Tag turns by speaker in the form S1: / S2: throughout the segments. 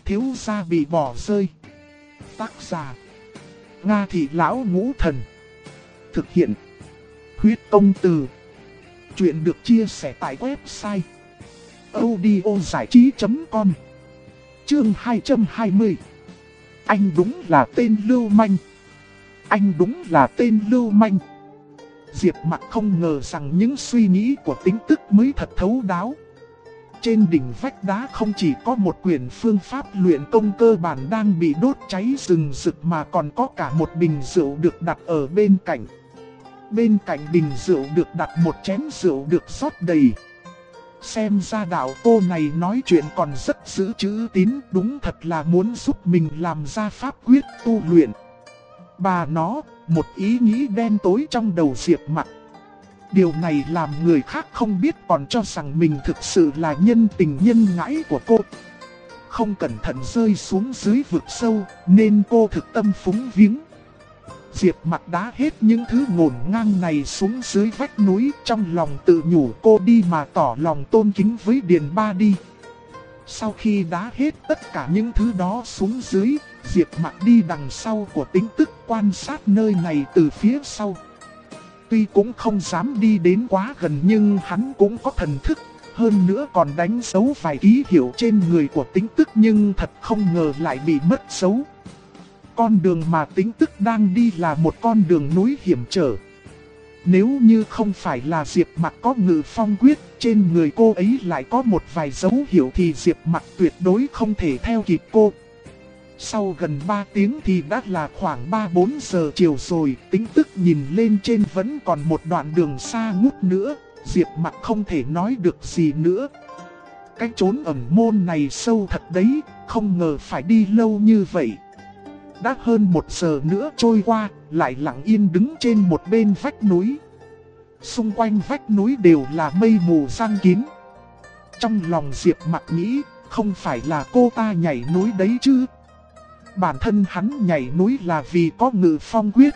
S1: thiếu gia bị bỏ rơi. Tác giả: Nga Thị Lão Ngũ Thần. Thực hiện: Huyết Công Từ. Chuyện được chia sẻ tại website audiozảichí.com. Chương 220. Anh đúng là tên lưu manh. Anh đúng là tên lưu manh. Diệp Mặc không ngờ rằng những suy nghĩ của Tĩnh Tức mới thật thấu đáo. Trên đỉnh vách đá không chỉ có một quyển phương pháp luyện công cơ bản đang bị đốt cháy rừng rực mà còn có cả một bình rượu được đặt ở bên cạnh. Bên cạnh bình rượu được đặt một chén rượu được rót đầy. Xem ra đạo cô này nói chuyện còn rất giữ chữ tín, đúng thật là muốn giúp mình làm ra pháp quyết tu luyện. Bà nó, một ý nghĩ đen tối trong đầu Diệp Mặc. Điều này làm người khác không biết còn cho rằng mình thực sự là nhân tình nhân ngãi của cô. Không cẩn thận rơi xuống dưới vực sâu, nên cô thực tâm phúng viếng. Diệp Mặc đá hết những thứ ngổn ngang này xuống dưới vách núi, trong lòng tự nhủ cô đi mà tỏ lòng tôn kính với Điền Ba đi. Sau khi đá hết tất cả những thứ đó xuống dưới, Diệp Mặc đi đằng sau của Tĩnh Tức quan sát nơi này từ phía sau. Tuy cũng không dám đi đến quá gần nhưng hắn cũng có thần thức, hơn nữa còn đánh dấu vài ký hiệu trên người của Tĩnh Tức, nhưng thật không ngờ lại bị mất dấu. Con đường mà Tĩnh Tức đang đi là một con đường núi hiểm trở. Nếu như không phải là Diệp Mặc có Ngự Phong quyết, trên người cô ấy lại có một vài dấu hiệu thì Diệp Mặc tuyệt đối không thể theo kịp cô. Sau gần 3 tiếng thì đã là khoảng 3-4 giờ chiều rồi, Tĩnh Tức nhìn lên trên vẫn còn một đoạn đường xa ngút nữa, Diệp Mặc không thể nói được gì nữa. Cái chốn ẩn môn này sâu thật đấy, không ngờ phải đi lâu như vậy. Đã hơn 1 giờ nữa trôi qua, lại lặng yên đứng trên một bên vách núi. Xung quanh vách núi đều là mây mù giăng kín. Trong lòng Diệp Mặc nghĩ, không phải là cô ta nhảy núi đấy chứ. Bản thân hắn nhảy núi là vì có Ngự Phong quyết.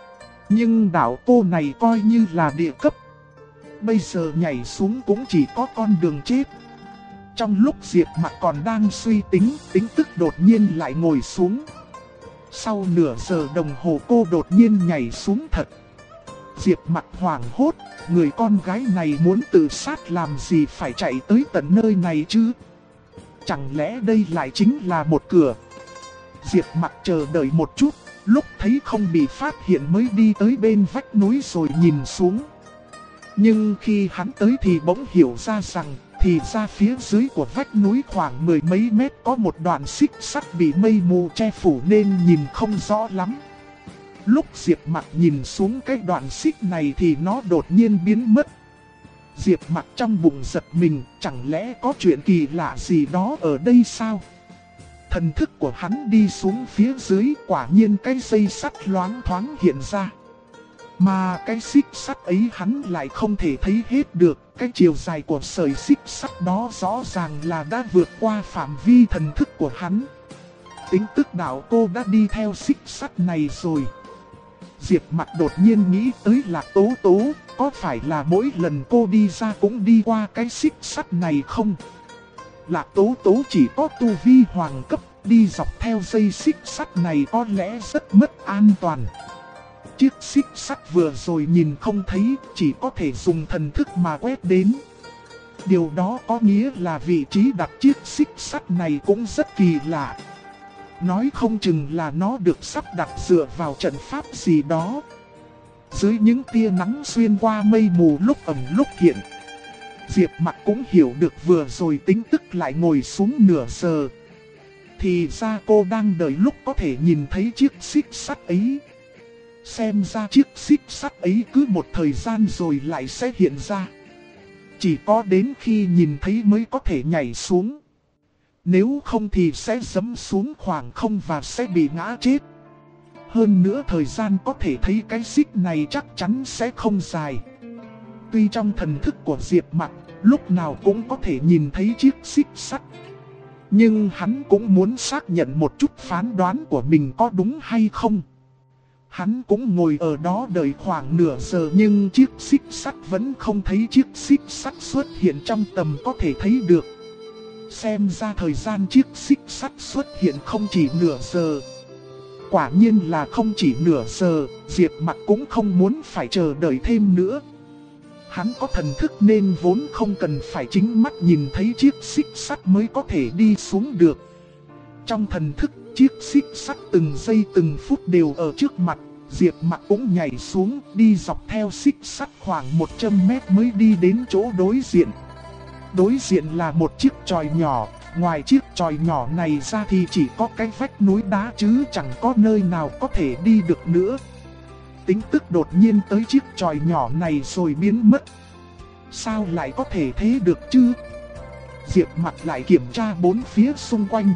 S1: Nhưng đạo cô này coi như là địa cấp. Bây giờ nhảy xuống cũng chỉ có con đường chết. Trong lúc Diệp Mặc còn đang suy tính, Tĩnh Tức đột nhiên lại ngồi xuống. Sau nửa giờ đồng hồ cô đột nhiên nhảy xuống thật. Diệp Mặc hoảng hốt, người con gái này muốn tự sát làm gì phải chạy tới tận nơi này chứ? Chẳng lẽ đây lại chính là một cửa? Diệp Mặc chờ đợi một chút, lúc thấy không bị phát hiện mới đi tới bên vách núi rồi nhìn xuống. Nhưng khi hắn tới thì bỗng hiểu ra rằng, thì ra phía dưới của vách núi khoảng 10 mấy mét có một đoạn xích sắt bị mây mù che phủ nên nhìn không rõ lắm. Lúc Diệp Mặc nhìn xuống cái đoạn xích này thì nó đột nhiên biến mất. Diệp Mặc trong bụng giật mình, chẳng lẽ có chuyện kỳ lạ gì đó ở đây sao? Thần thức của hắn đi xuống phía dưới, quả nhiên cái dây sắt loáng thoáng hiện ra. Mà cái xích sắt ấy hắn lại không thể thấy hết được, cái chiều dài của sợi xích sắt đó rõ ràng là đã vượt qua phạm vi thần thức của hắn. Tĩnh Tức đạo cô đã đi theo xích sắt này rồi. Diệp Mặc đột nhiên nghĩ tới Lạc Tố Tố, có phải là mỗi lần cô đi ra cũng đi qua cái xích sắt này không? Lạc Tố Tố chỉ có tu vi hoàng cấp, đi dọc theo dây xích sắt này có lẽ rất mất an toàn. Chiếc xích sắt vừa rồi nhìn không thấy, chỉ có thể dùng thần thức mà quét đến. Điều đó có nghĩa là vị trí đặt chiếc xích sắt này cũng rất kỳ lạ. Nói không chừng là nó được sắp đặt dựa vào trận pháp gì đó. Dưới những tia nắng xuyên qua mây mù lúc ẩn lúc hiện, Diệp Mặc cũng hiểu được vừa rồi Tĩnh Tức lại ngồi xuống nửa giờ. Thì ra cô đang đợi lúc có thể nhìn thấy chiếc xích sắt ấy. Xem ra chiếc xích sắt ấy cứ một thời gian rồi lại sẽ hiện ra. Chỉ có đến khi nhìn thấy mới có thể nhảy xuống. Nếu không thì sẽ giẫm xuống khoảng không và sẽ bị ngã chết. Hơn nữa thời gian có thể thấy cái xích này chắc chắn sẽ không dài. Tuy trong thần thức của Diệp Mặc, lúc nào cũng có thể nhìn thấy chiếc xích sắt. Nhưng hắn cũng muốn xác nhận một chút phán đoán của mình có đúng hay không. Hắn cũng ngồi ở đó đợi khoảng nửa giờ nhưng chiếc xích sắt vẫn không thấy chiếc xích sắt xuất hiện trong tầm có thể thấy được. Xem ra thời gian chiếc xích sắt xuất hiện không chỉ nửa giờ. Quả nhiên là không chỉ nửa giờ, Diệp Mặc cũng không muốn phải chờ đợi thêm nữa. Hắn có thần thức nên vốn không cần phải chính mắt nhìn thấy chiếc xích sắt mới có thể đi xuống được. Trong thần thức, chiếc xích sắt từng giây từng phút đều ở trước mặt. Diệp Mặc cũng nhảy xuống, đi dọc theo xích sắt khoảng 100 mét mới đi đến chỗ đối diện. Đối diện là một chiếc chòi nhỏ, ngoài chiếc chòi nhỏ này ra thì chỉ có cái vách núi đá chứ chẳng có nơi nào có thể đi được nữa. Tính tức đột nhiên tới chiếc chòi nhỏ này rồi biến mất. Sao lại có thể thế được chứ? Diệp Mặc lại kiểm tra bốn phía xung quanh.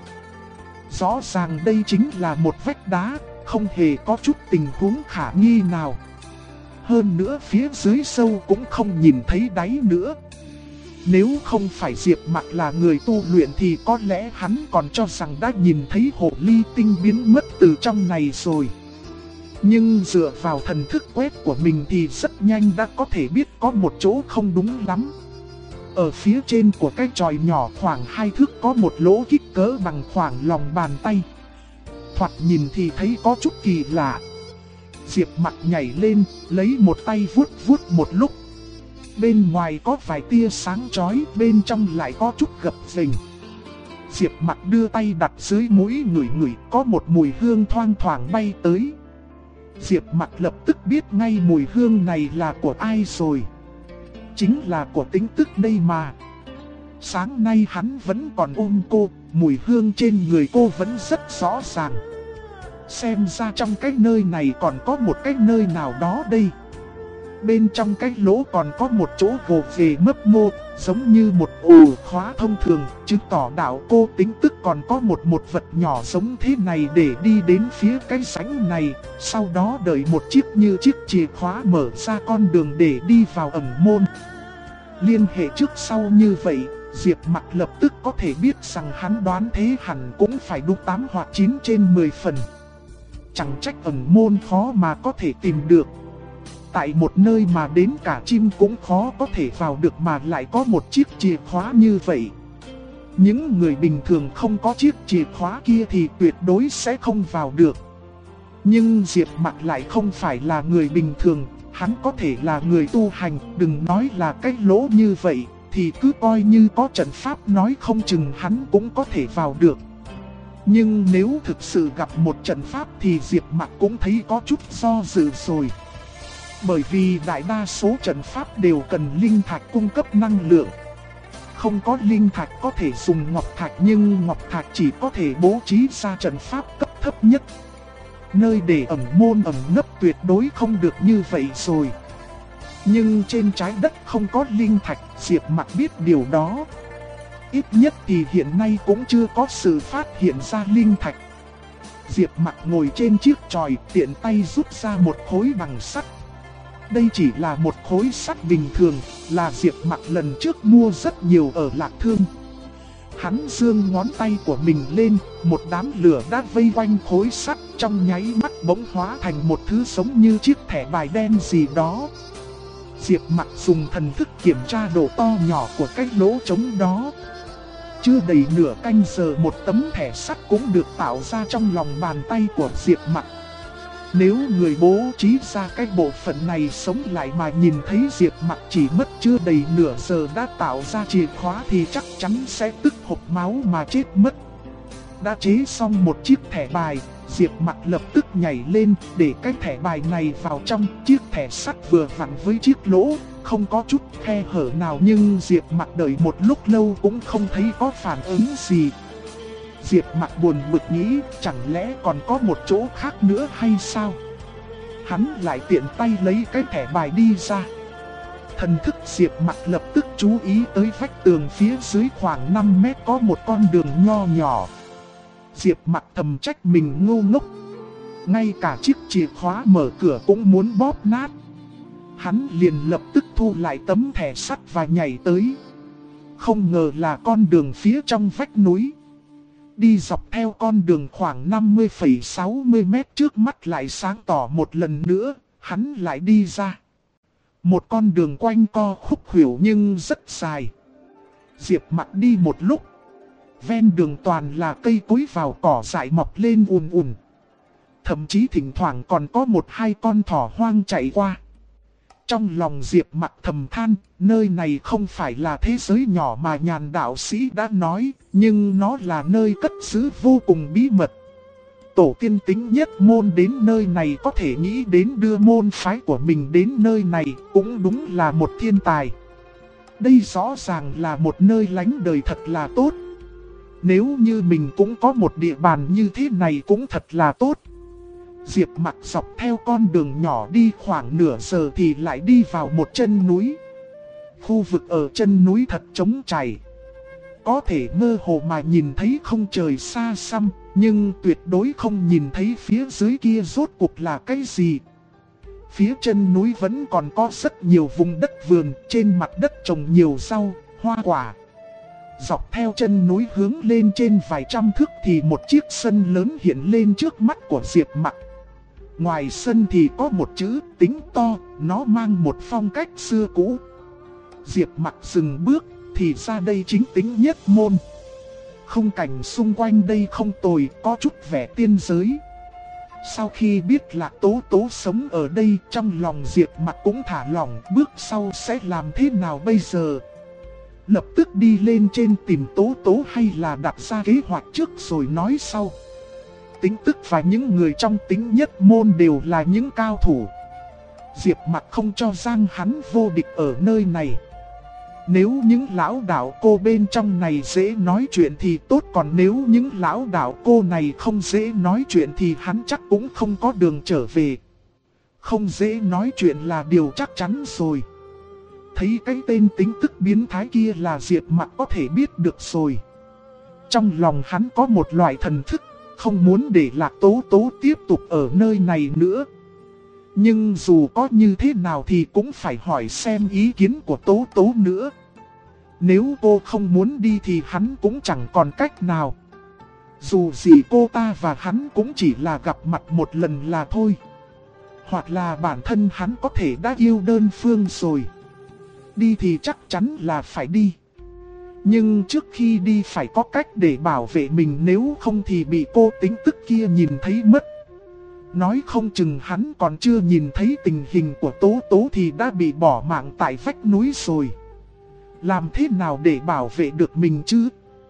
S1: Rõ ràng đây chính là một vách đá, không hề có chút tình huống khả nghi nào. Hơn nữa phía dưới sâu cũng không nhìn thấy đáy nữa. Nếu không phải Diệp Mặc là người tu luyện thì có lẽ hắn còn cho rằng đã nhìn thấy hồ ly tinh biến mất từ trong này rồi. Nhưng dựa vào thần thức quét của mình thì rất nhanh đã có thể biết có một chỗ không đúng lắm. Ở phía trên của cái chòi nhỏ khoảng 2 thước có một lỗ kích cỡ bằng khoảng lòng bàn tay. Thoạt nhìn thì thấy có chút kỳ lạ. Diệp Mặc nhảy lên, lấy một tay vuốt vuốt một lúc. Bên ngoài có vài tia sáng chói, bên trong lại có chút gập ghềnh. Diệp Mặc đưa tay đặt dưới mũi ngửi ngửi, có một mùi hương thoang thoảng bay tới. Diệp Mặc lập tức biết ngay mùi hương này là của ai rồi. Chính là của Tính Tức đây mà. Sáng nay hắn vẫn còn ôm cô, mùi hương trên người cô vẫn rất rõ ràng. Xem ra trong cái nơi này còn có một cái nơi nào đó đây. Bên trong cái lỗ còn có một chỗ gồ ghề mấp mô, giống như một ổ khóa thông thường, chứng tỏ đạo cô Tính Tức còn có một vật nhỏ giống thế này để đi đến phía cái rãnh này, sau đó đợi một chiếc như chiếc chìa khóa mở ra con đường để đi vào ẩn môn. Liên hệ trước sau như vậy, Diệp Mặc lập tức có thể biết rằng hắn đoán thế hẳn cũng phải đúng 8 hoặc 9 trên 10 phần. Chẳng trách ẩn môn khó mà có thể tìm được. Tại một nơi mà đến cả chim cũng khó có thể vào được mà lại có một chiếc chìa khóa như vậy. Những người bình thường không có chiếc chìa khóa kia thì tuyệt đối sẽ không vào được. Nhưng Diệp Mặc lại không phải là người bình thường, hắn có thể là người tu hành, đừng nói là cái lỗ như vậy, thì cứ coi như có trận pháp nói không chừng hắn cũng có thể vào được. Nhưng nếu thực sự gặp một trận pháp thì Diệp Mặc cũng thấy có chút do dự rồi. Bởi vì đại đa số trận pháp đều cần linh thạch cung cấp năng lượng. Không có linh thạch có thể dùng ngọc thạch, nhưng ngọc thạch chỉ có thể bố trí ra trận pháp cấp thấp nhất. Nơi để ẩn môn ẩn nấp tuyệt đối không được như vậy rồi. Nhưng trên trái đất không có linh thạch, Diệp Mặc biết điều đó. Ít nhất thì hiện nay cũng chưa có sự phát hiện ra linh thạch. Diệp Mặc ngồi trên chiếc chòi, tiện tay rút ra một khối bằng sắt. Đây chỉ là một khối sắt bình thường, là Diệp Mặc lần trước mua rất nhiều ở Lạc Thương. Hắn giương ngón tay của mình lên, một đám lửa đã vây quanh khối sắt, trong nháy mắt bỗng hóa thành một thứ giống như chiếc thẻ bài đen gì đó. Diệp Mặc dùng thần thức kiểm tra độ to nhỏ của cái lỗ trống đó. Chưa đầy nửa canh giờ một tấm thẻ sắt cũng được tạo ra trong lòng bàn tay của Diệp Mặc. Nếu người bố trí ra cái bộ phận này sống lại mà nhìn thấy Diệp Mặc chỉ mất chưa đầy nửa giờ đã tạo ra chìa khóa thì chắc chắn sẽ tức hộc máu mà chết mất. Đã chế xong một chiếc thẻ bài, Diệp Mặc lập tức nhảy lên để cái thẻ bài này vào trong. Chiếc thẻ sắt vừa vặn với chiếc lỗ, không có chút khe hở nào, nhưng Diệp Mặc đợi một lúc lâu cũng không thấy có phản ứng gì. Diệp Mặc buồn bực nghĩ, chẳng lẽ còn có một chỗ khác nữa hay sao? Hắn lại tiện tay lấy cái thẻ bài đi ra. Thần thức Diệp Mặc lập tức chú ý tới vách tường phía dưới khoảng 5 mét có một con đường nho nhỏ. Diệp Mặc thầm trách mình ngu ngốc. Ngay cả chiếc chìa khóa mở cửa cũng muốn bóp nát. Hắn liền lập tức thu lại tấm thẻ sắt và nhảy tới. Không ngờ là con đường phía trong vách núi. Đi dọc theo con đường khoảng 50,60 mét trước mắt lại sáng tỏ một lần nữa, hắn lại đi ra. Một con đường quanh co khúc khuỷu nhưng rất dài. Diệp Mặc đi một lúc, Ven đường toàn là cây cối vào cỏ dại mọc lên ùn ùn. Thậm chí thỉnh thoảng còn có một hai con thỏ hoang chạy qua. Trong lòng Diệp Mặc thầm than, nơi này không phải là thế giới nhỏ mà Nhàn đạo sĩ đã nói, nhưng nó là nơi cất giữ vô cùng bí mật. Tổ tiên Tính Nhất Môn đến nơi này có thể nghĩ đến đưa môn phái của mình đến nơi này, cũng đúng là một thiên tài. Đây rõ ràng là một nơi lánh đời thật là tốt. Nếu như mình cũng có một địa bàn như thế này cũng thật là tốt. Diệp Mặc dọc theo con đường nhỏ đi khoảng nửa giờ thì lại đi vào một chân núi. Khu vực ở chân núi thật trống trải. Có thể mơ hồ mà nhìn thấy không trời xa xăm, nhưng tuyệt đối không nhìn thấy phía dưới kia rốt cuộc là cái gì. Phía chân núi vẫn còn có rất nhiều vùng đất vườn, trên mặt đất trồng nhiều rau, hoa quả. Dọc theo chân núi hướng lên trên vài trăm thước thì một chiếc sân lớn hiện lên trước mắt của Diệp Mặc. Ngoài sân thì có một chữ Tính to, nó mang một phong cách xưa cũ. Diệp Mặc dừng bước, thì ra đây chính Tính Nhất Môn. Khung cảnh xung quanh đây không tồi, có chút vẻ tiên giới. Sau khi biết Lạc Tố Tố sống ở đây, trong lòng Diệp Mặc cũng thả lỏng, bước sau sẽ làm thế nào bây giờ? Lập tức đi lên trên tìm Tố Tố hay là đặt ra kế hoạch trước rồi nói sau. Tính Tức và những người trong Tính Nhất Môn đều là những cao thủ. Diệp Mặc không cho rằng hắn vô địch ở nơi này. Nếu những lão đạo cô bên trong này dễ nói chuyện thì tốt, còn nếu những lão đạo cô này không dễ nói chuyện thì hắn chắc cũng không có đường trở về. Không dễ nói chuyện là điều chắc chắn rồi. Thấy cái tên Tính Tức biến thái kia là Diệp Mặc có thể biết được rồi. Trong lòng hắn có một loại thần thức, không muốn để Lạc Tố Tố tiếp tục ở nơi này nữa. Nhưng dù có như thế nào thì cũng phải hỏi xem ý kiến của Tố Tố nữa. Nếu cô không muốn đi thì hắn cũng chẳng còn cách nào. Dù gì cô ta và hắn cũng chỉ là gặp mặt một lần là thôi. Hoặc là bản thân hắn có thể đã yêu đơn phương rồi. Đi thì chắc chắn là phải đi. Nhưng trước khi đi phải có cách để bảo vệ mình, nếu không thì bị cô Tính Tức kia nhìn thấy mất. Nói không chừng hắn còn chưa nhìn thấy tình hình của Tố Tố thì đã bị bỏ mạng tại vách núi rồi. Làm thế nào để bảo vệ được mình chứ?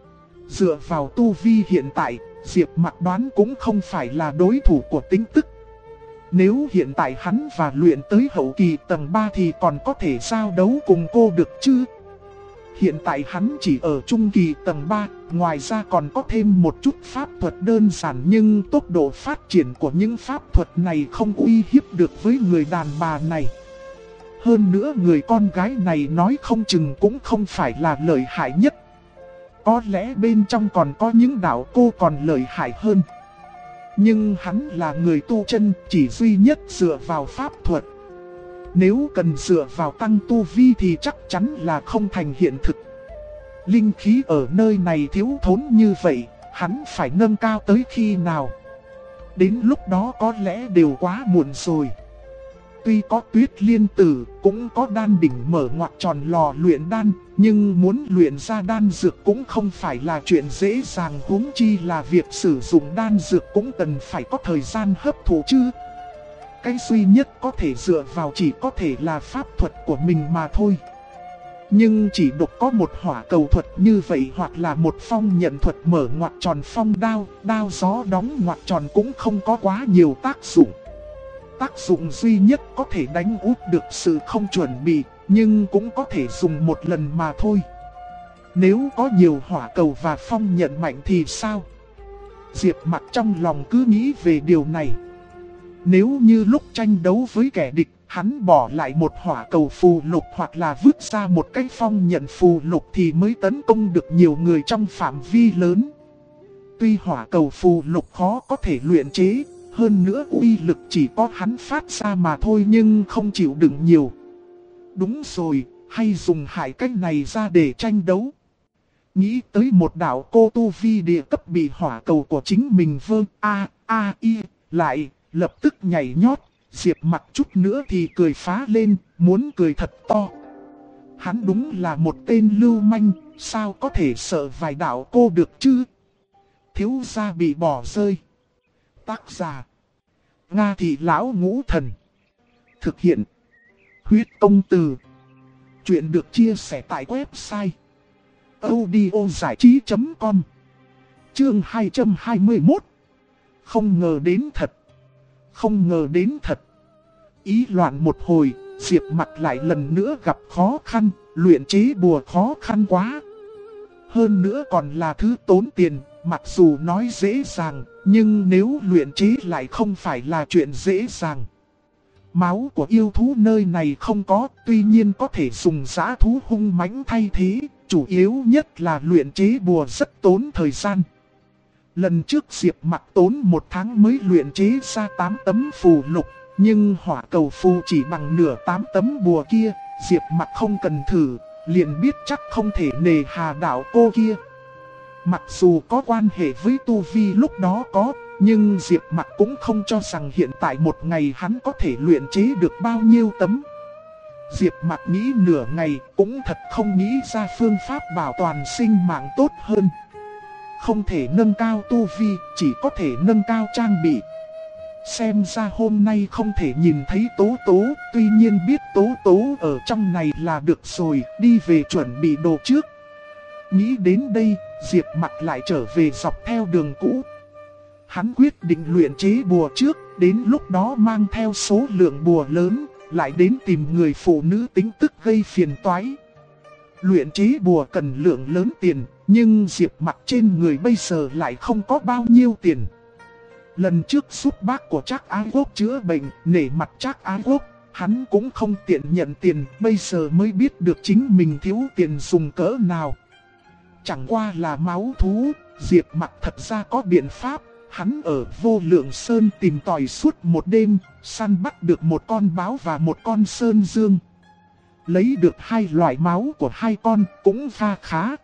S1: Dựa vào tu vi hiện tại, Diệp Mặc đoán cũng không phải là đối thủ của Tính Tức. Nếu hiện tại hắn và luyện tới hậu kỳ tầng 3 thì còn có thể giao đấu cùng cô được chứ? Hiện tại hắn chỉ ở trung kỳ tầng 3, ngoài ra còn có thêm một chút pháp thuật đơn giản, nhưng tốc độ phát triển của những pháp thuật này không uy hiếp được với người đàn bà này. Hơn nữa người con gái này nói không chừng cũng không phải là lợi hại nhất. Có lẽ bên trong còn có những đạo cô còn lợi hại hơn. Nhưng hắn là người tu chân, chỉ duy nhất dựa vào pháp thuật. Nếu cần dựa vào tăng tu vi thì chắc chắn là không thành hiện thực. Linh khí ở nơi này thiếu thốn như vậy, hắn phải nâng cao tới khi nào? Đến lúc đó có lẽ đều quá muộn rồi. Tuy có Tuyết Liên Tử, cũng có đan đỉnh mở ngoặc tròn lò luyện đan, nhưng muốn luyện ra đan dược cũng không phải là chuyện dễ dàng, huống chi là việc sử dụng đan dược cũng cần phải có thời gian hấp thụ chứ. Cái duy nhất có thể dựa vào chỉ có thể là pháp thuật của mình mà thôi. Nhưng chỉ độc có một hỏa cầu thuật như vậy hoặc là một phong nhận thuật mở ngoặc tròn phong đao, đao gió đóng ngoặc tròn cũng không có quá nhiều tác dụng. Tác dụng duy nhất có thể đánh úp được sự không chuẩn bị, nhưng cũng có thể dùng một lần mà thôi. Nếu có nhiều hỏa cầu và phong nhận mạnh thì sao? Diệp Mặc trong lòng cứ nghĩ về điều này. Nếu như lúc tranh đấu với kẻ địch, hắn bỏ lại một hỏa cầu phù lục hoặc là vứt ra một cái phong nhận phù lục thì mới tấn công được nhiều người trong phạm vi lớn. Tuy hỏa cầu phù lục khó có thể luyện chế, hơn nữa uy lực chỉ có hắn phát ra mà thôi, nhưng không chịu đựng nhiều. Đúng rồi, hay dùng hải cách này ra để tranh đấu. Nghĩ tới một đạo cô tu vi địa cấp bị hỏa cầu của chính mình lại, lập tức nhảy nhót. Diệp Mặc chút nữa thì cười phá lên, muốn cười thật to. Hắn đúng là một tên lưu manh, sao có thể sợ vài đạo cô được chứ? Thiếu gia bị bỏ rơi. Tác giả: Nga Thị Lão Ngũ Thần. Thực hiện: Huyết Công Từ. Chuyện được chia sẻ tại website audiozảichí.com. Chương 221. Không ngờ đến thật. Không ngờ đến thật. Ý loạn một hồi, Diệp Mặc lại lần nữa gặp khó khăn. Luyện chế bùa khó khăn quá. Hơn nữa còn là thứ tốn tiền. Mặc dù nói dễ dàng, nhưng nếu luyện chế lại không phải là chuyện dễ dàng. Máu của yêu thú nơi này không có, tuy nhiên có thể dùng dã thú hung mãnh thay thế. Chủ yếu nhất là luyện chế bùa rất tốn thời gian. Lần trước Diệp Mặc tốn 1 tháng mới luyện chế ra 8 tấm phù lục, nhưng hỏa cầu phù chỉ bằng nửa 8 tấm bùa kia. Diệp Mặc không cần thử, liền biết chắc không thể nề hà đạo cô kia. Mặc dù có quan hệ với tu vi lúc đó có, nhưng Diệp Mặc cũng không cho rằng hiện tại một ngày hắn có thể luyện chế được bao nhiêu tấm. Diệp Mặc nghĩ nửa ngày cũng thật không nghĩ ra phương pháp bảo toàn sinh mạng tốt hơn. Không thể nâng cao tu vi, chỉ có thể nâng cao trang bị. Xem ra hôm nay không thể nhìn thấy Tố Tố, tuy nhiên biết Tố Tố ở trong này là được rồi, đi về chuẩn bị đồ trước. Nghĩ đến đây, Diệp Mặc lại trở về dọc theo đường cũ. Hắn quyết định luyện chế bùa trước, đến lúc đó mang theo số lượng bùa lớn, lại đến tìm người phụ nữ tính tức gây phiền toái. Luyện chế bùa cần lượng lớn tiền, nhưng Diệp Mặc trên người bây giờ lại không có bao nhiêu tiền. Lần trước giúp bác của Trác Ái Quốc chữa bệnh, nể mặt Trác Ái Quốc, hắn cũng không tiện nhận tiền, bây giờ mới biết được chính mình thiếu tiền dùng cỡ nào. Chẳng qua là máu thú, Diệp Mặc thật ra có biện pháp. Hắn ở Vô Lượng Sơn tìm tòi suốt một đêm, săn bắt được một con báo và một con sơn dương. Lấy được 2 loại máu của 2 con cũng pha khá.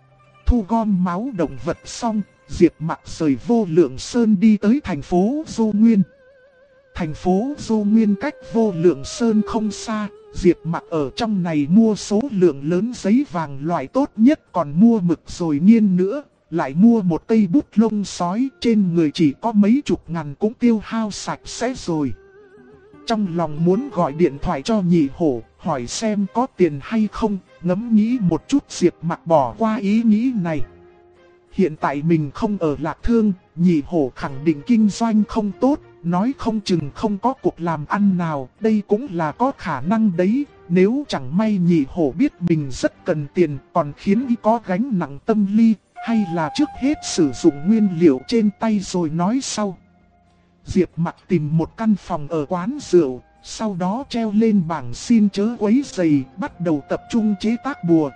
S1: Thu gom máu động vật xong, Diệp Mặc rời Vô Lượng Sơn đi tới thành phố Du Nguyên. Thành phố Du Nguyên cách Vô Lượng Sơn không xa, Diệp Mặc ở trong này mua số lượng lớn giấy vàng loại tốt nhất, còn mua mực rồi nghiên nữa. Lại mua một cây bút lông sói, trên người chỉ có mấy chục ngàn cũng tiêu hao sạch sẽ rồi. Trong lòng muốn gọi điện thoại cho Nhị Hổ, hỏi xem có tiền hay không, ngẫm nghĩ một chút Diệp Mặc bỏ qua ý nghĩ này. Hiện tại mình không ở Lạc Thương, Nhị Hổ khẳng định kinh doanh không tốt, nói không chừng không có cuộc làm ăn nào, đây cũng là có khả năng đấy. Nếu chẳng may Nhị Hổ biết mình rất cần tiền, còn khiến y có gánh nặng tâm lý, hay là trước hết sử dụng nguyên liệu trên tay rồi nói sau. Diệp Mặc tìm một căn phòng ở quán rượu, sau đó treo lên bảng xin chớ quấy rầy, bắt đầu tập trung chế tác bùa.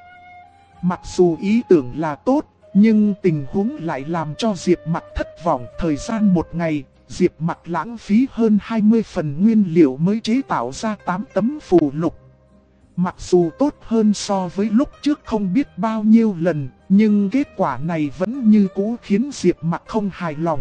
S1: Mặc dù ý tưởng là tốt, nhưng tình huống lại làm cho Diệp Mặc thất vọng. Thời gian một ngày, Diệp Mặc lãng phí hơn 20 phần nguyên liệu mới chế tạo ra 8 tấm phù lục. Mặc dù tốt hơn so với lúc trước không biết bao nhiêu lần, nhưng kết quả này vẫn như cũ khiến Diệp Mặc không hài lòng.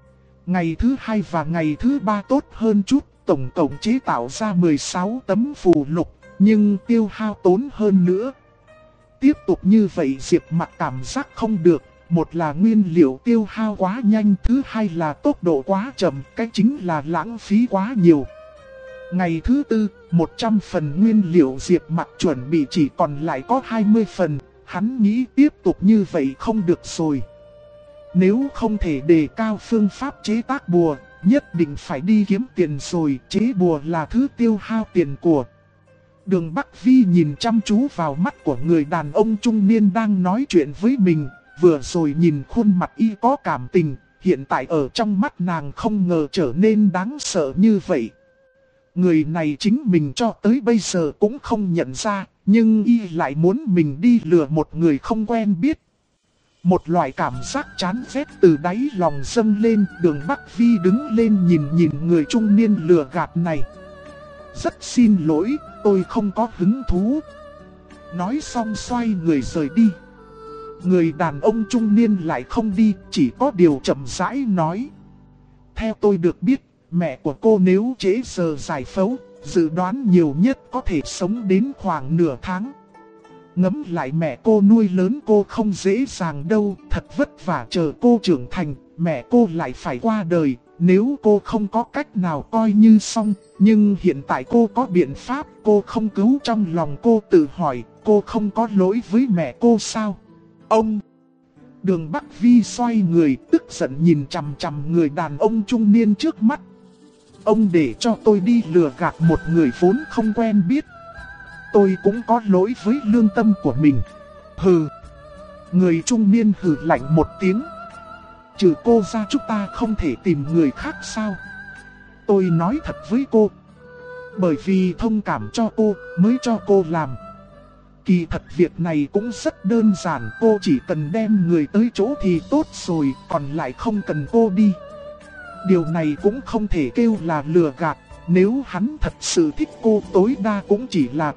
S1: Ngày thứ 2 và ngày thứ 3 tốt hơn chút, tổng cộng chế tạo ra 16 tấm phù lục, nhưng tiêu hao tốn hơn nữa. Tiếp tục như vậy Diệp Mặc cảm giác không được, một là nguyên liệu tiêu hao quá nhanh, thứ hai là tốc độ quá chậm, cái chính là lãng phí quá nhiều. Ngày thứ 4, 100 phần nguyên liệu Diệp Mặc chuẩn bị chỉ còn lại có 20 phần, hắn nghĩ tiếp tục như vậy không được rồi. Nếu không thể đề cao phương pháp chế tác bùa, nhất định phải đi kiếm tiền rồi, chế bùa là thứ tiêu hao tiền của. Đường Bắc Vi nhìn chăm chú vào mắt của người đàn ông trung niên đang nói chuyện với mình, vừa rồi nhìn khuôn mặt y có cảm tình, hiện tại ở trong mắt nàng không ngờ trở nên đáng sợ như vậy. Người này chính mình cho tới bây giờ cũng không nhận ra, nhưng y lại muốn mình đi lừa một người không quen biết. Một loại cảm giác chán ghét từ đáy lòng dâng lên, Đường Bắc Vi đứng lên nhìn người trung niên lừa gạt này. Rất xin lỗi, tôi không có hứng thú. Nói xong xoay người rời đi. Người đàn ông trung niên lại không đi, chỉ có điều chậm rãi nói. Theo tôi được biết, mẹ của cô nếu trễ giờ giải phẫu, dự đoán nhiều nhất có thể sống đến khoảng nửa tháng. Ngẫm lại mẹ cô nuôi lớn cô không dễ dàng đâu, thật vất vả chờ cô trưởng thành, mẹ cô lại phải qua đời, nếu cô không có cách nào coi như xong, nhưng hiện tại cô có biện pháp, cô không cứu trong lòng cô tự hỏi, cô không có lỗi với mẹ cô sao? Ông! Đường Bắc Vi xoay người, tức giận nhìn chằm chằm người đàn ông trung niên trước mắt. Ông để cho tôi đi lừa gạt một người vốn không quen biết. Tôi cũng có lỗi với lương tâm của mình. Hừ! Người trung niên hừ lạnh một tiếng. Trừ cô ra chúng ta không thể tìm người khác sao? Tôi nói thật với cô. Bởi vì thông cảm cho cô mới cho cô làm. Kỳ thật việc này cũng rất đơn giản, cô chỉ cần đem người tới chỗ thì tốt rồi, còn lại không cần cô đi. Điều này cũng không thể kêu là lừa gạt, nếu hắn thật sự thích cô tối đa cũng chỉ là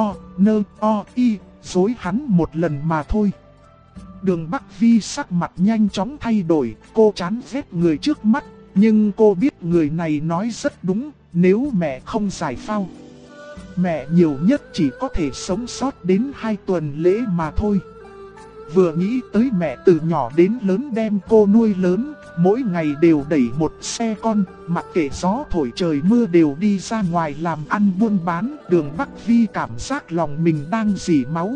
S1: dối hắn một lần mà thôi. Đường Bắc Vi sắc mặt nhanh chóng thay đổi, cô chán ghét người trước mắt, nhưng cô biết người này nói rất đúng, nếu mẹ không giải phao. Mẹ nhiều nhất chỉ có thể sống sót đến 2 tuần lễ mà thôi. Vừa nghĩ tới mẹ từ nhỏ đến lớn đem cô nuôi lớn, mỗi ngày đều đẩy một xe con, mặc kệ gió thổi trời mưa đều đi ra ngoài làm ăn buôn bán. Đường Bắc Vi cảm giác lòng mình đang rỉ máu.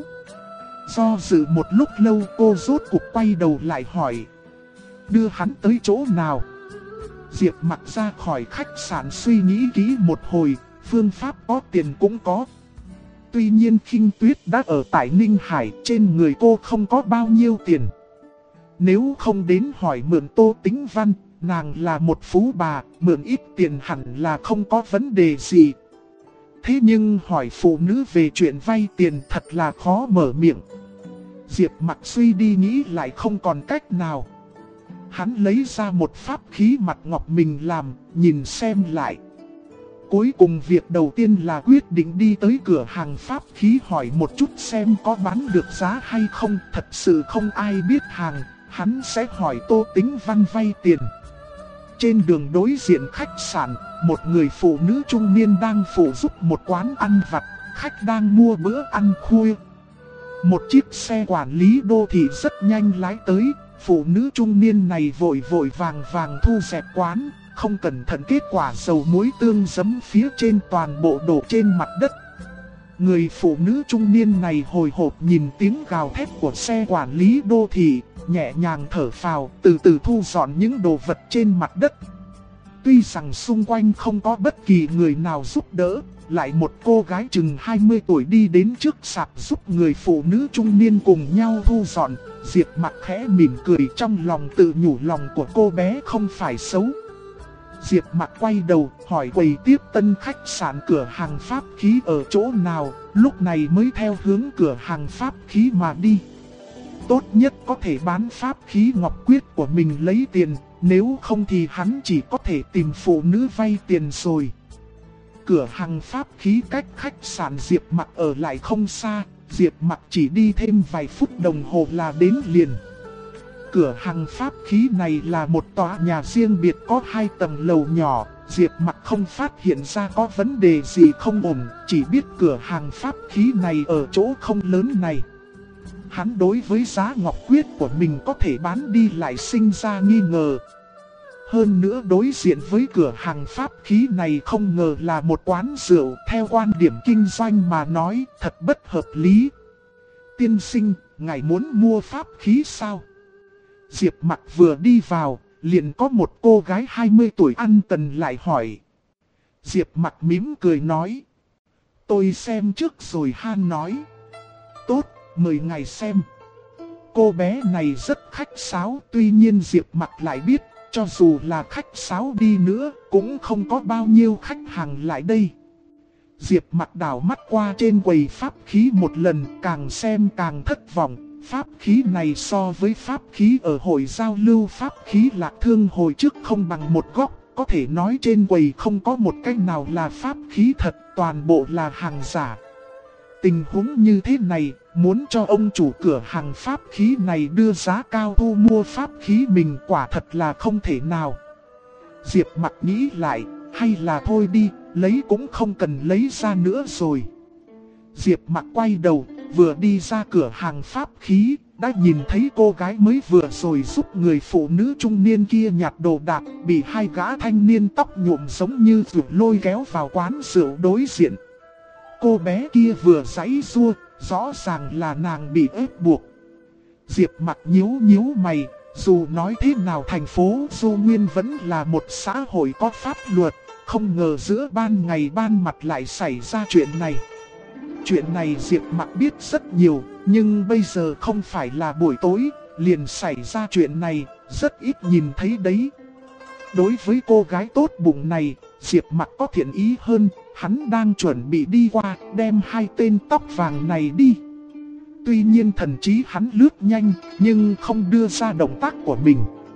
S1: Do dự một lúc lâu cô rốt cuộc quay đầu lại hỏi. Đưa hắn tới chỗ nào? Diệp Mặc ra khỏi khách sạn suy nghĩ kỹ một hồi, phương pháp có tiền cũng có. Tuy nhiên Khinh Tuyết đã ở tại Ninh Hải, trên người cô không có bao nhiêu tiền. Nếu không đến hỏi mượn Tô Tĩnh Văn, nàng là một phú bà, mượn ít tiền hẳn là không có vấn đề gì. Thế nhưng hỏi phụ nữ về chuyện vay tiền thật là khó mở miệng. Diệp Mặc suy đi nghĩ lại không còn cách nào. Hắn lấy ra một pháp khí mặt ngọc mình làm, nhìn xem lại. Cuối cùng việc đầu tiên là quyết định đi tới cửa hàng pháp khí hỏi một chút xem có bán được giá hay không. Thật sự không ai biết hàng, hắn sẽ hỏi Tô Tĩnh Văn vay tiền. Trên đường đối diện khách sạn, một người phụ nữ trung niên đang phụ giúp một quán ăn vặt, khách đang mua bữa ăn khuya. Một chiếc xe quản lý đô thị rất nhanh lái tới, phụ nữ trung niên này vội vàng thu dẹp quán, không cẩn thận kết quả dầu muối tương giấm phía trên toàn bộ đổ trên mặt đất. Người phụ nữ trung niên này hồi hộp nhìn tiếng gào thét của xe quản lý đô thị, nhẹ nhàng thở phào, từ từ thu dọn những đồ vật trên mặt đất. Tuy rằng xung quanh không có bất kỳ người nào giúp đỡ, lại một cô gái chừng 20 tuổi đi đến trước sạp giúp người phụ nữ trung niên cùng nhau thu dọn. Diệp Mặc khẽ mỉm cười, trong lòng tự nhủ lòng của cô bé không phải xấu. Diệp Mặc quay đầu hỏi quầy tiếp tân khách sạn cửa hàng pháp khí ở chỗ nào, lúc này mới theo hướng cửa hàng pháp khí mà đi. Tốt nhất có thể bán pháp khí ngọc quyết của mình lấy tiền, nếu không thì hắn chỉ có thể tìm phụ nữ vay tiền rồi. Cửa hàng pháp khí cách khách sạn Diệp Mặc ở lại không xa, Diệp Mặc chỉ đi thêm vài phút đồng hồ là đến liền. Cửa hàng pháp khí này là một tòa nhà riêng biệt có 2 tầng lầu nhỏ, Diệp Mặc không phát hiện ra có vấn đề gì không ổn, chỉ biết cửa hàng pháp khí này ở chỗ không lớn này. Hắn đối với giá ngọc quyết của mình có thể bán đi lại sinh ra nghi ngờ. Hơn nữa đối diện với cửa hàng pháp khí này không ngờ là một quán rượu, theo quan điểm kinh doanh mà nói thật bất hợp lý. Tiên sinh, ngài muốn mua pháp khí sao? Diệp Mặc vừa đi vào, liền có một cô gái 20 tuổi ăn cần lại hỏi. Diệp Mặc mỉm cười nói. Tôi xem trước rồi han nói. Tốt, mời ngài xem. Cô bé này rất khách sáo, tuy nhiên Diệp Mặc lại biết, cho dù là khách sáo đi nữa, cũng không có bao nhiêu khách hàng lại đây. Diệp Mặc đảo mắt qua trên quầy pháp khí một lần, càng xem càng thất vọng. Pháp khí này so với pháp khí ở hội giao lưu pháp khí Lạc Thương hồi trước không bằng một góc. Có thể nói trên quầy không có một cái nào là pháp khí thật, toàn bộ là hàng giả. Tình huống như thế này, muốn cho ông chủ cửa hàng pháp khí này đưa giá cao thu mua pháp khí mình quả thật là không thể nào. Diệp Mặc nghĩ lại, hay là thôi đi, lấy cũng không cần lấy ra nữa rồi. Diệp Mặc quay đầu, vừa đi ra cửa hàng pháp khí, đã nhìn thấy cô gái mới vừa rồi giúp người phụ nữ trung niên kia nhặt đồ đạc, bị hai gã thanh niên tóc nhuộm giống như ruột lôi kéo vào quán rượu đối diện. Cô bé kia vừa giãy giụa, rõ ràng là nàng bị ép buộc. Diệp Mặc nhíu nhíu mày, dù nói thế nào thành phố Du Nguyên vẫn là một xã hội có pháp luật, không ngờ giữa ban ngày ban mặt lại xảy ra chuyện này. Chuyện này Diệp Mặc biết rất nhiều, nhưng bây giờ không phải là buổi tối, liền xảy ra chuyện này, rất ít nhìn thấy đấy. Đối với cô gái tốt bụng này, Diệp Mặc có thiện ý hơn, hắn đang chuẩn bị đi qua, đem hai tên tóc vàng này đi. Tuy nhiên thần trí hắn lướt nhanh, nhưng không đưa ra động tác của mình.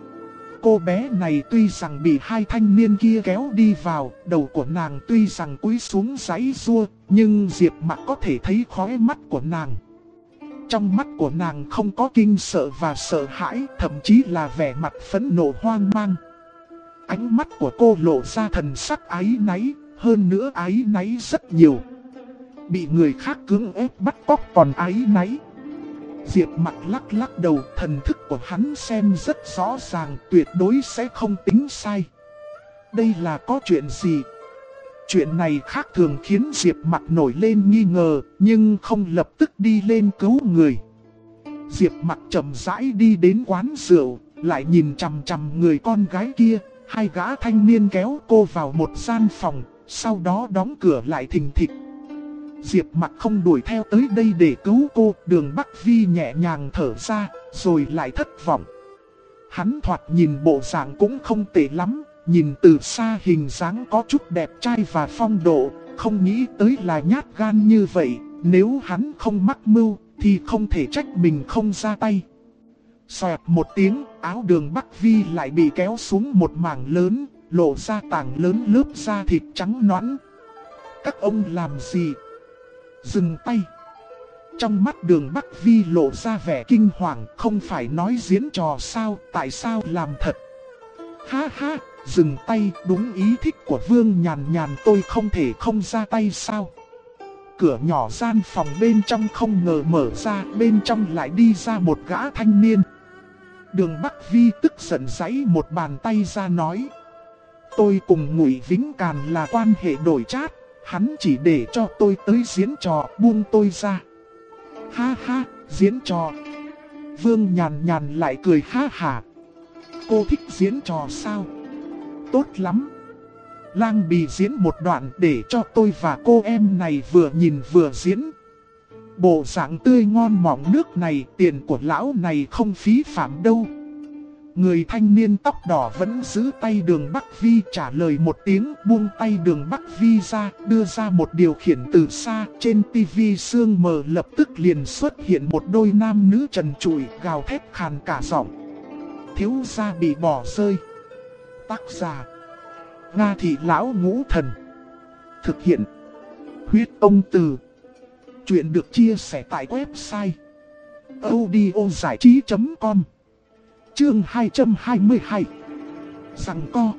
S1: Cô bé này tuy rằng bị hai thanh niên kia kéo đi vào, đầu của nàng tuy rằng cúi xuống giãy giụa, nhưng Diệp Mặc có thể thấy khóe mắt của nàng. Trong mắt của nàng không có kinh sợ và sợ hãi, thậm chí là vẻ mặt phẫn nộ hoang mang. Ánh mắt của cô lộ ra thần sắc áy náy, hơn nữa áy náy rất nhiều. Bị người khác cưỡng ép bắt cóc còn áy náy. Diệp Mặc lắc lắc đầu, thần thức của hắn xem rất rõ ràng, tuyệt đối sẽ không tính sai. Đây là có chuyện gì? Chuyện này khác thường khiến Diệp Mặc nổi lên nghi ngờ, nhưng không lập tức đi lên cứu người. Diệp Mặc chậm rãi đi đến quán rượu, lại nhìn chằm chằm người con gái kia. Hai gã thanh niên kéo cô vào một gian phòng, sau đó đóng cửa lại thình thịch. Diệp Mặc không đuổi theo tới đây để cứu cô, Đường Bắc Vi nhẹ nhàng thở ra, rồi lại thất vọng. Hắn thoạt nhìn bộ dạng cũng không tệ lắm, nhìn từ xa hình dáng có chút đẹp trai và phong độ, không nghĩ tới là nhát gan như vậy, nếu hắn không mắc mưu thì không thể trách mình không ra tay. Xoẹt một tiếng, áo Đường Bắc Vi lại bị kéo xuống một mảng lớn, lộ ra tảng lớn lớp da thịt trắng nõn. Các ông làm gì? Dừng tay. Trong mắt Đường Bắc Vi lộ ra vẻ kinh hoàng, không phải nói diễn trò sao, tại sao làm thật? Ha ha, dừng tay, đúng ý thích của Vương Nhàn Nhàn, tôi không thể không ra tay sao? Cửa nhỏ gian phòng bên trong không ngờ mở ra, bên trong lại đi ra một gã thanh niên. Đường Bắc Vi tức giận giãy một bàn tay ra nói: tôi cùng Ngụy Vĩnh Càn là quan hệ đổi chát, hắn chỉ để cho tôi tới diễn trò, buông tôi ra. Ha ha, diễn trò. Vương Nhàn Nhàn lại cười ha hả. Cô thích diễn trò sao? Tốt lắm. Lang Bì diễn một đoạn để cho tôi và cô em này vừa nhìn vừa diễn. Bộ dạng tươi ngon mọng nước này, tiền của lão này không phí phạm đâu. Người thanh niên tóc đỏ vẫn giữ tay Đường Bắc Vi, trả lời một tiếng, buông tay Đường Bắc Vi ra, đưa ra một điều khiển từ xa. Trên tivi sương mờ lập tức liền xuất hiện một đôi nam nữ trần trụi, gào thét khàn cả giọng. Thiếu gia bị bỏ rơi. Tác giả: Nga Thị Lão Ngũ Thần. Thực hiện: Huyết Ông Từ. Chuyện được chia sẻ tại website audiozảichí.com. Chương 222. Giằng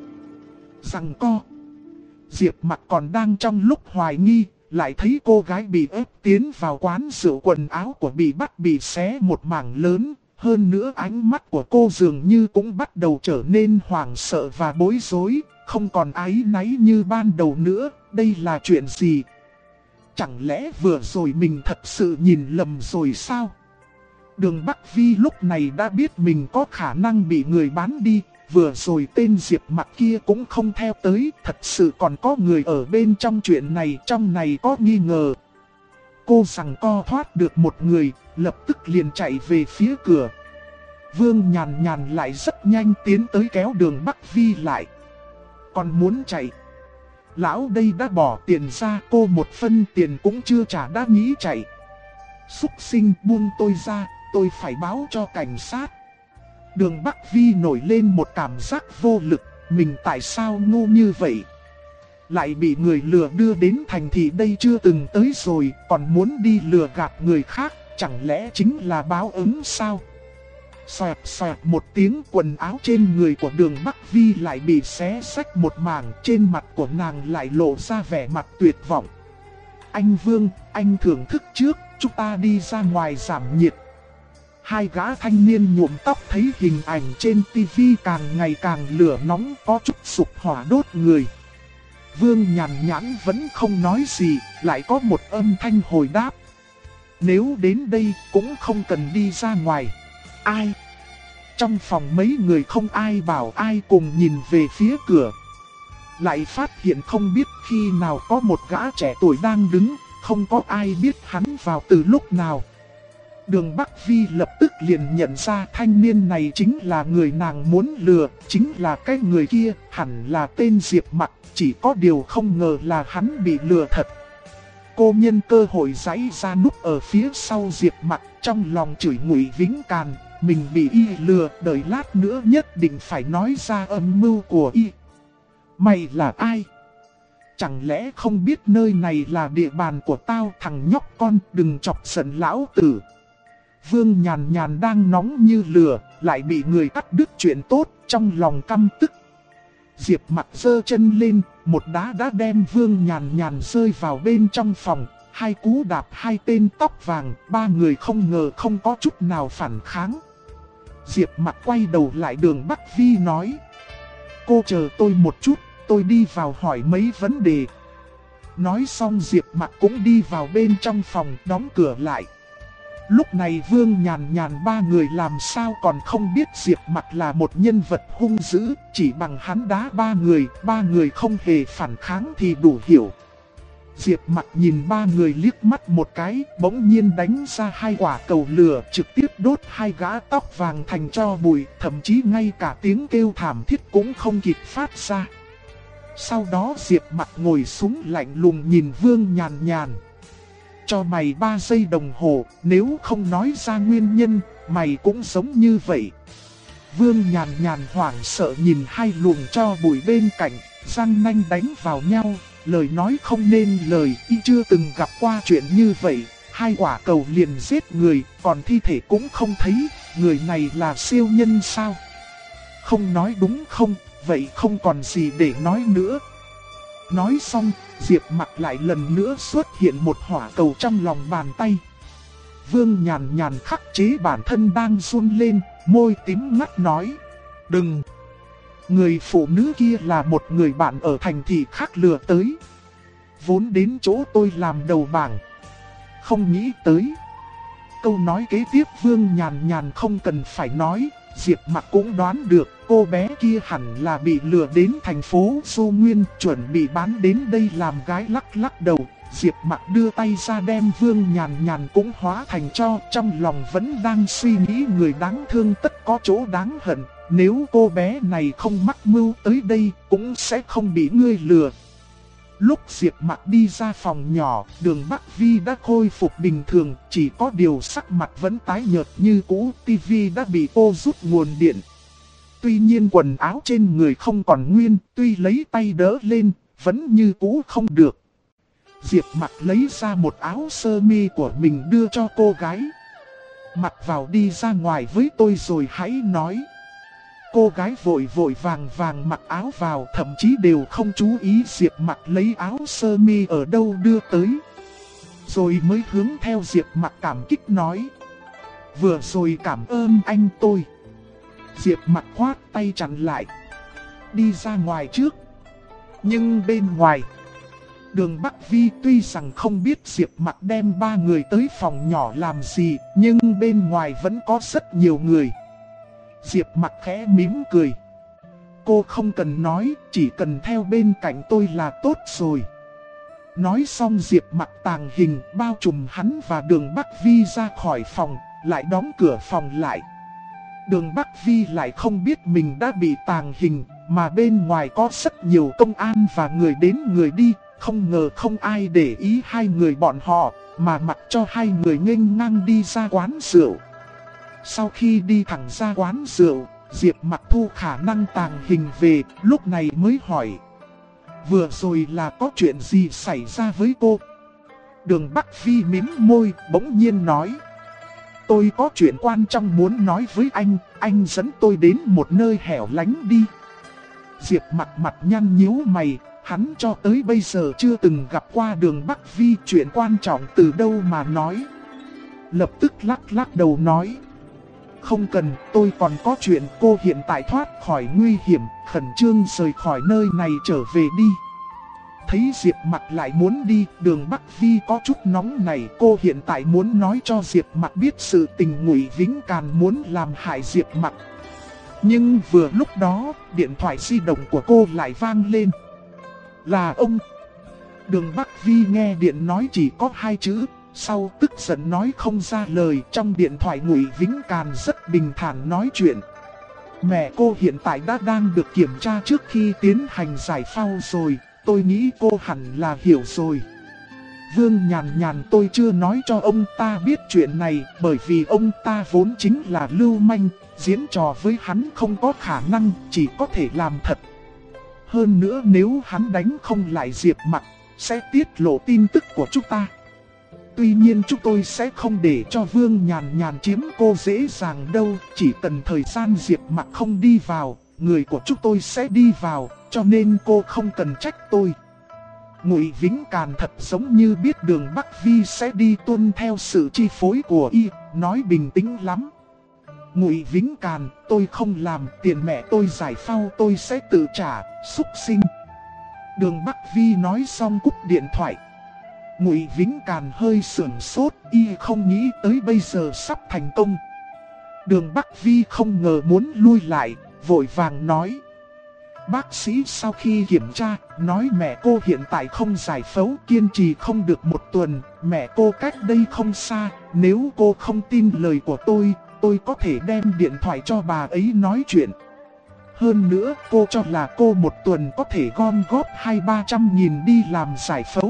S1: co. Diệp Mặc còn đang trong lúc hoài nghi, lại thấy cô gái bị ép tiến vào quán rượu, quần áo của bị bắt bị xé một mảng lớn. Hơn nữa ánh mắt của cô dường như cũng bắt đầu trở nên hoảng sợ và bối rối, không còn áy náy như ban đầu nữa. Đây là chuyện gì? Chẳng lẽ vừa rồi mình thật sự nhìn lầm rồi sao? Đường Bắc Vi lúc này đã biết mình có khả năng bị người bán đi. Vừa rồi tên Diệp Mặc kia cũng không theo tới, thật sự còn có người ở bên trong chuyện này, trong này có nghi ngờ. Cô giằng co thoát được một người, lập tức liền chạy về phía cửa. Vương Nhàn Nhàn lại rất nhanh tiến tới kéo Đường Bắc Vi lại. Còn muốn chạy? Lão đây đã bỏ tiền ra, cô một phân tiền cũng chưa trả đã nghĩ chạy. Súc sinh, buông tôi ra, tôi phải báo cho cảnh sát. Đường Bắc Vi nổi lên một cảm giác vô lực, mình tại sao ngu như vậy? Lại bị người lừa đưa đến thành thị đây chưa từng tới rồi, còn muốn đi lừa gạt người khác, chẳng lẽ chính là báo ứng sao? Xoẹt xoẹt một tiếng, quần áo trên người của Đường Bắc Vi lại bị xé xách một mảng, trên mặt của nàng lại lộ ra vẻ mặt tuyệt vọng. Anh Vương, anh thưởng thức trước, chúng ta đi ra ngoài giảm nhiệt. Hai gã thanh niên nhuộm tóc thấy hình ảnh trên tivi càng ngày càng lửa nóng, có chút sục hỏa đốt người. Vương Nhàn Nhãn vẫn không nói gì, lại có một âm thanh hồi đáp. Nếu đến đây cũng không cần đi ra ngoài. Ai? Trong phòng mấy người không ai bảo ai, cùng nhìn về phía cửa. Lại phát hiện không biết khi nào có một gã trẻ tuổi đang đứng, không có ai biết hắn vào từ lúc nào. Đường Bắc Vi lập tức liền nhận ra thanh niên này chính là người nàng muốn lừa, chính là cái người kia, hẳn là tên Diệp Mặc, chỉ có điều không ngờ là hắn bị lừa thật. Cô nhân cơ hội giãy ra núp ở phía sau Diệp Mặc, trong lòng chửi Ngụy Vĩnh Càn, mình bị y lừa, đợi lát nữa nhất định phải nói ra âm mưu của y. Mày là ai? Chẳng lẽ không biết nơi này là địa bàn của tao? Thằng nhóc con, đừng chọc giận lão tử. Vương Nhàn Nhàn đang nóng như lửa, lại bị người cắt đứt chuyện tốt, trong lòng căm tức. Diệp Mặc giơ chân lên, một đá đã đem Vương Nhàn Nhàn rơi vào bên trong phòng. Hai cú đạp hai tên tóc vàng, ba người không ngờ không có chút nào phản kháng. Diệp Mặc quay đầu lại Đường Bắc Vi nói. Cô chờ tôi một chút, tôi đi vào hỏi mấy vấn đề. Nói xong Diệp Mặc cũng đi vào bên trong phòng, đóng cửa lại. Lúc này Vương Nhàn Nhàn ba người làm sao còn không biết Diệp Mặc là một nhân vật hung dữ, chỉ bằng hắn đá ba người không hề phản kháng thì đủ hiểu. Diệp Mặc nhìn ba người liếc mắt một cái, bỗng nhiên đánh ra hai quả cầu lửa, trực tiếp đốt hai gã tóc vàng thành tro bụi, thậm chí ngay cả tiếng kêu thảm thiết cũng không kịp phát ra. Sau đó Diệp Mặc ngồi xuống lạnh lùng nhìn Vương Nhàn Nhàn. Cho mày 3 giây đồng hồ, nếu không nói ra nguyên nhân, mày cũng giống như vậy. Vương Nhàn Nhàn hoảng sợ nhìn hai luồng tro bụi bên cạnh, răng nanh đánh vào nhau, lời nói không nên lời, y chưa từng gặp qua chuyện như vậy. Hai quả cầu liền giết người, còn thi thể cũng không thấy, người này là siêu nhân sao? Không nói đúng không, vậy không còn gì để nói nữa. Nói xong, Diệp Mặc lại lần nữa xuất hiện một hỏa cầu trong lòng bàn tay. Vương Nhàn Nhàn khắc chế bản thân đang run lên, môi tím ngắt nói. Đừng! Người phụ nữ kia là một người bạn ở thành thị khác lừa tới. Vốn đến chỗ tôi làm đầu bảng. Không nghĩ tới. Câu nói kế tiếp Vương Nhàn Nhàn không cần phải nói, Diệp Mặc cũng đoán được cô bé kia hẳn là bị lừa đến thành phố Xô Nguyên, chuẩn bị bán đến đây làm gái lắc lắc đầu. Diệp Mặc đưa tay ra đem Vương Nhàn Nhàn cũng hóa thành tro, trong lòng vẫn đang suy nghĩ người đáng thương tất có chỗ đáng hận. Nếu cô bé này không mắc mưu tới đây cũng sẽ không bị ngươi lừa. Lúc Diệp Mặc đi ra phòng nhỏ, Đường Bắc Vi đã khôi phục bình thường, chỉ có điều sắc mặt vẫn tái nhợt như cũ, tivi đã bị cô rút nguồn điện. Tuy nhiên quần áo trên người không còn nguyên, tuy lấy tay đỡ lên, vẫn như cũ không được. Diệp Mặc lấy ra một áo sơ mi của mình đưa cho cô gái. Mặc vào đi ra ngoài với tôi rồi hãy nói. Cô gái vội vội vàng vàng mặc áo vào, thậm chí đều không chú ý Diệp Mặc lấy áo sơ mi ở đâu đưa tới. Rồi mới hướng theo Diệp Mặc cảm kích nói. Vừa rồi cảm ơn anh tôi. Diệp Mặc khoát tay chặn lại. Đi ra ngoài trước. Nhưng bên ngoài, Đường Bắc Vi tuy rằng không biết Diệp Mặc đem ba người tới phòng nhỏ làm gì, nhưng bên ngoài vẫn có rất nhiều người. Diệp Mặc khẽ mỉm cười. Cô không cần nói, chỉ cần theo bên cạnh tôi là tốt rồi. Nói xong Diệp Mặc tàng hình bao trùm hắn và Đường Bắc Vi ra khỏi phòng, lại đóng cửa phòng lại. Đường Bắc Vi lại không biết mình đã bị tàng hình, mà bên ngoài có rất nhiều công an và người đến người đi. Không ngờ không ai để ý hai người bọn họ, mà mặc cho hai người nghênh ngang đi ra quán rượu. Sau khi đi thẳng ra quán rượu, Diệp Mặc thu khả năng tàng hình về, lúc này mới hỏi. Vừa rồi là có chuyện gì xảy ra với cô? Đường Bắc Vi mím môi, bỗng nhiên nói. Tôi có chuyện quan trọng muốn nói với anh dẫn tôi đến một nơi hẻo lánh đi. Diệp Mặc mặt nhăn nhíu mày, hắn cho tới bây giờ chưa từng gặp qua Đường Bắc Vi, chuyện quan trọng từ đâu mà nói. lập tức lắc đầu nói. Không cần, tôi còn có chuyện. Cô hiện tại thoát khỏi nguy hiểm, khẩn trương rời khỏi nơi này trở về đi. Thấy Diệp Mặc lại muốn đi, Đường Bắc Vi có chút nóng này. Cô hiện tại muốn nói cho Diệp Mặc biết sự tình Ngụy Vĩnh Càn muốn làm hại Diệp Mặc. Nhưng vừa lúc đó, điện thoại di động của cô lại vang lên. Là ông. Đường Bắc Vi nghe điện nói chỉ có 2 chữ, sau tức giận nói không ra lời. Trong điện thoại Ngụy Vĩnh Càn rất bình thản nói chuyện. Mẹ cô hiện tại đã đang được kiểm tra trước khi tiến hành giải phẫu rồi. Tôi nghĩ cô hẳn là hiểu rồi. Vương Nhàn Nhàn, tôi chưa nói cho ông ta biết chuyện này, bởi vì ông ta vốn chính là lưu manh, diễn trò với hắn không có khả năng, chỉ có thể làm thật. Hơn nữa nếu hắn đánh không lại Diệp Mặc, sẽ tiết lộ tin tức của chúng ta. Tuy nhiên chúng tôi sẽ không để cho Vương Nhàn Nhàn chiếm cô dễ dàng đâu, chỉ cần thời gian Diệp Mặc không đi vào, người của chúng tôi sẽ đi vào, cho nên cô không cần trách tôi. Ngụy Vĩnh Càn thật giống như biết Đường Bắc Vi sẽ đi tuân theo sự chi phối của y, nói bình tĩnh lắm. Ngụy Vĩnh Càn, tôi không làm, tiền mẹ tôi giải phẫu tôi sẽ tự trả, súc sinh. Đường Bắc Vi nói xong cúp điện thoại. Ngụy Vĩnh Càn hơi sửng sốt, y không nghĩ tới bây giờ sắp thành công. Đường Bắc Vi không ngờ muốn lui lại, vội vàng nói. Bác sĩ sau khi kiểm tra, nói mẹ cô hiện tại không giải phẫu, kiên trì không được 1 tuần, mẹ cô cách đây không xa, nếu cô không tin lời của tôi có thể đem điện thoại cho bà ấy nói chuyện. Hơn nữa, cô cho là cô 1 tuần có thể gom góp 200-300 nghìn đi làm giải phẫu.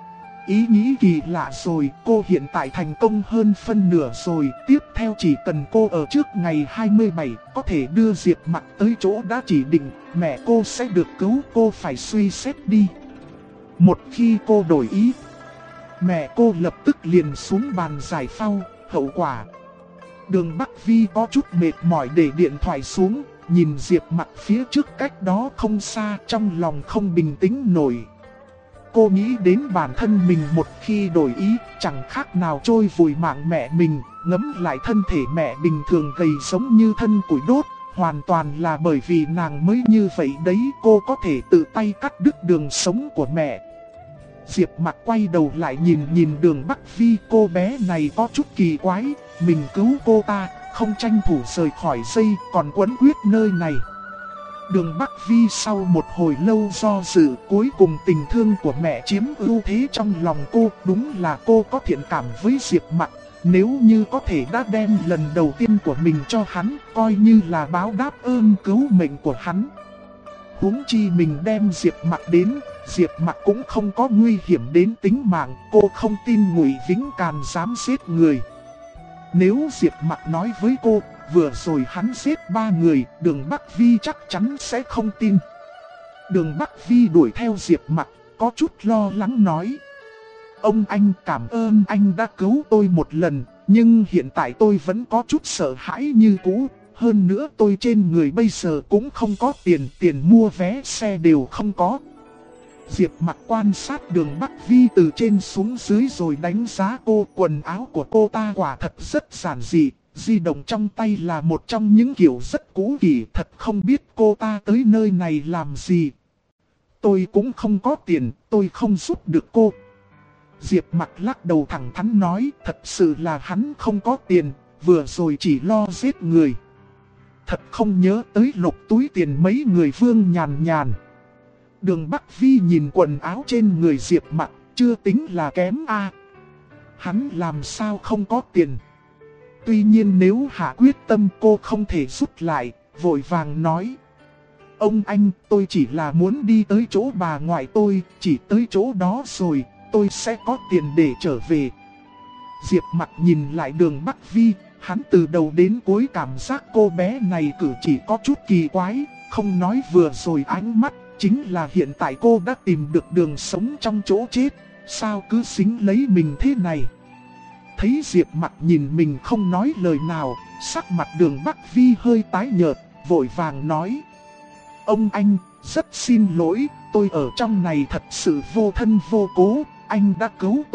S1: Ý nghĩ kỳ lạ rồi, cô hiện tại thành công hơn phân nửa rồi, tiếp theo chỉ cần cô ở trước ngày 27 có thể đưa Diệp Mặc tới chỗ đã chỉ định, mẹ cô sẽ được cứu, cô phải suy xét đi. Một khi cô đổi ý, mẹ cô lập tức liền xuống bàn giải phẫu, hậu quả. Đường Bắc Vi có chút mệt mỏi để điện thoại xuống, nhìn Diệp Mặc phía trước cách đó không xa, trong lòng không bình tĩnh nổi. Cô nghĩ đến bản thân mình một khi đổi ý, chẳng khác nào trôi vùi mạng mẹ mình, ngẫm lại thân thể mẹ bình thường gầy giống như thân củi đốt, hoàn toàn là bởi vì nàng mới như vậy đấy, cô có thể tự tay cắt đứt đường sống của mẹ. Diệp Mặc quay đầu lại nhìn Đường Bắc Vi, cô bé này có chút kỳ quái, mình cứu cô ta, không tranh thủ rời khỏi dây, còn quấn quyết nơi này. Đường Bắc Vi sau một hồi lâu do dự, cuối cùng tình thương của mẹ chiếm ưu thế trong lòng cô, đúng là cô có thiện cảm với Diệp Mặc, nếu như có thể đã đem lần đầu tiên của mình cho hắn, coi như là báo đáp ơn cứu mệnh của hắn. Huống chi mình đem Diệp Mặc đến, Diệp Mặc cũng không có nguy hiểm đến tính mạng, cô không tin Ngụy Vĩnh Càn dám giết người. Nếu Diệp Mặc nói với cô, vừa rồi hắn giết 3 người, Đường Bắc Vi chắc chắn sẽ không tin. Đường Bắc Vi đuổi theo Diệp Mặc, có chút lo lắng nói. Ông anh, cảm ơn anh đã cứu tôi 1 lần, nhưng hiện tại tôi vẫn có chút sợ hãi như cũ. Hơn nữa tôi trên người bây giờ cũng không có tiền mua vé xe đều không có. Diệp Mặc quan sát Đường Bắc Vi từ trên xuống dưới rồi đánh giá cô, quần áo của cô ta quả thật rất giản dị. Di động trong tay là một trong những kiểu rất cũ kỹ, thật không biết cô ta tới nơi này làm gì. Tôi cũng không có tiền, tôi không giúp được cô. Diệp Mặc lắc đầu thẳng thắn nói, thật sự là hắn không có tiền, vừa rồi chỉ lo giết người. Thật không nhớ tới lục túi tiền mấy người Vương Nhàn Nhàn. Đường Bắc Vi nhìn quần áo trên người Diệp Mặc, chưa tính là kém a. Hắn làm sao không có tiền. Tuy nhiên nếu hạ quyết tâm cô không thể rút lại, vội vàng nói. Ông anh, tôi chỉ là muốn đi tới chỗ bà ngoại tôi, chỉ tới chỗ đó rồi, tôi sẽ có tiền để trở về. Diệp Mặc nhìn lại Đường Bắc Vi, hắn từ đầu đến cuối cảm giác cô bé này cử chỉ có chút kỳ quái, không nói vừa rồi ánh mắt, chính là hiện tại cô đã tìm được đường sống trong chỗ chết, sao cứ xính lấy mình thế này. Thấy Diệp Mặc nhìn mình không nói lời nào, sắc mặt Đường Bắc Vi hơi tái nhợt, vội vàng nói. Ông anh, rất xin lỗi, tôi ở trong này thật sự vô thân vô cố, anh đã cứu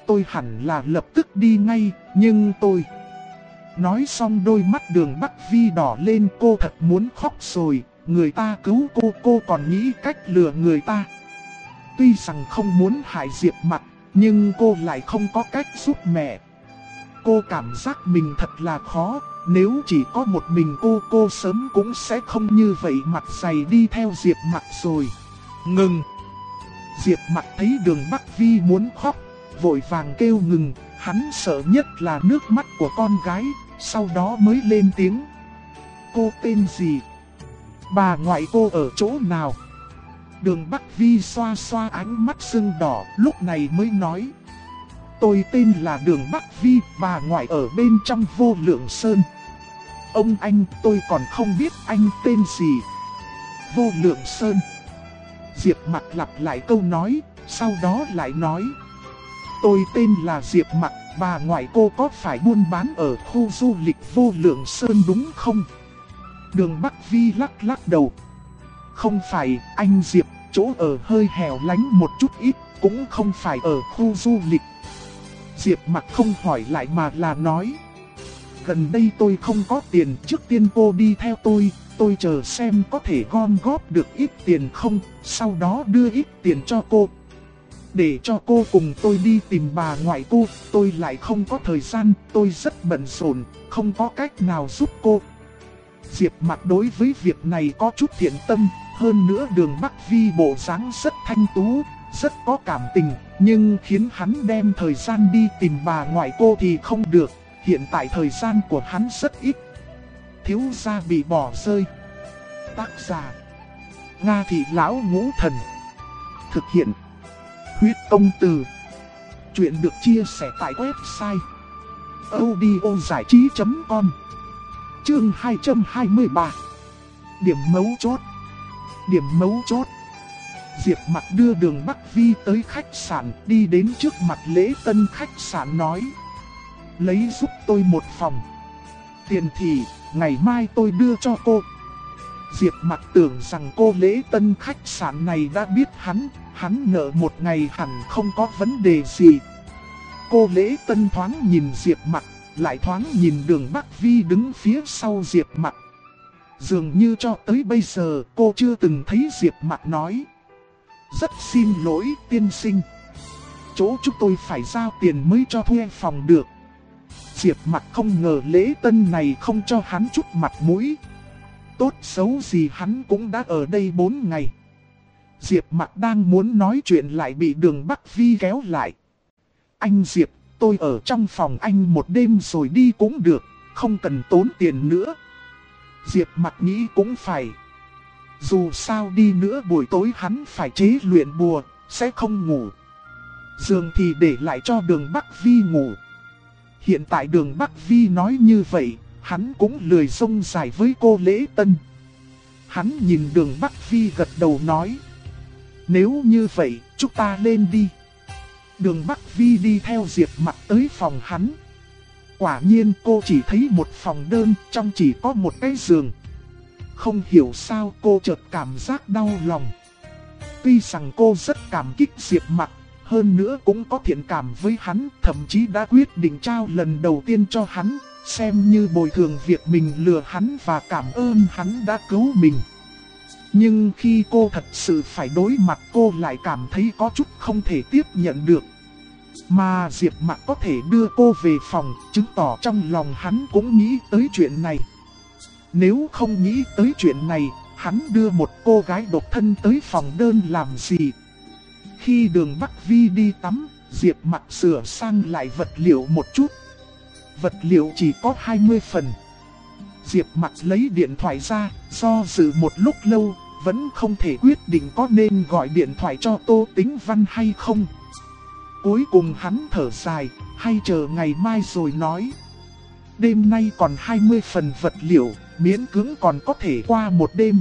S1: tôi hẳn là lập tức đi ngay, nhưng tôi... Nói xong đôi mắt Đường Bắc Vi đỏ lên, cô thật muốn khóc rồi, người ta cứu cô còn nghĩ cách lừa người ta. Tuy rằng không muốn hại Diệp Mặc, nhưng cô lại không có cách giúp mẹ. Cô cảm giác mình thật là khó, nếu chỉ có một mình cô sớm cũng sẽ không như vậy mặt dày đi theo Diệp Mặc rồi. Ngừng! Diệp Mặc thấy Đường Bắc Vi muốn khóc, vội vàng kêu ngừng, hắn sợ nhất là nước mắt của con gái, sau đó mới lên tiếng. Cô tên gì? Bà ngoại cô ở chỗ nào? Đường Bắc Vi xoa xoa ánh mắt sưng đỏ, lúc này mới nói. Tôi tên là Đường Bắc Vi, bà ngoại ở bên trong Vô Lượng Sơn. Ông anh, tôi còn không biết anh tên gì. Vô Lượng Sơn. Diệp Mặc lặp lại câu nói, sau đó lại nói. Tôi tên là Diệp Mặc, bà ngoại cô có phải buôn bán ở khu du lịch Vô Lượng Sơn đúng không? Đường Bắc Vi lắc lắc đầu. Không phải, anh Diệp, chỗ ở hơi hẻo lánh một chút ít, cũng không phải ở khu du lịch. Diệp Mặc không hỏi lại mà là nói. Gần đây tôi không có tiền, trước tiên cô đi theo tôi chờ xem có thể gom góp được ít tiền không, sau đó đưa ít tiền cho cô. Để cho cô cùng tôi đi tìm bà ngoại cô, tôi lại không có thời gian, tôi rất bận rộn, không có cách nào giúp cô. Diệp Mặc đối với việc này có chút thiện tâm, hơn nữa Đường Bắc Vi bộ dáng rất thanh tú, rất có cảm tình, nhưng khiến hắn đem thời gian đi tìm bà ngoại cô thì không được, hiện tại thời gian của hắn rất ít. Thiếu gia bị bỏ rơi. Tác giả Nga Thị Lão Ngũ Thần. Thực hiện Huyết Công Từ. Chuyện được chia sẻ tại website audiozảichí.com. Chương 223. Điểm mấu chốt. Điểm mấu chốt. Diệp Mặc đưa Đường Bắc Vi tới khách sạn, đi đến trước mặt lễ tân khách sạn nói. Lấy giúp tôi một phòng. Tiền thì, ngày mai tôi đưa cho cô. Diệp Mặc tưởng rằng cô lễ tân khách sạn này đã biết hắn nợ một ngày hẳn không có vấn đề gì. Cô lễ tân thoáng nhìn Diệp Mặc, lại thoáng nhìn Đường Bắc Vi đứng phía sau Diệp Mặc. Dường như cho tới bây giờ cô chưa từng thấy Diệp Mặc nói. Rất xin lỗi tiên sinh. Chỗ chúng tôi phải giao tiền mới cho thuê phòng được. Diệp Mặc không ngờ lễ tân này không cho hắn chút mặt mũi. Tốt xấu gì hắn cũng đã ở đây 4 ngày. Diệp Mặc đang muốn nói chuyện lại bị Đường Bắc Vi kéo lại. Anh Diệp, tôi ở trong phòng anh một đêm rồi đi cũng được, không cần tốn tiền nữa. Diệp Mặc nghĩ cũng phải. Dù sao đi nữa buổi tối hắn phải chế luyện bùa, sẽ không ngủ. Giường thì để lại cho Đường Bắc Vi ngủ. Hiện tại Đường Bắc Vi nói như vậy, hắn cũng lười xông dài với cô lễ tân. Hắn nhìn Đường Bắc Vi gật đầu nói. Nếu như vậy, chúng ta lên đi. Đường Bắc Vi đi theo Diệp Mặc tới phòng hắn. Quả nhiên cô chỉ thấy một phòng đơn, trong chỉ có một cái giường. Không hiểu sao cô chợt cảm giác đau lòng. Tuy rằng cô rất cảm kích Diệp Mặc, hơn nữa cũng có thiện cảm với hắn, thậm chí đã quyết định trao lần đầu tiên cho hắn, xem như bồi thường việc mình lừa hắn và cảm ơn hắn đã cứu mình. Nhưng khi cô thật sự phải đối mặt, cô lại cảm thấy có chút không thể tiếp nhận được. Mà Diệp Mặc có thể đưa cô về phòng, chứng tỏ trong lòng hắn cũng nghĩ tới chuyện này. Nếu không nghĩ tới chuyện này, hắn đưa một cô gái độc thân tới phòng đơn làm gì? Khi Đường Bắc Vi đi tắm, Diệp Mặc sửa sang lại vật liệu một chút. Vật liệu chỉ có 20 phần. Diệp Mặc lấy điện thoại ra, do dự một lúc lâu, vẫn không thể quyết định có nên gọi điện thoại cho Tô Tĩnh Văn hay không. Cuối cùng hắn thở dài, hay chờ ngày mai rồi nói. Đêm nay còn 20 phần vật liệu, miễn cưỡng còn có thể qua một đêm.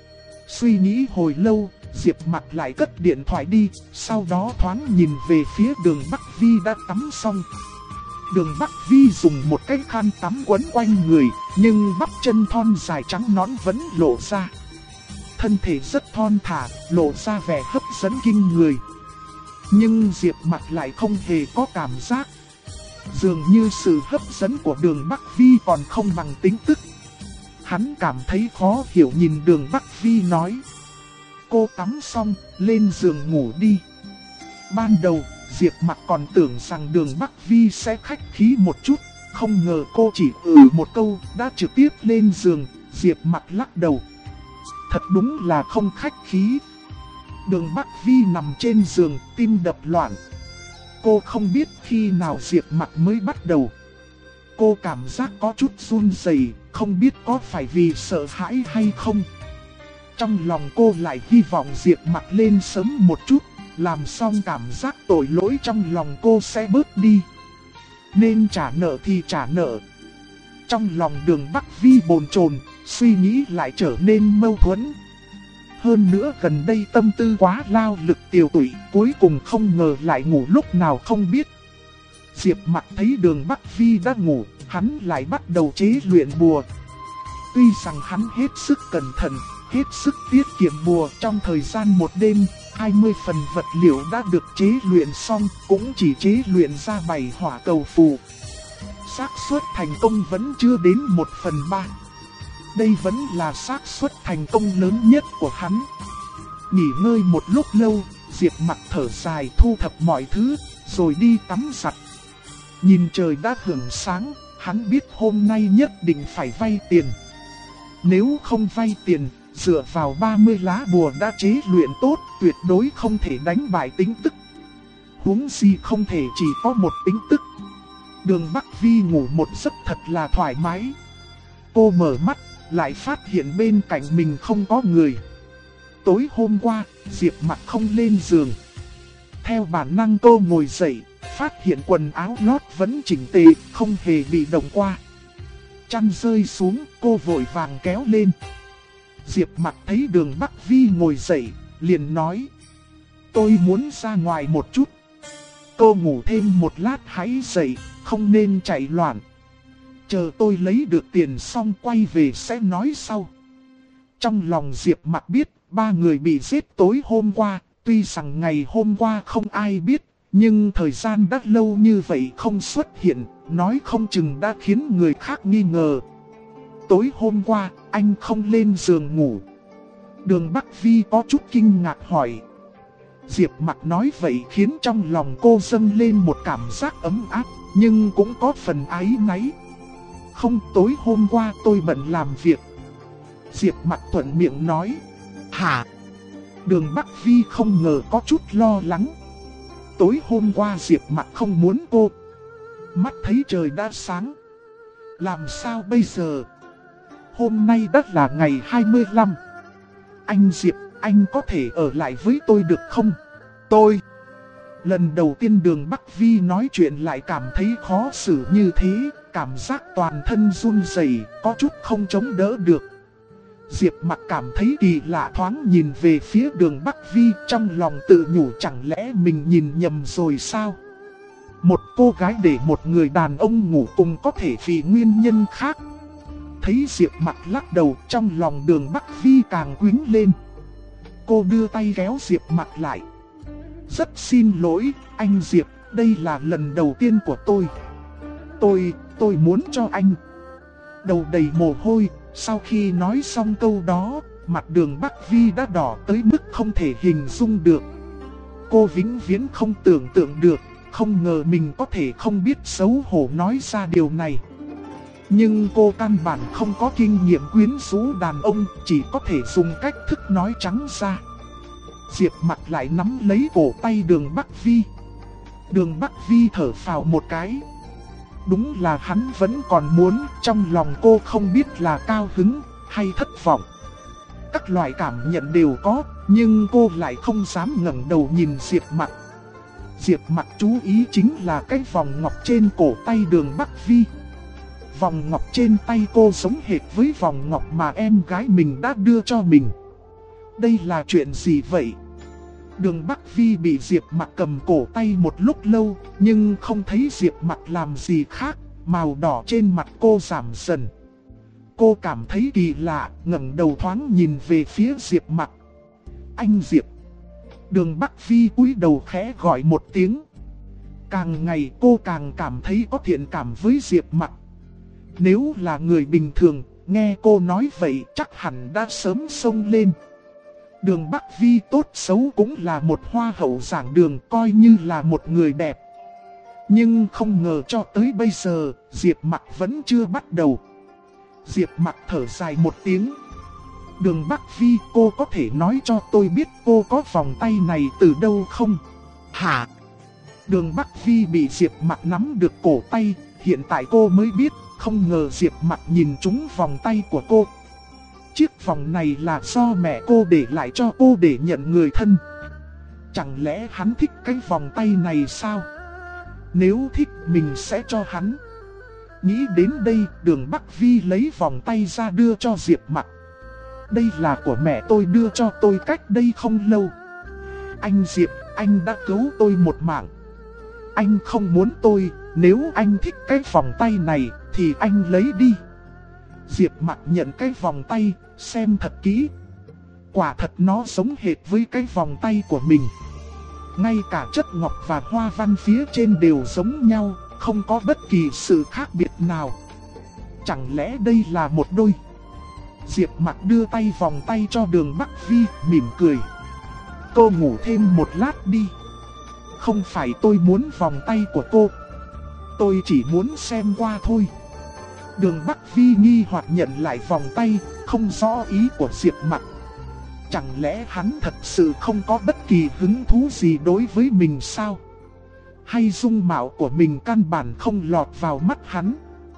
S1: Suy nghĩ hồi lâu, Diệp Mặc lại cất điện thoại đi, sau đó thoáng nhìn về phía Đường Bắc Vi đã tắm xong. Đường Bắc Vi dùng một cái khăn tắm quấn quanh người, nhưng bắp chân thon dài trắng nõn vẫn lộ ra. Thân thể rất thon thả, lộ ra vẻ hấp dẫn kinh người. Nhưng Diệp Mặc lại không hề có cảm giác. Dường như sự hấp dẫn của Đường Bắc Vi còn không bằng tính tức. Hắn cảm thấy khó hiểu nhìn Đường Bắc Vi nói. Cô tắm xong, lên giường ngủ đi. Ban đầu, Diệp Mặc còn tưởng rằng Đường Bắc Vi sẽ khách khí một chút. Không ngờ cô chỉ một câu đã trực tiếp lên giường. Diệp Mặc lắc đầu. Thật đúng là không khách khí. Đường Bắc Vi nằm trên giường, tim đập loạn. Cô không biết khi nào Diệp Mặc mới bắt đầu. Cô cảm giác có chút run rẩy, không biết có phải vì sợ hãi hay không. Trong lòng cô lại hy vọng Diệp Mặc lên sớm một chút, làm xong cảm giác tội lỗi trong lòng cô sẽ bớt đi. Nên trả nợ thì trả nợ. Trong lòng Đường Bắc Vi bồn chồn, suy nghĩ lại trở nên mâu thuẫn. Hơn nữa gần đây tâm tư quá lao lực tiều tụy, cuối cùng không ngờ lại ngủ lúc nào không biết. Diệp Mặc thấy Đường Bắc Vi đã ngủ, hắn lại bắt đầu chế luyện bùa. Tuy rằng hắn hết sức cẩn thận, hết sức tiết kiệm bùa, trong thời gian một đêm, 20 phần vật liệu đã được chế luyện xong, cũng chỉ chế luyện ra 7 hỏa cầu phù. Xác suất thành công vẫn chưa đến 1/3. Đây vẫn là xác suất thành công lớn nhất của hắn. Nghỉ ngơi một lúc lâu, Diệp Mặc thở dài thu thập mọi thứ, rồi đi tắm giặt. Nhìn trời đã hửng sáng, hắn biết hôm nay nhất định phải vay tiền. Nếu không vay tiền, dựa vào 30 lá bùa đã chế luyện tốt, tuyệt đối không thể đánh bại tính tức. Huống gì không thể chỉ có một tính tức. Đường Bắc Vi ngủ một giấc thật là thoải mái. Cô mở mắt, lại phát hiện bên cạnh mình không có người. Tối hôm qua, Diệp Mặc không lên giường. Theo bản năng cô ngồi dậy, phát hiện quần áo lót vẫn chỉnh tề, không hề bị động qua. Chăn rơi xuống, cô vội vàng kéo lên. Diệp Mặc thấy Đường Bắc Vi ngồi dậy, liền nói. Tôi muốn ra ngoài một chút. Cô ngủ thêm một lát hãy dậy, không nên chạy loạn. Chờ tôi lấy được tiền xong quay về sẽ nói sau. Trong lòng Diệp Mặc biết, ba người bị giết tối hôm qua, tuy rằng ngày hôm qua không ai biết, nhưng thời gian đã lâu như vậy không xuất hiện, nói không chừng đã khiến người khác nghi ngờ. Tối hôm qua, anh không lên giường ngủ. Đường Bắc Vi có chút kinh ngạc hỏi. Diệp Mặc nói vậy khiến trong lòng cô dâng lên một cảm giác ấm áp, nhưng cũng có phần áy náy. Không, tối hôm qua tôi bận làm việc. Diệp Mặc thuận miệng nói. Hả? Đường Bắc Vi không ngờ có chút lo lắng. Tối hôm qua Diệp Mặc không muốn cô. Mắt thấy trời đã sáng. Làm sao bây giờ? Hôm nay đã là ngày 25. Anh Diệp, anh có thể ở lại với tôi được không? Tôi. Lần đầu tiên Đường Bắc Vi nói chuyện lại cảm thấy khó xử như thế, cảm giác toàn thân run rẩy, có chút không chống đỡ được. Diệp Mặc cảm thấy kỳ lạ, thoáng nhìn về phía Đường Bắc Vi, trong lòng tự nhủ chẳng lẽ mình nhìn nhầm rồi sao? Một cô gái để một người đàn ông ngủ cùng có thể vì nguyên nhân khác. Thấy Diệp Mặc lắc đầu, trong lòng Đường Bắc Vi càng quính lên. Cô đưa tay kéo Diệp Mặc lại. Rất xin lỗi, anh Diệp, đây là lần đầu tiên của tôi. Tôi muốn cho anh. Đầu đầy mồ hôi, sau khi nói xong câu đó, mặt Đường Bắc Vi đã đỏ tới mức không thể hình dung được. Cô vĩnh viễn không tưởng tượng được, không ngờ mình có thể không biết xấu hổ nói ra điều này. Nhưng cô căn bản không có kinh nghiệm quyến rũ đàn ông, chỉ có thể dùng cách thức nói trắng ra. Diệp Mặc lại nắm lấy cổ tay Đường Bắc Vi. Đường Bắc Vi thở phào một cái. Đúng là hắn vẫn còn muốn, trong lòng cô không biết là cao hứng hay thất vọng. Các loại cảm nhận đều có, nhưng cô lại không dám ngẩng đầu nhìn Diệp Mặc. Diệp Mặc chú ý chính là cái vòng ngọc trên cổ tay Đường Bắc Vi. Vòng ngọc trên tay cô giống hệt với vòng ngọc mà em gái mình đã đưa cho mình. Đây là chuyện gì vậy? Đường Bắc Vi bị Diệp Mặc cầm cổ tay một lúc lâu, nhưng không thấy Diệp Mặc làm gì khác, màu đỏ trên mặt cô giảm dần. Cô cảm thấy kỳ lạ, ngẩng đầu thoáng nhìn về phía Diệp Mặc. Anh Diệp, Đường Bắc Vi cúi đầu khẽ gọi một tiếng. Càng ngày cô càng cảm thấy có thiện cảm với Diệp Mặc. Nếu là người bình thường, nghe cô nói vậy chắc hẳn đã sớm xông lên. Đường Bắc Vi tốt xấu cũng là một hoa hậu giảng đường, coi như là một người đẹp. Nhưng không ngờ cho tới bây giờ, Diệp Mặc vẫn chưa bắt đầu. Diệp Mặc thở dài một tiếng. Đường Bắc Vi, cô có thể nói cho tôi biết cô có vòng tay này từ đâu không? Hả? Đường Bắc Vi bị Diệp Mặc nắm được cổ tay, hiện tại cô mới biết, không ngờ Diệp Mặc nhìn trúng vòng tay của cô. Chiếc vòng này là do mẹ cô để lại cho cô để nhận người thân. Chẳng lẽ hắn thích cái vòng tay này sao? Nếu thích mình sẽ cho hắn. Nghĩ đến đây, Đường Bắc Vi lấy vòng tay ra đưa cho Diệp Mặc. Đây là của mẹ tôi đưa cho tôi cách đây không lâu. Anh Diệp, anh đã cứu tôi một mạng. Anh không muốn tôi, nếu anh thích cái vòng tay này thì anh lấy đi. Diệp Mặc nhận cái vòng tay, xem thật kỹ. Quả thật nó giống hệt với cái vòng tay của mình. Ngay cả chất ngọc và hoa văn phía trên đều giống nhau, không có bất kỳ sự khác biệt nào. Chẳng lẽ đây là một đôi? Diệp Mặc đưa tay vòng tay cho Đường Bắc Vi, mỉm cười. Cô ngủ thêm một lát đi. Không phải tôi muốn vòng tay của cô, tôi chỉ muốn xem qua thôi. Đường Bắc Vi nghi hoặc nhận lại vòng tay, không rõ ý của Diệp Mặc. Chẳng lẽ hắn thật sự không có bất kỳ hứng thú gì đối với mình sao? Hay dung mạo của mình căn bản không lọt vào mắt hắn?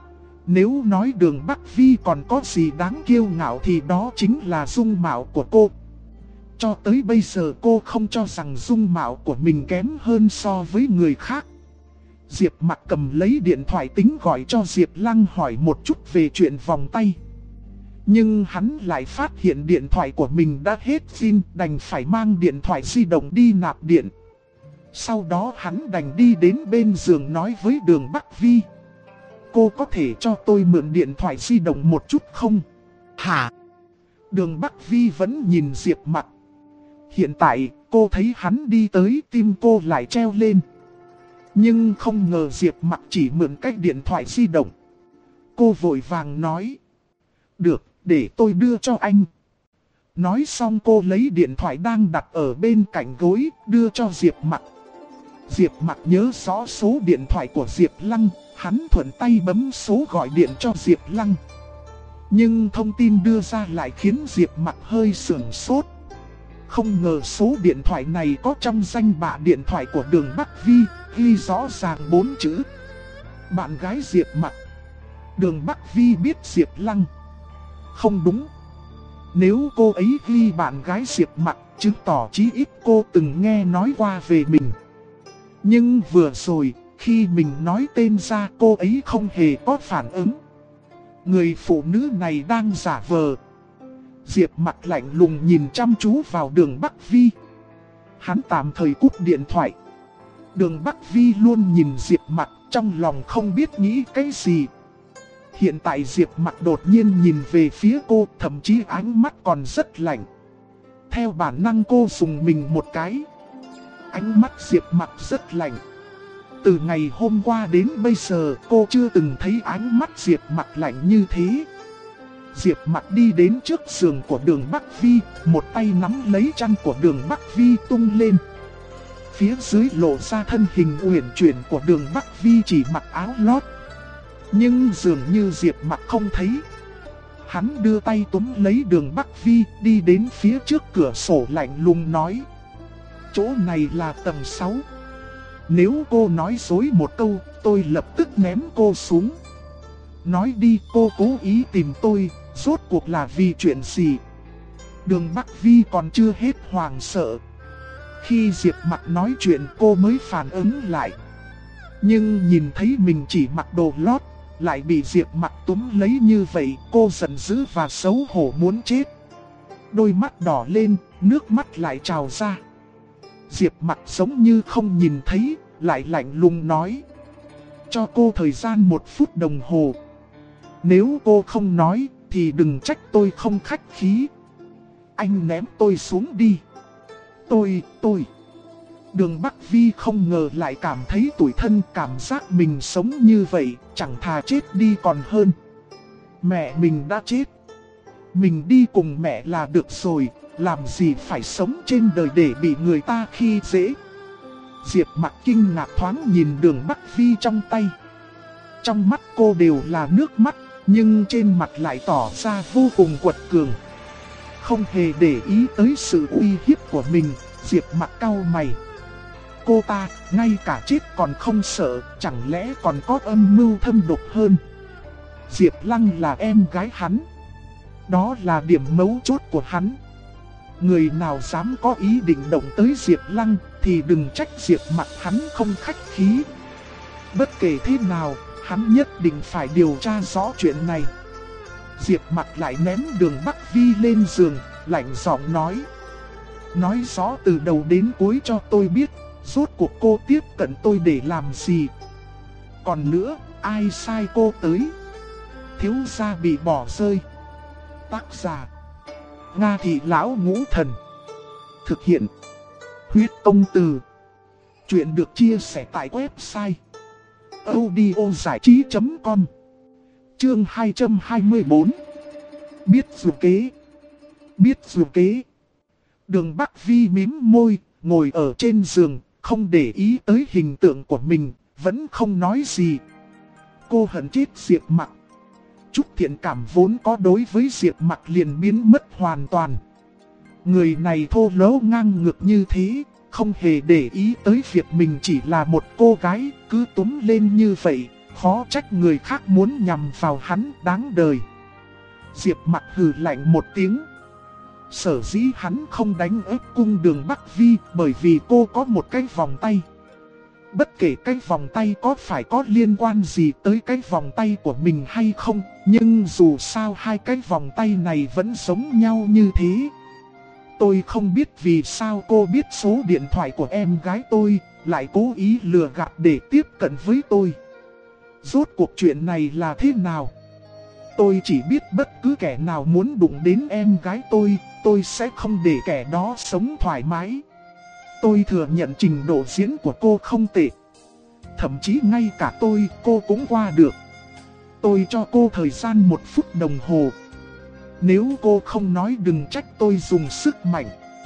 S1: Nếu nói Đường Bắc Vi còn có gì đáng kiêu ngạo thì đó chính là dung mạo của cô. Cho tới bây giờ cô không cho rằng dung mạo của mình kém hơn so với người khác. Diệp Mặc cầm lấy điện thoại tính gọi cho Diệp Lăng hỏi một chút về chuyện vòng tay. Nhưng hắn lại phát hiện điện thoại của mình đã hết pin, đành phải mang điện thoại di động đi nạp điện. Sau đó hắn đành đi đến bên giường nói với Đường Bắc Vi. Cô có thể cho tôi mượn điện thoại di động một chút không? Hả? Đường Bắc Vi vẫn nhìn Diệp Mặc. Hiện tại cô thấy hắn đi tới, tim cô lại treo lên. Nhưng không ngờ Diệp Mặc chỉ mượn cái điện thoại di động. Cô vội vàng nói. Được, để tôi đưa cho anh. Nói xong cô lấy điện thoại đang đặt ở bên cạnh gối, đưa cho Diệp Mặc. Diệp Mặc nhớ rõ số điện thoại của Diệp Lăng, hắn thuận tay bấm số gọi điện cho Diệp Lăng. Nhưng thông tin đưa ra lại khiến Diệp Mặc hơi sửng sốt. Không ngờ số điện thoại này có trong danh bạ điện thoại của Đường Bắc Vi, ghi rõ ràng 4 chữ. Bạn gái Diệp Mặc. Đường Bắc Vi biết Diệp Lăng. Không đúng. Nếu cô ấy ghi bạn gái Diệp Mặc, chứng tỏ chí ít cô từng nghe nói qua về mình. Nhưng vừa rồi, khi mình nói tên ra cô ấy không hề có phản ứng. Người phụ nữ này đang giả vờ. Diệp Mặc lạnh lùng nhìn chăm chú vào Đường Bắc Vi. Hắn tạm thời cúp điện thoại. Đường Bắc Vi luôn nhìn Diệp Mặc, trong lòng không biết nghĩ cái gì. Hiện tại Diệp Mặc đột nhiên nhìn về phía cô, thậm chí ánh mắt còn rất lạnh. Theo bản năng cô dùng mình một cái. Ánh mắt Diệp Mặc rất lạnh. Từ ngày hôm qua đến bây giờ cô chưa từng thấy ánh mắt Diệp Mặc lạnh như thế. Diệp Mặc đi đến trước giường của Đường Bắc Vi, một tay nắm lấy chăn của Đường Bắc Vi tung lên. Phía dưới lộ ra thân hình uyển chuyển của Đường Bắc Vi chỉ mặc áo lót. Nhưng dường như Diệp Mặc không thấy. Hắn đưa tay túm lấy Đường Bắc Vi, đi đến phía trước cửa sổ lạnh lùng nói. Chỗ này là tầng 6. Nếu cô nói dối một câu, tôi lập tức ném cô xuống. Nói đi, cô cố ý tìm tôi, rốt cuộc là vì chuyện gì? Đường Bắc Vi còn chưa hết hoảng sợ. Khi Diệp Mặc nói chuyện cô mới phản ứng lại. Nhưng nhìn thấy mình chỉ mặc đồ lót, lại bị Diệp Mặc túm lấy như vậy, cô giận dữ và xấu hổ muốn chết. Đôi mắt đỏ lên, nước mắt lại trào ra. Diệp Mặc giống như không nhìn thấy, lại lạnh lùng nói. Cho cô thời gian 1 phút đồng hồ. Nếu cô không nói, thì đừng trách tôi không khách khí. Anh ném tôi xuống đi. Tôi. Đường Bắc Vi không ngờ lại cảm thấy tủi thân, cảm giác mình sống như vậy, chẳng thà chết đi còn hơn. Mẹ mình đã chết. Mình đi cùng mẹ là được rồi, làm gì phải sống trên đời để bị người ta khi dễ. Diệp Mặc kinh ngạc thoáng nhìn đường Bắc Vi trong tay. Trong mắt cô đều là nước mắt, nhưng trên mặt lại tỏ ra vô cùng quật cường. Không hề để ý tới sự uy hiếp của mình, Diệp Mặc cau mày. Cô ta, ngay cả chết còn không sợ, chẳng lẽ còn có âm mưu thâm độc hơn. Diệp Lăng là em gái hắn. Đó là điểm mấu chốt của hắn. Người nào dám có ý định động tới Diệp Lăng thì đừng trách Diệp Mặc hắn không khách khí. Bất kể thế nào, hắn nhất định phải điều tra rõ chuyện này. Diệp Mặc lại ném đường Bắc Vi lên giường, lạnh giọng nói. Nói rõ từ đầu đến cuối cho tôi biết, rốt cuộc cô tiếp cận tôi để làm gì. Còn nữa, ai sai cô tới? Thiếu gia bị bỏ rơi. Tác giả: Nga Thị Lão Ngũ Thần. Thực hiện: Huyết Công Từ. Chuyện được chia sẻ tại website audiozảichí.com. Chương 224. Biết dù kế. Biết dù kế. Đường Bắc Vi mím môi, ngồi ở trên giường, không để ý tới hình tượng của mình, vẫn không nói gì. Cô hận chết Diệp Mặc. Chút thiện cảm vốn có đối với Diệp Mặc liền biến mất hoàn toàn. Người này thô lỗ ngang ngược như thế, không hề để ý tới việc mình chỉ là một cô gái, cứ túm lên như vậy, khó trách người khác muốn nhằm vào hắn, đáng đời. Diệp Mặc hừ lạnh một tiếng. Sở dĩ hắn không đánh ép cung đường Bắc Vi bởi vì cô có một cái vòng tay. Bất kể cái vòng tay có phải có liên quan gì tới cái vòng tay của mình hay không, nhưng dù sao hai cái vòng tay này vẫn giống nhau như thế. Tôi không biết vì sao cô biết số điện thoại của em gái tôi, lại cố ý lừa gạt để tiếp cận với tôi. Rốt cuộc chuyện này là thế nào? Tôi chỉ biết bất cứ kẻ nào muốn đụng đến em gái tôi sẽ không để kẻ đó sống thoải mái. Tôi thừa nhận trình độ diễn của cô không tệ. Thậm chí ngay cả cô cũng qua được. Tôi cho cô thời gian 1 phút đồng hồ. Nếu cô không nói đừng trách tôi dùng sức mạnh.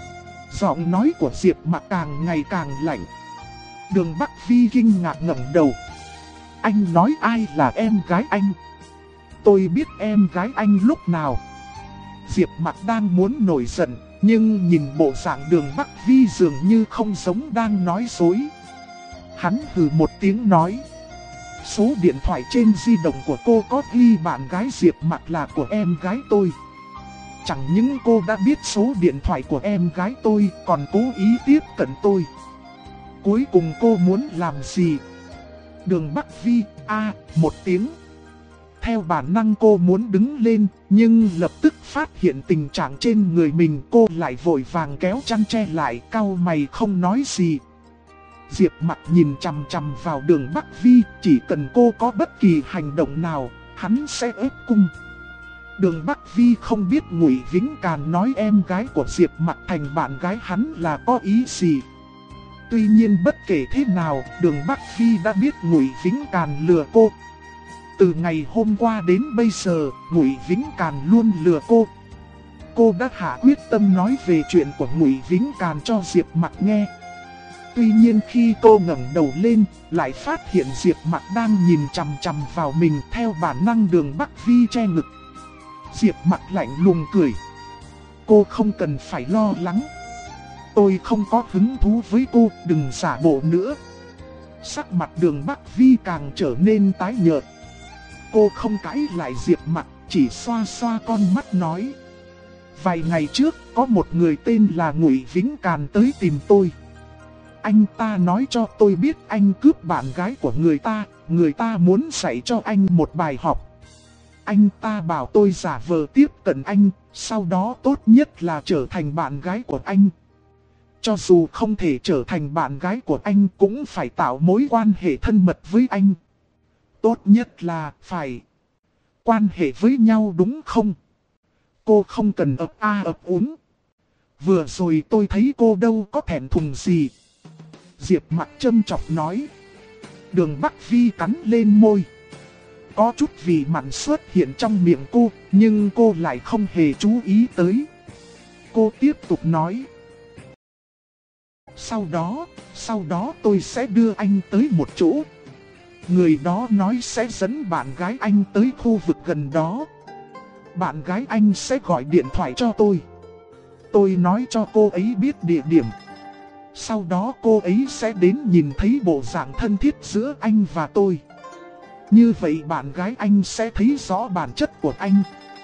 S1: Giọng nói của Diệp Mặc càng ngày càng lạnh. Đường Bắc Vi kinh ngạc ngẩng đầu. Anh nói ai là em gái anh? Tôi biết em gái anh lúc nào. Diệp Mặc đang muốn nổi giận, nhưng nhìn bộ dạng đường Bắc Vi dường như không giống đang nói dối. Hắn hừ một tiếng nói. Số điện thoại trên di động của cô có ghi bạn gái Diệp Mặc là của em gái tôi. Chẳng những cô đã biết số điện thoại của em gái tôi, còn cố ý tiếp cận tôi. Cuối cùng cô muốn làm gì? Đường Bắc Vi, một tiếng. Theo bản năng cô muốn đứng lên, nhưng lập tức phát hiện tình trạng trên người mình, cô lại vội vàng kéo chăn che lại, cau mày không nói gì. Diệp Mặc nhìn chằm chằm vào đường Bắc Vi, chỉ cần cô có bất kỳ hành động nào, hắn sẽ ép cung. Đường Bắc Vi không biết Ngụy Vĩnh Càn nói em gái của Diệp Mặc thành bạn gái hắn là có ý gì. Tuy nhiên bất kể thế nào, đường Bắc Vi đã biết Ngụy Vĩnh Càn lừa cô. Từ ngày hôm qua đến bây giờ, Ngụy Vĩnh Càn luôn lừa cô. Cô đã hạ quyết tâm nói về chuyện của Ngụy Vĩnh Càn cho Diệp Mặc nghe. Tuy nhiên khi cô ngẩng đầu lên, lại phát hiện Diệp Mặc đang nhìn chằm chằm vào mình, theo bản năng đường Bắc Vi che ngực. Diệp Mặc lạnh lùng cười. Cô không cần phải lo lắng. Tôi không có hứng thú với cô, đừng giả bộ nữa. Sắc mặt đường Bắc Vi càng trở nên tái nhợt. Cô không cãi lại Diệp Mặc, chỉ xoa xoa con mắt nói. Vài ngày trước, có một người tên là Ngụy Vĩnh Càn tới tìm tôi. Anh ta nói cho tôi biết anh cướp bạn gái của người ta muốn dạy cho anh một bài học. Anh ta bảo tôi giả vờ tiếp cận anh, sau đó tốt nhất là trở thành bạn gái của anh. Cho dù không thể trở thành bạn gái của anh cũng phải tạo mối quan hệ thân mật với anh. Tốt nhất là phải quan hệ với nhau đúng không? Cô không cần ấp úng. Vừa rồi tôi thấy cô đâu có thẹn thùng gì. Diệp Mặc châm chọc nói. Đường Bắc Vi cắn lên môi. Có chút vị mặn xuất hiện trong miệng cô, nhưng cô lại không hề chú ý tới. Cô tiếp tục nói. Sau đó tôi sẽ đưa anh tới một chỗ. Người đó nói sẽ dẫn bạn gái anh tới khu vực gần đó. Bạn gái anh sẽ gọi điện thoại cho tôi. Tôi nói cho cô ấy biết địa điểm. Sau đó cô ấy sẽ đến nhìn thấy bộ dạng thân thiết giữa anh và tôi. Như vậy bạn gái anh sẽ thấy rõ bản chất của anh.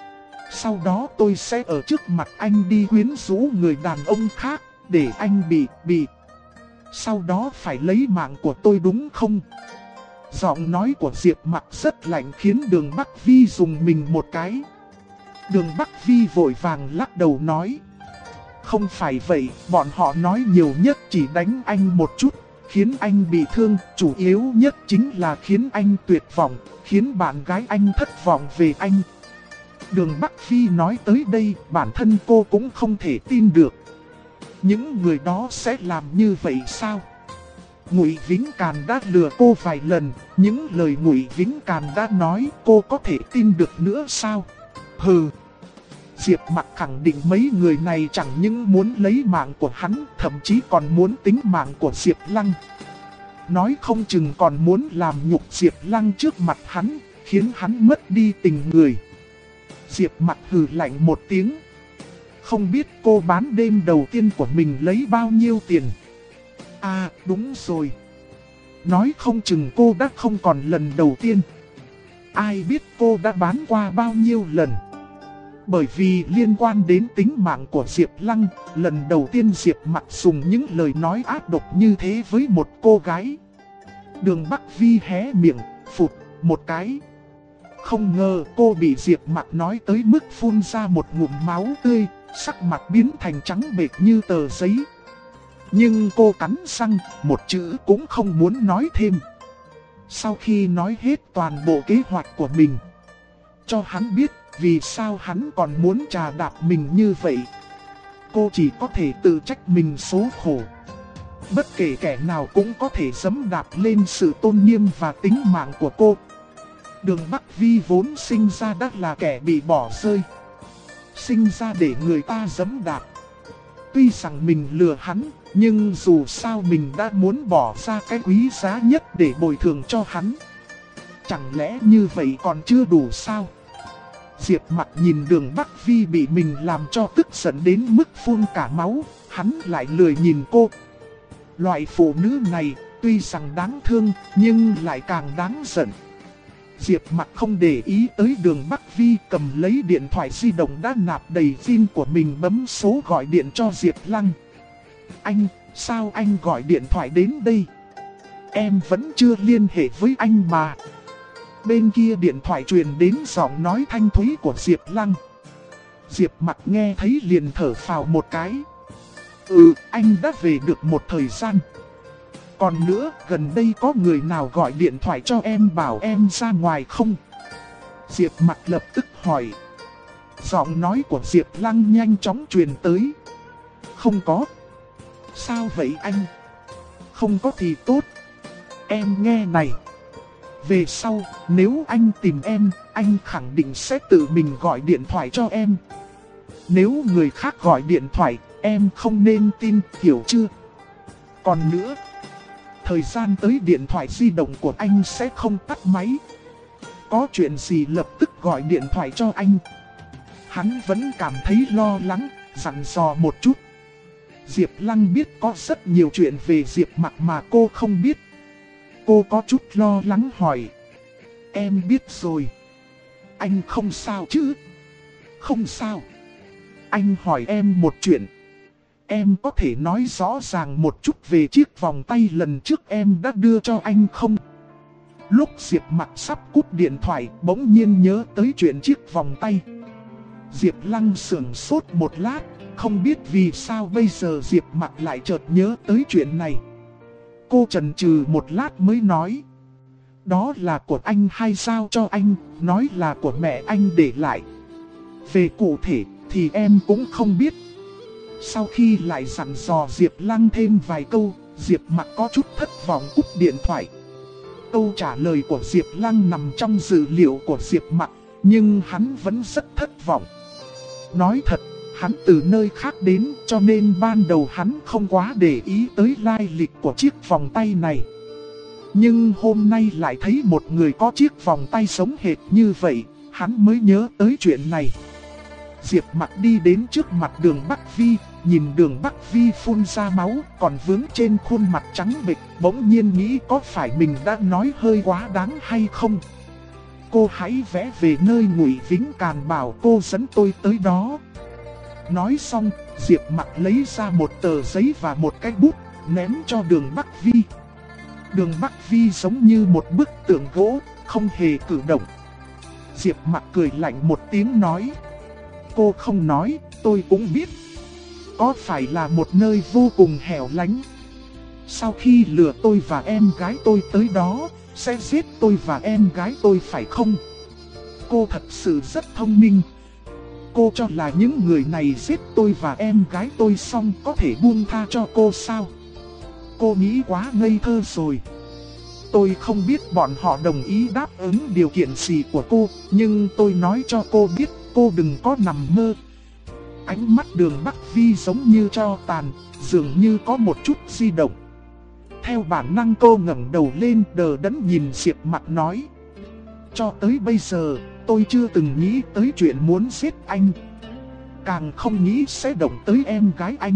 S1: Sau đó tôi sẽ ở trước mặt anh đi quyến rũ người đàn ông khác, để anh bị. Sau đó phải lấy mạng của tôi đúng không? Giọng nói của Diệp Mặc rất lạnh khiến Đường Bắc Vi dùng mình một cái. Đường Bắc Vi vội vàng lắc đầu nói. Không phải vậy, bọn họ nói nhiều nhất chỉ đánh anh một chút, khiến anh bị thương, chủ yếu nhất chính là khiến anh tuyệt vọng, khiến bạn gái anh thất vọng về anh. Đường Bắc Vi nói tới đây, bản thân cô cũng không thể tin được. Những người đó sẽ làm như vậy sao? Ngụy Vĩnh Càn đã lừa cô vài lần, những lời Ngụy Vĩnh Càn đã nói cô có thể tin được nữa sao? Hừ. Diệp Mặc khẳng định mấy người này chẳng những muốn lấy mạng của hắn, thậm chí còn muốn tính mạng của Diệp Lăng. Nói không chừng còn muốn làm nhục Diệp Lăng trước mặt hắn, khiến hắn mất đi tình người. Diệp Mặc hừ lạnh một tiếng. Không biết cô bán đêm đầu tiên của mình lấy bao nhiêu tiền? À đúng rồi. Nói không chừng cô đã không còn lần đầu tiên. Ai biết cô đã bán qua bao nhiêu lần? Bởi vì liên quan đến tính mạng của Diệp Lăng, lần đầu tiên Diệp Mặc dùng những lời nói ác độc như thế với một cô gái. Đường Bắc Vi hé miệng, phụt một cái. Không ngờ cô bị Diệp Mặc nói tới mức phun ra một ngụm máu tươi, sắc mặt biến thành trắng bệch như tờ giấy. Nhưng cô cắn răng, một chữ cũng không muốn nói thêm. Sau khi nói hết toàn bộ kế hoạch của mình, cho hắn biết vì sao hắn còn muốn trà đạp mình như vậy, cô chỉ có thể tự trách mình số khổ. Bất kể kẻ nào cũng có thể giẫm đạp lên sự tôn nghiêm và tính mạng của cô. Đường Bắc Vi vốn sinh ra đã là kẻ bị bỏ rơi, sinh ra để người ta giẫm đạp. Tuy rằng mình lừa hắn, nhưng dù sao mình đã muốn bỏ ra cái quý giá nhất để bồi thường cho hắn. Chẳng lẽ như vậy còn chưa đủ sao? Diệp Mặc nhìn Đường Bắc Vi bị mình làm cho tức giận đến mức phun cả máu, hắn lại lười nhìn cô. Loại phụ nữ này tuy rằng đáng thương nhưng lại càng đáng giận. Diệp Mặc không để ý tới Đường Bắc Vi, cầm lấy điện thoại di động đã nạp đầy pin của mình, bấm số gọi điện cho Diệp Lăng. Anh, sao anh gọi điện thoại đến đây? Em vẫn chưa liên hệ với anh mà. Bên kia điện thoại truyền đến giọng nói thanh thúy của Diệp Lăng. Diệp Mặc nghe thấy liền thở phào một cái. Anh đã về được một thời gian. Còn nữa, gần đây có người nào gọi điện thoại cho em bảo em ra ngoài không? Diệp Mặc lập tức hỏi. Giọng nói của Diệp Lăng nhanh chóng truyền tới. Không có. Sao vậy anh? Không có thì tốt. Em nghe này. Về sau, nếu anh tìm em, anh khẳng định sẽ tự mình gọi điện thoại cho em. Nếu người khác gọi điện thoại, em không nên tin, hiểu chưa? Còn nữa, thời gian tới điện thoại di động của anh sẽ không tắt máy. Có chuyện gì lập tức gọi điện thoại cho anh. Hắn vẫn cảm thấy lo lắng, dặn dò một chút. Diệp Lăng biết có rất nhiều chuyện về Diệp Mặc mà cô không biết. Cô có chút lo lắng hỏi. Em biết rồi. Anh không sao chứ? Không sao. Anh hỏi em một chuyện. Em có thể nói rõ ràng một chút về chiếc vòng tay lần trước em đã đưa cho anh không? Lúc Diệp Mặc sắp cúp điện thoại, bỗng nhiên nhớ tới chuyện chiếc vòng tay. Diệp Lăng sững sốt một lát, không biết vì sao bây giờ Diệp Mặc lại chợt nhớ tới chuyện này. Cô chần chừ một lát mới nói. Đó là của anh hay sao cho anh, nói là của mẹ anh để lại. Về cụ thể thì em cũng không biết. Sau khi lại dặn dò Diệp Lăng thêm vài câu, Diệp Mặc có chút thất vọng cúp điện thoại. Câu trả lời của Diệp Lăng nằm trong dữ liệu của Diệp Mặc, nhưng hắn vẫn rất thất vọng. Nói thật, hắn từ nơi khác đến cho nên ban đầu hắn không quá để ý tới lai lịch của chiếc vòng tay này. Nhưng hôm nay lại thấy một người có chiếc vòng tay giống hệt như vậy, hắn mới nhớ tới chuyện này. Diệp Mặc đi đến trước mặt Đường Bắc Vi, nhìn Đường Bắc Vi phun ra máu, còn vướng trên khuôn mặt trắng bệch, bỗng nhiên nghĩ có phải mình đã nói hơi quá đáng hay không. Cô hãy vẽ về nơi Ngụy Vĩnh Càn bảo cô dẫn tôi tới đó. Nói xong, Diệp Mặc lấy ra một tờ giấy và một cái bút, ném cho Đường Bắc Vi. Đường Bắc Vi giống như một bức tượng gỗ, không hề cử động. Diệp Mặc cười lạnh một tiếng nói: cô không nói, tôi cũng biết. Có phải là một nơi vô cùng hẻo lánh. Sau khi lừa tôi và em gái tôi tới đó, sẽ giết tôi và em gái tôi phải không? Cô thật sự rất thông minh. Cô cho là những người này giết tôi và em gái tôi xong có thể buông tha cho cô sao? Cô nghĩ quá ngây thơ rồi. Tôi không biết bọn họ đồng ý đáp ứng điều kiện gì của cô, nhưng tôi nói cho cô biết, cô đừng có nằm mơ. Ánh mắt Đường Bắc Vi giống như tro tàn, dường như có một chút di động. Theo bản năng cô ngẩng đầu lên đờ đẫn nhìn Diệp Mặc nói: cho tới bây giờ, tôi chưa từng nghĩ tới chuyện muốn giết anh. Càng không nghĩ sẽ động tới em gái anh.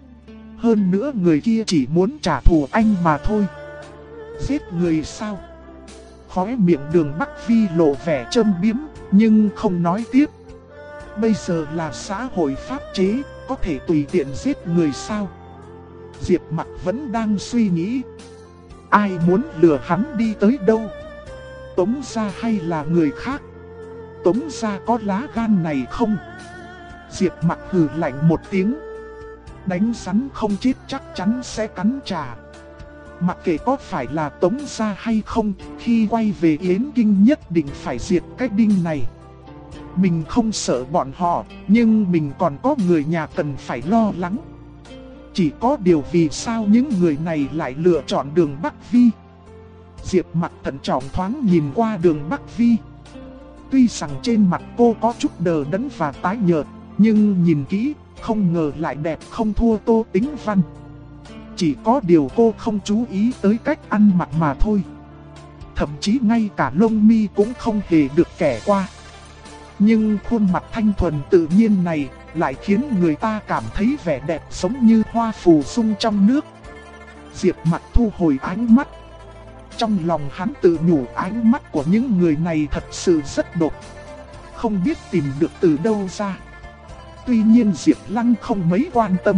S1: Hơn nữa người kia chỉ muốn trả thù anh mà thôi. Giết người sao? Khóe miệng Đường Bắc Vi lộ vẻ châm biếm, nhưng không nói tiếp. Bây giờ là xã hội pháp chế, có thể tùy tiện giết người sao? Diệp Mặc vẫn đang suy nghĩ. Ai muốn lừa hắn đi tới đâu? Tống gia hay là người khác? Tống gia có lá gan này không? Diệp Mặc hừ lạnh một tiếng. Đánh rắn không chết chắc chắn sẽ cắn trả. Mặc kệ có phải là Tống gia hay không, khi quay về Yến Kinh nhất định phải diệt cái đinh này. Mình không sợ bọn họ, nhưng mình còn có người nhà cần phải lo lắng. Chỉ có điều vì sao những người này lại lựa chọn Đường Bắc Vi? Diệp Mặc thận trọng thoáng nhìn qua Đường Bắc Vi. Tuy rằng trên mặt cô có chút đờ đẫn và tái nhợt, nhưng nhìn kỹ, không ngờ lại đẹp không thua Tô Tĩnh Văn. Chỉ có điều cô không chú ý tới cách ăn mặc mà thôi. Thậm chí ngay cả lông mi cũng không hề được kẻ qua. Nhưng khuôn mặt thanh thuần tự nhiên này lại khiến người ta cảm thấy vẻ đẹp giống như hoa phù dung trong nước. Diệp Mặc thu hồi ánh mắt. Trong lòng hắn tự nhủ ánh mắt của những người này thật sự rất độc, không biết tìm được từ đâu ra. Tuy nhiên Diệp Lăng không mấy quan tâm.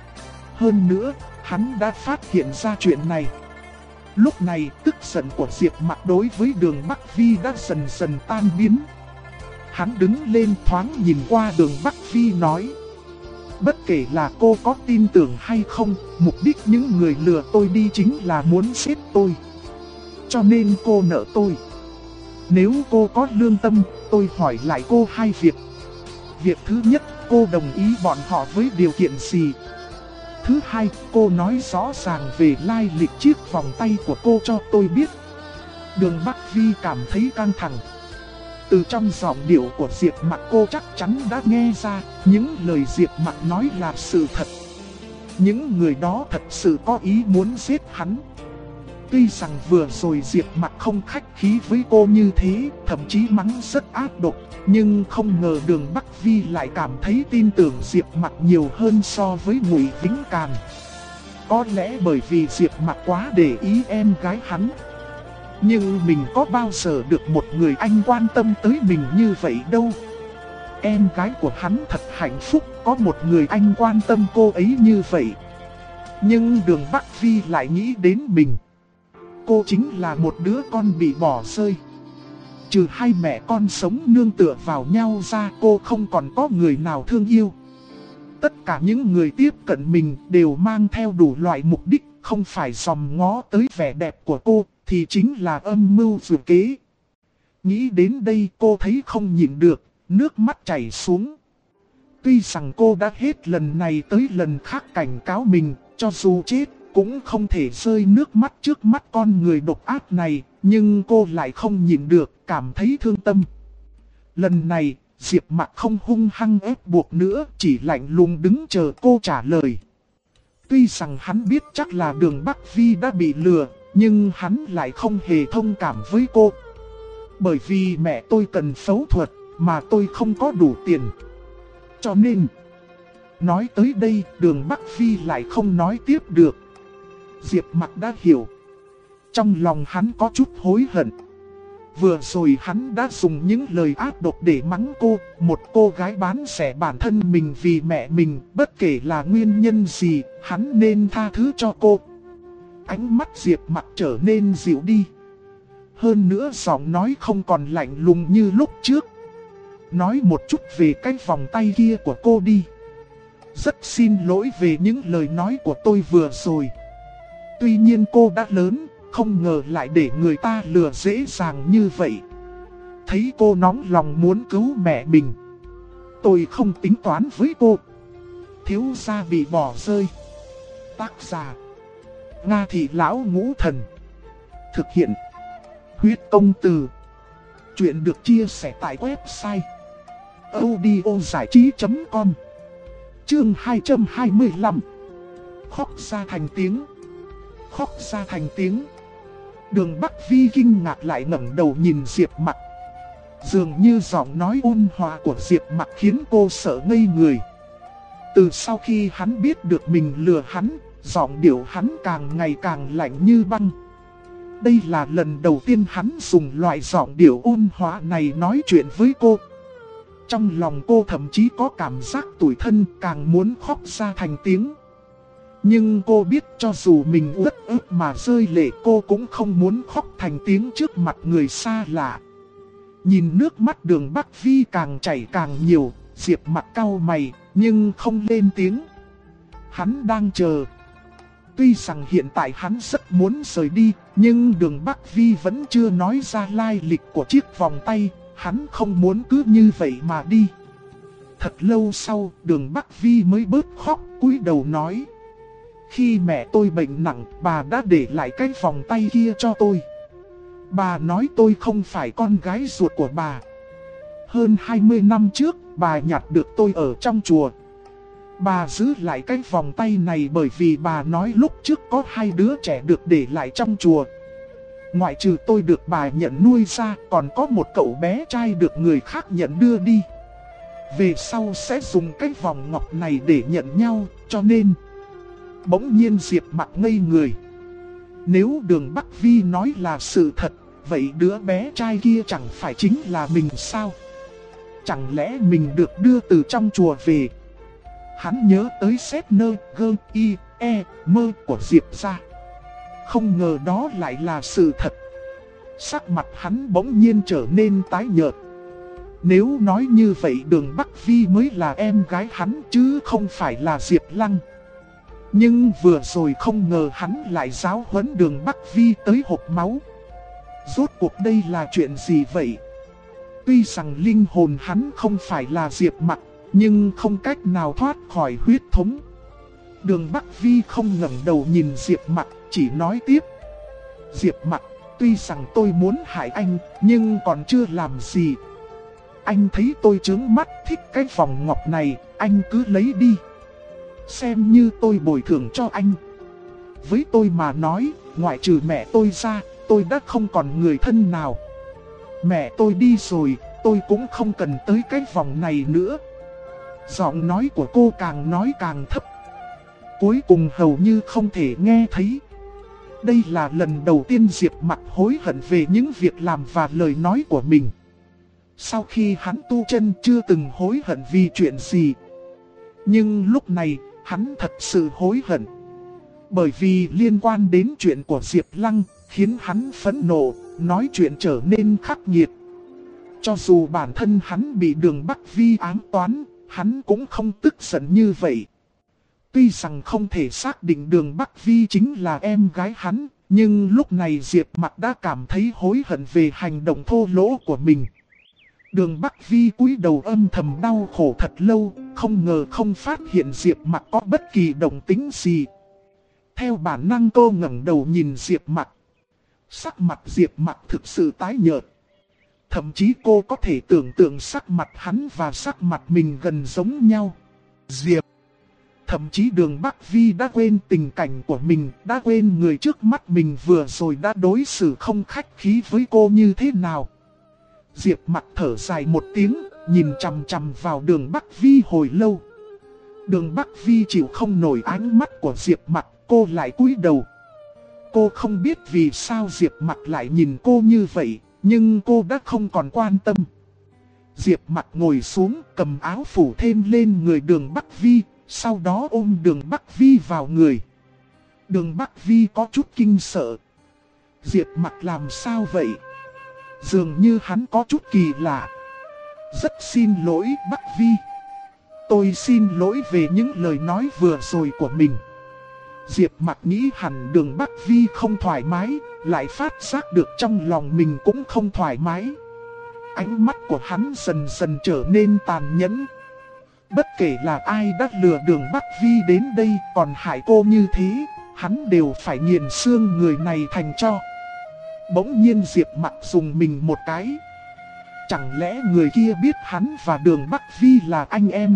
S1: Hơn nữa, hắn đã phát hiện ra chuyện này. Lúc này tức giận của Diệp Mặc đối với Đường Bắc Vi đã dần dần tan biến. Hắn đứng lên thoáng nhìn qua Đường Bắc Vi nói: bất kể là cô có tin tưởng hay không, mục đích những người lừa tôi đi chính là muốn giết tôi. Cho nên cô nợ tôi. Nếu cô có lương tâm, tôi hỏi lại cô hai việc. Việc thứ nhất, cô đồng ý bọn họ với điều kiện gì? Thứ hai, cô nói rõ ràng về lai lịch chiếc vòng tay của cô cho tôi biết. Đường Bắc Vi cảm thấy căng thẳng. Từ trong giọng điệu của Diệp Mặc cô chắc chắn đã nghe ra những lời Diệp Mặc nói là sự thật. Những người đó thật sự có ý muốn giết hắn. Tuy rằng vừa rồi Diệp Mặc không khách khí với cô như thế, thậm chí mắng rất ác độc, nhưng không ngờ Đường Bắc Vi lại cảm thấy tin tưởng Diệp Mặc nhiều hơn so với Ngụy Vĩnh Càn. Có lẽ bởi vì Diệp Mặc quá để ý em gái hắn. Nhưng mình có bao giờ được một người anh quan tâm tới mình như vậy đâu. Em gái của hắn thật hạnh phúc có một người anh quan tâm cô ấy như vậy. Nhưng Đường Bắc Vi lại nghĩ đến mình. Cô chính là một đứa con bị bỏ rơi. Trừ hai mẹ con sống nương tựa vào nhau ra, cô không còn có người nào thương yêu. Tất cả những người tiếp cận mình đều mang theo đủ loại mục đích, không phải dòm ngó tới vẻ đẹp của cô, thì chính là âm mưu dự kế. Nghĩ đến đây cô thấy không nhịn được, nước mắt chảy xuống. Tuy rằng cô đã hết lần này tới lần khác cảnh cáo mình, cho dù chết cũng không thể rơi nước mắt trước mắt con người độc ác này, nhưng cô lại không nhịn được, cảm thấy thương tâm. Lần này, Diệp Mặc không hung hăng ép buộc nữa, chỉ lạnh lùng đứng chờ cô trả lời. Tuy rằng hắn biết chắc là Đường Bắc Vi đã bị lừa, nhưng hắn lại không hề thông cảm với cô. Bởi vì mẹ tôi cần phẫu thuật, mà tôi không có đủ tiền. Cho nên, nói tới đây Đường Bắc Vi lại không nói tiếp được. Diệp Mặc đã hiểu. Trong lòng hắn có chút hối hận. Vừa rồi hắn đã dùng những lời ác độc để mắng cô, một cô gái bán rẻ bản thân mình vì mẹ mình, bất kể là nguyên nhân gì, hắn nên tha thứ cho cô. Ánh mắt Diệp Mặc trở nên dịu đi. Hơn nữa giọng nói không còn lạnh lùng như lúc trước. Nói một chút về cái vòng tay kia của cô đi. Rất xin lỗi về những lời nói của tôi vừa rồi. Tuy nhiên cô đã lớn, không ngờ lại để người ta lừa dễ dàng như vậy. Thấy cô nóng lòng muốn cứu mẹ mình, tôi không tính toán với cô. Thiếu gia bị bỏ rơi. Tác giả Nga Thị Lão Ngũ Thần. Thực hiện Huyết Công Từ. Chuyện được chia sẻ tại website audiozảichí.com. Chương 225. Khóc ra thành tiếng. Khóc ra thành tiếng. Đường Bắc Vi kinh ngạc lại ngẩng đầu nhìn Diệp Mặc. Dường như giọng nói ôn hòa của Diệp Mặc khiến cô sợ ngây người. Từ sau khi hắn biết được mình lừa hắn, giọng điệu hắn càng ngày càng lạnh như băng. Đây là lần đầu tiên hắn dùng loại giọng điệu ôn hòa này nói chuyện với cô. Trong lòng cô thậm chí có cảm giác tủi thân, càng muốn khóc ra thành tiếng. Nhưng cô biết cho dù mình uất ức mà rơi lệ, cô cũng không muốn khóc thành tiếng trước mặt người xa lạ. Nhìn nước mắt Đường Bắc Vi càng chảy càng nhiều, Diệp Mặc cau mày nhưng không lên tiếng. Hắn đang chờ. Tuy rằng hiện tại hắn rất muốn rời đi, nhưng Đường Bắc Vi vẫn chưa nói ra lai lịch của chiếc vòng tay. Hắn không muốn cứ như vậy mà đi. Thật lâu sau, Đường Bắc Vi mới bớt khóc, cúi đầu nói. Khi mẹ tôi bệnh nặng, bà đã để lại cái vòng tay kia cho tôi. Bà nói tôi không phải con gái ruột của bà. Hơn 20 năm trước, bà nhặt được tôi ở trong chùa. Bà giữ lại cái vòng tay này bởi vì bà nói lúc trước có 2 đứa trẻ được để lại trong chùa. Ngoại trừ tôi được bà nhận nuôi ra, còn có một cậu bé trai được người khác nhận đưa đi. Về sau sẽ dùng cái vòng ngọc này để nhận nhau, cho nên... Bỗng nhiên Diệp Mặc ngây người. Nếu Đường Bắc Vi nói là sự thật, vậy đứa bé trai kia chẳng phải chính là mình sao? Chẳng lẽ mình được đưa từ trong chùa về? Hắn nhớ tới xét nơ gơ y e mơ của Diệp gia. Không ngờ đó lại là sự thật. Sắc mặt hắn bỗng nhiên trở nên tái nhợt. Nếu nói như vậy Đường Bắc Vi mới là em gái hắn chứ không phải là Diệp Lăng. Nhưng vừa rồi không ngờ hắn lại giáo huấn Đường Bắc Vi tới hộc máu. Rốt cuộc đây là chuyện gì vậy? Tuy rằng linh hồn hắn không phải là Diệp Mặc, nhưng không cách nào thoát khỏi huyết thống. Đường Bắc Vi không ngẩng đầu nhìn Diệp Mặc, chỉ nói tiếp. Diệp Mặc, tuy rằng tôi muốn hại anh, nhưng còn chưa làm gì. Anh thấy tôi chướng mắt thích cái vòng ngọc này, anh cứ lấy đi. Xem như tôi bồi thường cho anh. Với tôi mà nói, ngoại trừ mẹ tôi ra, tôi đã không còn người thân nào. Mẹ tôi đi rồi, tôi cũng không cần tới cái vòng này nữa. Giọng nói của cô càng nói càng thấp. Cuối cùng hầu như không thể nghe thấy. Đây là lần đầu tiên Diệp Mặc hối hận về những việc làm và lời nói của mình. Sau khi hắn tu chân chưa từng hối hận vì chuyện gì. Nhưng lúc này, hắn thật sự hối hận. Bởi vì liên quan đến chuyện của Diệp Lăng, khiến hắn phẫn nộ, nói chuyện trở nên khắc nghiệt. Cho dù bản thân hắn bị Đường Bắc Vi ám toán, hắn cũng không tức giận như vậy. Tuy rằng không thể xác định Đường Bắc Vi chính là em gái hắn, nhưng lúc này Diệp Mặc đã cảm thấy hối hận về hành động thô lỗ của mình. Đường Bắc Vi cúi đầu âm thầm đau khổ thật lâu, không ngờ không phát hiện Diệp Mặc có bất kỳ động tĩnh gì. Theo bản năng cô ngẩng đầu nhìn Diệp Mặc. Sắc mặt Diệp Mặc thực sự tái nhợt. Thậm chí cô có thể tưởng tượng sắc mặt hắn và sắc mặt mình gần giống nhau. Thậm chí Đường Bắc Vi đã quên tình cảnh của mình, đã quên người trước mắt mình vừa rồi đã đối xử không khách khí với cô như thế nào. Diệp Mặc thở dài một tiếng, nhìn chằm chằm vào Đường Bắc Vi hồi lâu. Đường Bắc Vi chịu không nổi ánh mắt của Diệp Mặc, cô lại cúi đầu. Cô không biết vì sao Diệp Mặc lại nhìn cô như vậy, nhưng cô đã không còn quan tâm. Diệp Mặc ngồi xuống, cầm áo phủ thêm lên người Đường Bắc Vi, sau đó ôm Đường Bắc Vi vào người. Đường Bắc Vi có chút kinh sợ. Diệp Mặc làm sao vậy? Dường như hắn có chút kỳ lạ. Rất xin lỗi Bắc Vi. Tôi xin lỗi về những lời nói vừa rồi của mình. Diệp Mặc nghĩ hẳn Đường Bắc Vi không thoải mái, lại phát giác được trong lòng mình cũng không thoải mái. Ánh mắt của hắn dần dần trở nên tàn nhẫn. Bất kể là ai đã lừa Đường Bắc Vi đến đây còn hại cô như thế, hắn đều phải nghiền xương người này thành tro. Bỗng nhiên Diệp Mặc dùng mình một cái. Chẳng lẽ người kia biết hắn và Đường Bắc Vi là anh em?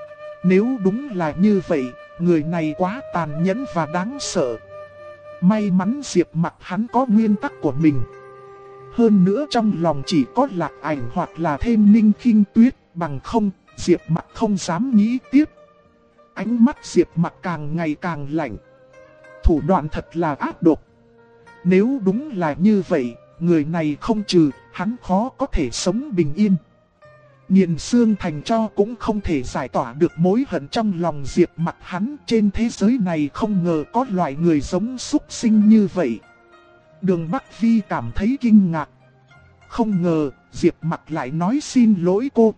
S1: Nếu đúng là như vậy, người này quá tàn nhẫn và đáng sợ. May mắn Diệp Mặc hắn có nguyên tắc của mình. Hơn nữa trong lòng chỉ có Lạc Ảnh hoặc là thêm Ninh Khinh Tuyết, bằng không, Diệp Mặc không dám nghĩ tiếp. Ánh mắt Diệp Mặc càng ngày càng lạnh. Thủ đoạn thật là ác độc. Nếu đúng là như vậy, người này không trừ, hắn khó có thể sống bình yên. Nghiền xương thành tro cũng không thể giải tỏa được mối hận trong lòng Diệp Mặc hắn. Trên thế giới này không ngờ có loại người giống súc sinh như vậy. Đường Bắc Vi cảm thấy kinh ngạc. Không ngờ Diệp Mặc lại nói xin lỗi cô.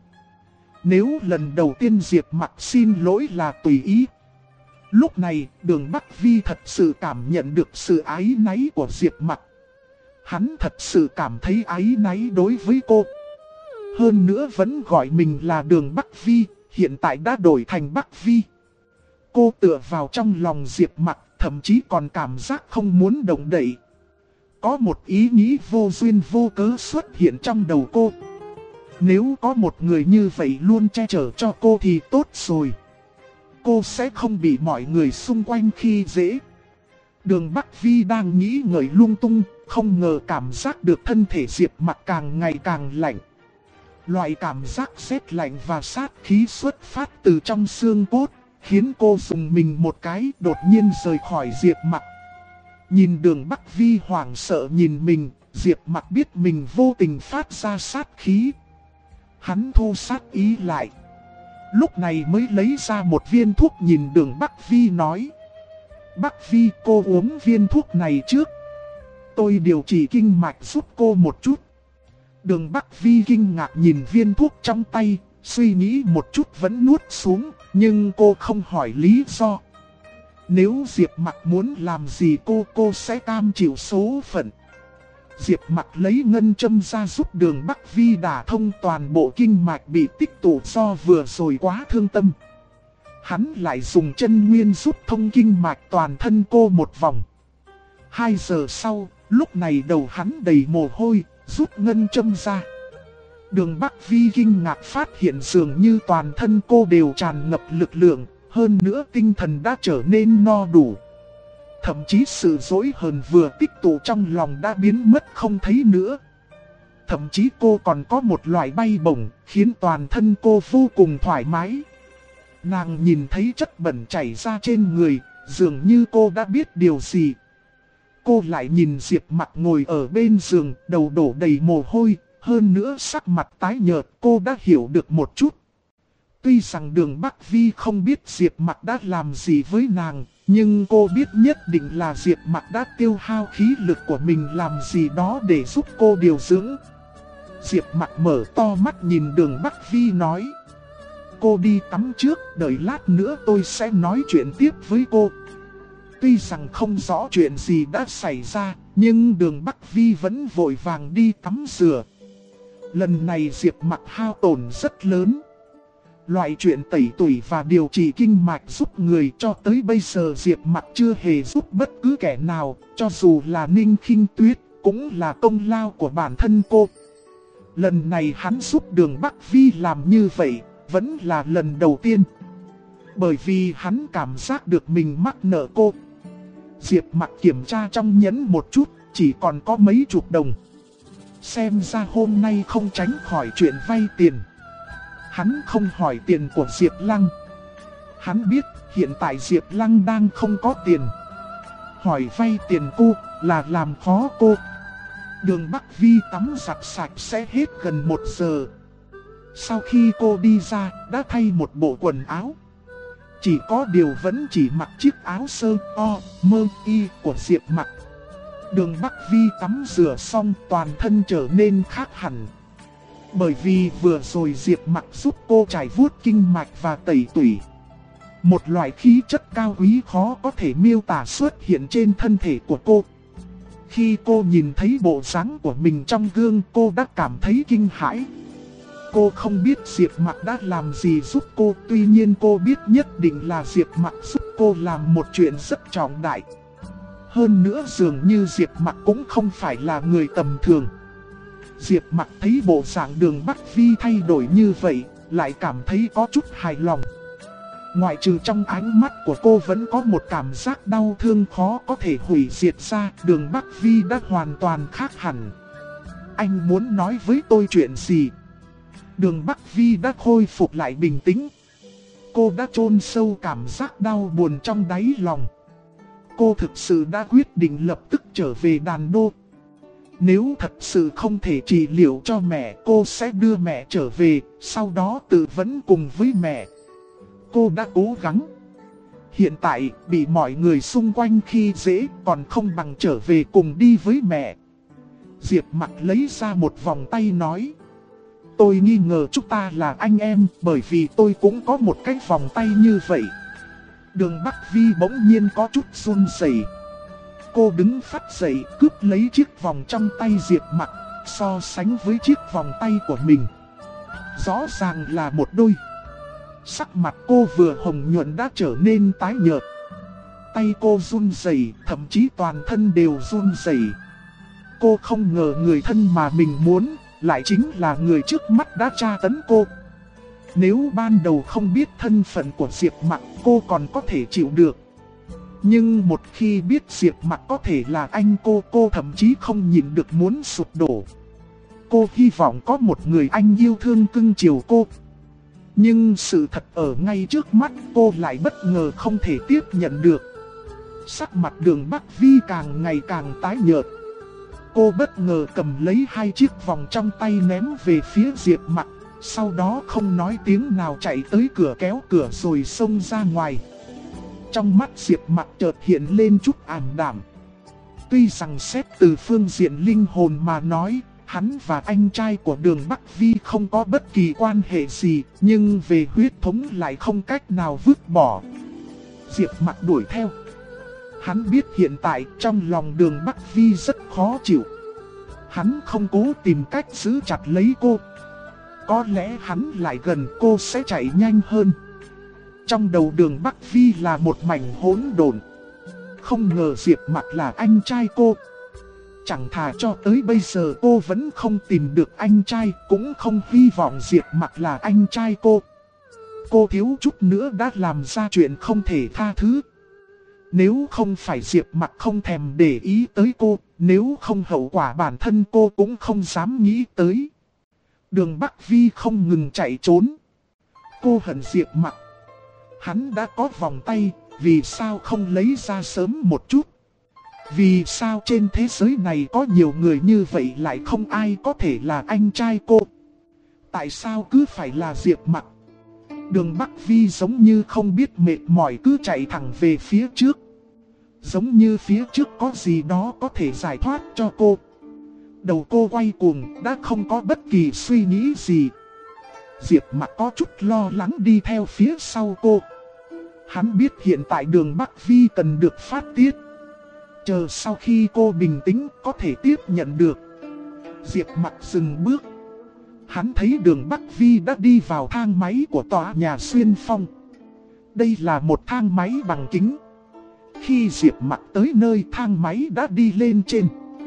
S1: Nếu lần đầu tiên Diệp Mặc xin lỗi là tùy ý. Lúc này Đường Bắc Vi thật sự cảm nhận được sự áy náy của Diệp Mặc. Hắn thật sự cảm thấy áy náy đối với cô. Hơn nữa vẫn gọi mình là Đường Bắc Vi, hiện tại đã đổi thành Bắc Vi. Cô tựa vào trong lòng Diệp Mặc, thậm chí còn cảm giác không muốn động đậy. Có một ý nghĩ vô duyên vô cớ xuất hiện trong đầu cô. Nếu có một người như vậy luôn che chở cho cô thì tốt rồi. Cô sẽ không bị mọi người xung quanh khi dễ. Đường Bắc Vi đang nghĩ ngợi lung tung, không ngờ cảm giác được thân thể Diệp Mặc càng ngày càng lạnh. Loại cảm giác rét lạnh và sát khí xuất phát từ trong xương cốt, khiến cô dùng mình một cái đột nhiên rời khỏi Diệp Mặc. Nhìn Đường Bắc Vi hoảng sợ nhìn mình, Diệp Mặc biết mình vô tình phát ra sát khí. Hắn thu sát ý lại. Lúc này mới lấy ra một viên thuốc nhìn Đường Bắc Vi nói. Bắc Vi, cô uống viên thuốc này trước. Tôi điều trị kinh mạch giúp cô một chút. Đường Bắc Vi kinh ngạc nhìn viên thuốc trong tay, suy nghĩ một chút vẫn nuốt xuống, nhưng cô không hỏi lý do. Nếu Diệp Mặc muốn làm gì cô sẽ cam chịu số phận. Diệp Mặc lấy ngân châm ra giúp Đường Bắc Vi đả thông toàn bộ kinh mạch bị tích tụ do vừa rồi quá thương tâm. Hắn lại dùng chân nguyên giúp thông kinh mạch toàn thân cô một vòng. 2 giờ sau, lúc này đầu hắn đầy mồ hôi, rút ngân châm ra. Đường Bắc Vi kinh ngạc phát hiện dường như toàn thân cô đều tràn ngập lực lượng, hơn nữa tinh thần đã trở nên no đủ. Thậm chí sự dỗi hờn vừa tích tụ trong lòng đã biến mất không thấy nữa. Thậm chí cô còn có một loại bay bổng, khiến toàn thân cô vô cùng thoải mái. Nàng nhìn thấy chất bẩn chảy ra trên người, dường như cô đã biết điều gì. Cô lại nhìn Diệp Mặc ngồi ở bên giường, đầu đổ đầy mồ hôi, hơn nữa sắc mặt tái nhợt, cô đã hiểu được một chút. Tuy rằng Đường Bắc Vi không biết Diệp Mặc đã làm gì với nàng, nhưng cô biết nhất định là Diệp Mặc đã tiêu hao khí lực của mình làm gì đó để giúp cô điều dưỡng. Diệp Mặc mở to mắt nhìn Đường Bắc Vi nói. Cô đi tắm trước, đợi lát nữa tôi sẽ nói chuyện tiếp với cô. Tuy rằng không rõ chuyện gì đã xảy ra, nhưng Đường Bắc Vi vẫn vội vàng đi tắm rửa. Lần này Diệp Mặc hao tổn rất lớn. Loại chuyện tẩy tủy và điều trị kinh mạch giúp người cho tới bây giờ Diệp Mặc chưa hề giúp bất cứ kẻ nào, cho dù là Ninh Khinh Tuyết, cũng là công lao của bản thân cô. Lần này hắn giúp Đường Bắc Vi làm như vậy, vẫn là lần đầu tiên. Bởi vì hắn cảm giác được mình mắc nợ cô. Diệp Mặc kiểm tra trong nhẫn một chút, chỉ còn có mấy chục đồng. Xem ra hôm nay không tránh khỏi chuyện vay tiền. Hắn không hỏi tiền của Diệp Lăng. Hắn biết hiện tại Diệp Lăng đang không có tiền. Hỏi vay tiền cô là làm khó cô. Đường Bắc Vi tắm giặt sạch sẽ hết gần 1 giờ. Sau khi cô đi ra đã thay một bộ quần áo. Chỉ có điều vẫn chỉ mặc chiếc áo sơ o mơ y của Diệp Mặc. Đường Bắc Vi tắm rửa xong toàn thân trở nên khác hẳn. Bởi vì vừa rồi Diệp Mặc giúp cô chải vuốt kinh mạch và tẩy tủy. Một loại khí chất cao quý khó có thể miêu tả xuất hiện trên thân thể của cô. Khi cô nhìn thấy bộ dáng của mình trong gương cô đã cảm thấy kinh hãi. Cô không biết Diệp Mặc đã làm gì giúp cô, tuy nhiên cô biết nhất định là Diệp Mặc giúp cô làm một chuyện rất trọng đại. Hơn nữa dường như Diệp Mặc cũng không phải là người tầm thường. Diệp Mặc thấy bộ dạng Đường Bắc Vi thay đổi như vậy, lại cảm thấy có chút hài lòng. Ngoại trừ trong ánh mắt của cô vẫn có một cảm giác đau thương khó có thể hủy diệt ra, Đường Bắc Vi đã hoàn toàn khác hẳn. Anh muốn nói với tôi chuyện gì? Đường Bắc Vi đã khôi phục lại bình tĩnh. Cô đã chôn sâu cảm giác đau buồn trong đáy lòng. Cô thực sự đã quyết định lập tức trở về đàn đô. Nếu thật sự không thể trị liệu cho mẹ, cô sẽ đưa mẹ trở về, sau đó tự vấn cùng với mẹ. Cô đã cố gắng. Hiện tại, bị mọi người xung quanh khi dễ, còn không bằng trở về cùng đi với mẹ. Diệp Mặc lấy ra một vòng tay nói. Tôi nghi ngờ chúng ta là anh em, bởi vì tôi cũng có một cái vòng tay như vậy. Đường Bắc Vi bỗng nhiên có chút run rẩy. Cô đứng phát dậy, cướp lấy chiếc vòng trong tay Diệp Mặc, so sánh với chiếc vòng tay của mình. Rõ ràng là một đôi. Sắc mặt cô vừa hồng nhuận đã trở nên tái nhợt. Tay cô run rẩy, thậm chí toàn thân đều run rẩy. Cô không ngờ người thân mà mình muốn, lại chính là người trước mắt đã tra tấn cô. Nếu ban đầu không biết thân phận của Diệp Mặc, cô còn có thể chịu được. Nhưng một khi biết Diệp Mặc có thể là anh cô thậm chí không nhìn được muốn sụp đổ. Cô hy vọng có một người anh yêu thương cưng chiều cô. Nhưng sự thật ở ngay trước mắt cô lại bất ngờ không thể tiếp nhận được. Sắc mặt Đường Bắc Vi càng ngày càng tái nhợt. Cô bất ngờ cầm lấy hai chiếc vòng trong tay ném về phía Diệp Mặc. Sau đó không nói tiếng nào chạy tới cửa kéo cửa rồi xông ra ngoài. Trong mắt Diệp Mặc chợt hiện lên chút ảm đạm. Tuy rằng xét từ phương diện linh hồn mà nói, hắn và anh trai của Đường Bắc Vi không có bất kỳ quan hệ gì, nhưng về huyết thống lại không cách nào vứt bỏ. Diệp Mặc đuổi theo. Hắn biết hiện tại trong lòng Đường Bắc Vi rất khó chịu. Hắn không cố tìm cách giữ chặt lấy cô. Có lẽ hắn lại gần cô sẽ chạy nhanh hơn. Trong đầu Đường Bắc Vi là một mảnh hỗn độn. Không ngờ Diệp Mặc là anh trai cô. Chẳng thà cho tới bây giờ cô vẫn không tìm được anh trai, cũng không hy vọng Diệp Mặc là anh trai cô. Cô thiếu chút nữa đã làm ra chuyện không thể tha thứ. Nếu không phải Diệp Mặc không thèm để ý tới cô, nếu không hậu quả bản thân cô cũng không dám nghĩ tới. Đường Bắc Vi không ngừng chạy trốn. Cô hận Diệp Mặc. Hắn đã có vòng tay, vì sao không lấy ra sớm một chút? Vì sao trên thế giới này có nhiều người như vậy lại không ai có thể là anh trai cô? Tại sao cứ phải là Diệp Mặc? Đường Bắc Vi giống như không biết mệt mỏi cứ chạy thẳng về phía trước. Giống như phía trước có gì đó có thể giải thoát cho cô. Đầu cô quay cuồng, đã không có bất kỳ suy nghĩ gì. Diệp Mặc có chút lo lắng đi theo phía sau cô. Hắn biết hiện tại Đường Bắc Vi cần được phát tiết. Chờ sau khi cô bình tĩnh có thể tiếp nhận được. Diệp Mặc dừng bước. Hắn thấy Đường Bắc Vi đã đi vào thang máy của tòa nhà Xuyên Phong. Đây là một thang máy bằng kính. Khi Diệp Mặc tới nơi, thang máy đã đi lên trên.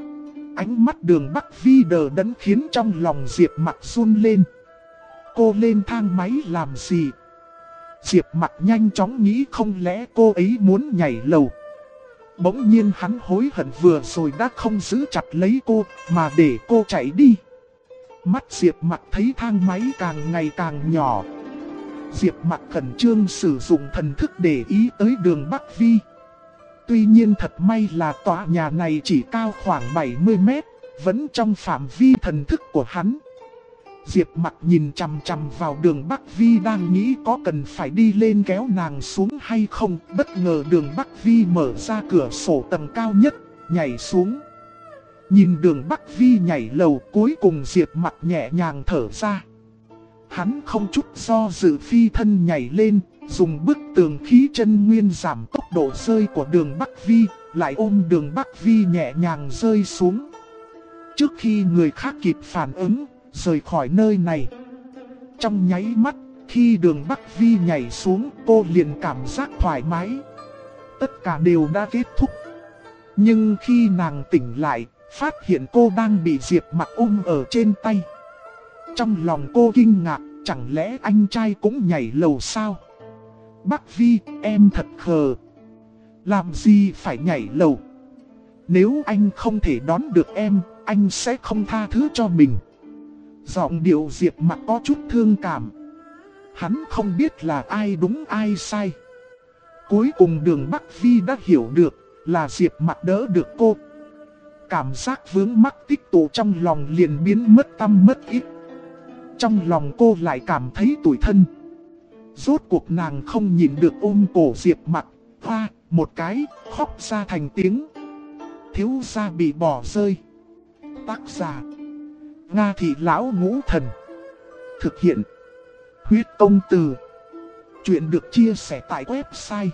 S1: Ánh mắt Đường Bắc Vi đờ đẫn khiến trong lòng Diệp Mặc run lên. Cô lên thang máy làm gì? Diệp Mặc nhanh chóng nghĩ không lẽ cô ấy muốn nhảy lầu. Bỗng nhiên hắn hối hận vừa rồi đã không giữ chặt lấy cô, mà để cô chạy đi. Mắt Diệp Mặc thấy thang máy càng ngày càng nhỏ. Diệp Mặc khẩn trương sử dụng thần thức để ý tới Đường Bắc Vi. Tuy nhiên thật may là tòa nhà này chỉ cao khoảng 70 mét, vẫn trong phạm vi thần thức của hắn. Diệp Mặc nhìn chằm chằm vào Đường Bắc Vi đang nghĩ có cần phải đi lên kéo nàng xuống hay không. Bất ngờ Đường Bắc Vi mở ra cửa sổ tầng cao nhất, nhảy xuống. Nhìn Đường Bắc Vi nhảy lầu, cuối cùng Diệp Mặc nhẹ nhàng thở ra. Hắn không chút do dự phi thân nhảy lên, dùng bức tường khí chân nguyên giảm tốc độ rơi của Đường Bắc Vi, lại ôm Đường Bắc Vi nhẹ nhàng rơi xuống. Trước khi người khác kịp phản ứng, rời khỏi nơi này. Trong nháy mắt, khi Đường Bắc Vi nhảy xuống, cô liền cảm giác thoải mái. Tất cả đều đã kết thúc. Nhưng khi nàng tỉnh lại, phát hiện cô đang bị Diệp Mặc ôm ở trên tay. Trong lòng cô kinh ngạc, chẳng lẽ anh trai cũng nhảy lầu sao? Bắc Vi, em thật khờ. Làm gì phải nhảy lầu? Nếu anh không thể đón được em, anh sẽ không tha thứ cho mình. Giọng điệu Diệp Mặc có chút thương cảm. Hắn không biết là ai đúng ai sai. Cuối cùng Đường Bắc Vi đã hiểu được là Diệp Mặc đỡ được cô. Cảm giác vướng mắc tích tụ trong lòng liền biến mất tăm mất ít. Trong lòng cô lại cảm thấy tủi thân. Rốt cuộc nàng không nhịn được ôm cổ Diệp Mặc, hoa một cái, khóc ra thành tiếng. Thiếu gia bị bỏ rơi. Tác giả Nga Thị Lão Ngũ Thần. Thực hiện Huyết Công Từ. Chuyện được chia sẻ tại website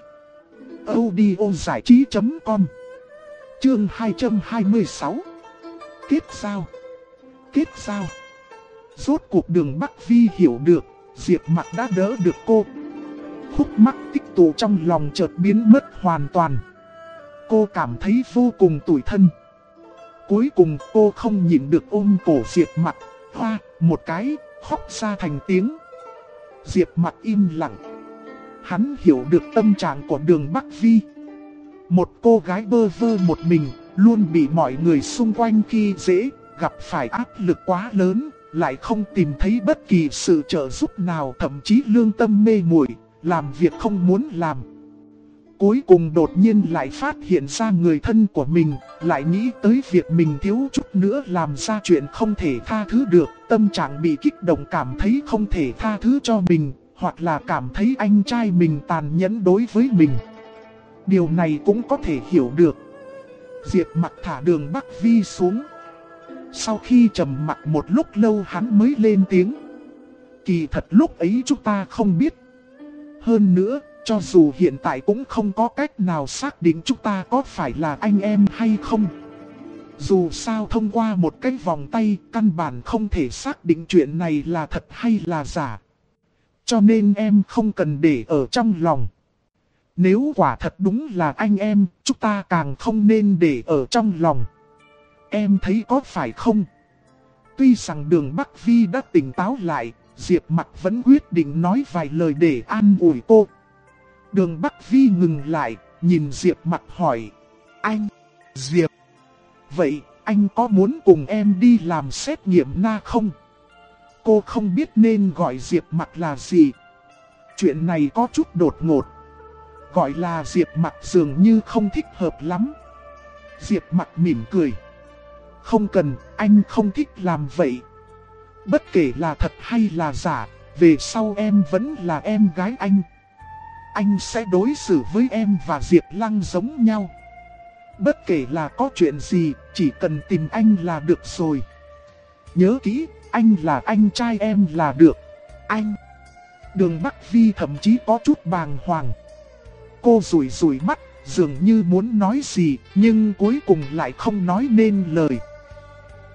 S1: audiozảichí.com. Chương 226. Kết giao. Kết giao. Rốt cuộc Đường Bắc Vi hiểu được Diệp Mặc đã đỡ được cô. Khúc mắc tích tụ trong lòng chợt biến mất hoàn toàn. Cô cảm thấy vô cùng tủi thân. Cuối cùng cô không nhịn được ôm cổ Diệp Mặc, hoa một cái, khóc ra thành tiếng. Diệp Mặc im lặng. Hắn hiểu được tâm trạng của Đường Bắc Vi. Một cô gái bơ vơ một mình, luôn bị mọi người xung quanh khi dễ, gặp phải áp lực quá lớn, lại không tìm thấy bất kỳ sự trợ giúp nào, thậm chí lương tâm mê muội, làm việc không muốn làm. Cuối cùng đột nhiên lại phát hiện ra người thân của mình, lại nghĩ tới việc mình thiếu chút nữa làm ra chuyện không thể tha thứ được, tâm trạng bị kích động, cảm thấy không thể tha thứ cho mình, hoặc là cảm thấy anh trai mình tàn nhẫn đối với mình. Điều này cũng có thể hiểu được. Diệp Mặc thả Đường Bắc Vi xuống. Sau khi trầm mặc một lúc lâu hắn mới lên tiếng. Kỳ thật lúc ấy chúng ta không biết. Hơn nữa, cho dù hiện tại cũng không có cách nào xác định chúng ta có phải là anh em hay không. Dù sao thông qua một cái vòng tay, căn bản không thể xác định chuyện này là thật hay là giả. Cho nên em không cần để ở trong lòng. Nếu quả thật đúng là anh em, chúng ta càng không nên để ở trong lòng. Em thấy có phải không? Tuy rằng Đường Bắc Vi đã tỉnh táo lại, Diệp Mặc vẫn quyết định nói vài lời để an ủi cô. Đường Bắc Vi ngừng lại, nhìn Diệp Mặc hỏi. Anh, Diệp, vậy anh có muốn cùng em đi làm xét nghiệm na không? Cô không biết nên gọi Diệp Mặc là gì. Chuyện này có chút đột ngột. Gọi là Diệp Mặc dường như không thích hợp lắm. Diệp Mặc mỉm cười. Không cần, anh không thích làm vậy. Bất kể là thật hay là giả, về sau em vẫn là em gái anh. Anh sẽ đối xử với em và Diệp Lăng giống nhau. Bất kể là có chuyện gì, chỉ cần tìm anh là được rồi. Nhớ kỹ, anh là anh trai em là được. Anh. Đường Bắc Vi thậm chí có chút bàng hoàng. Cô rủi rủi mắt, dường như muốn nói gì, nhưng cuối cùng lại không nói nên lời.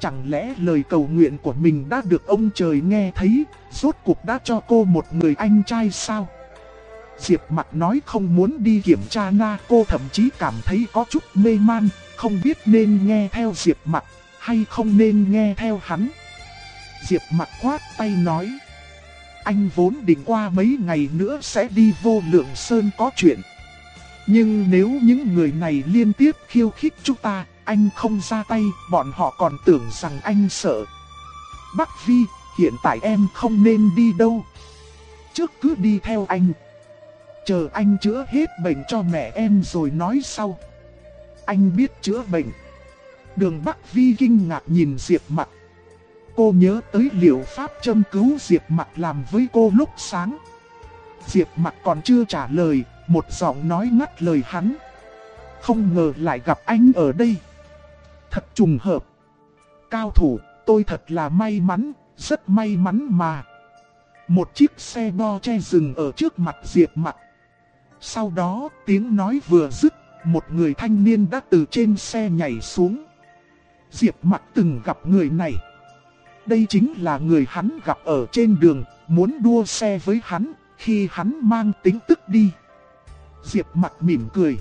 S1: Chẳng lẽ lời cầu nguyện của mình đã được ông trời nghe thấy, rốt cuộc đã cho cô một người anh trai sao? Diệp Mặc nói không muốn đi kiểm tra na, cô thậm chí cảm thấy có chút mê man, không biết nên nghe theo Diệp Mặc hay không nên nghe theo hắn. Diệp Mặc khoát tay nói, anh vốn định qua mấy ngày nữa sẽ đi Vô Lượng Sơn có chuyện. Nhưng nếu những người này liên tiếp khiêu khích chúng ta, anh không ra tay, bọn họ còn tưởng rằng anh sợ. Bắc Vi, hiện tại em không nên đi đâu. Trước cứ đi theo anh. Chờ anh chữa hết bệnh cho mẹ em rồi nói sau. Anh biết chữa bệnh. Đường Bắc Vi kinh ngạc nhìn Diệp Mặc. Cô nhớ tới liệu pháp châm cứu Diệp Mặc làm với cô lúc sáng. Diệp Mặc còn chưa trả lời, một giọng nói ngắt lời hắn. Không ngờ lại gặp anh ở đây. Thật trùng hợp. Cao thủ, tôi thật là may mắn, rất may mắn mà. Một chiếc xe bo che dừng ở trước mặt Diệp Mặc. Sau đó, tiếng nói vừa dứt, một người thanh niên đã từ trên xe nhảy xuống. Diệp Mặc từng gặp người này. Đây chính là người hắn gặp ở trên đường, muốn đua xe với hắn, khi hắn mang tính tức đi. Diệp Mặc mỉm cười.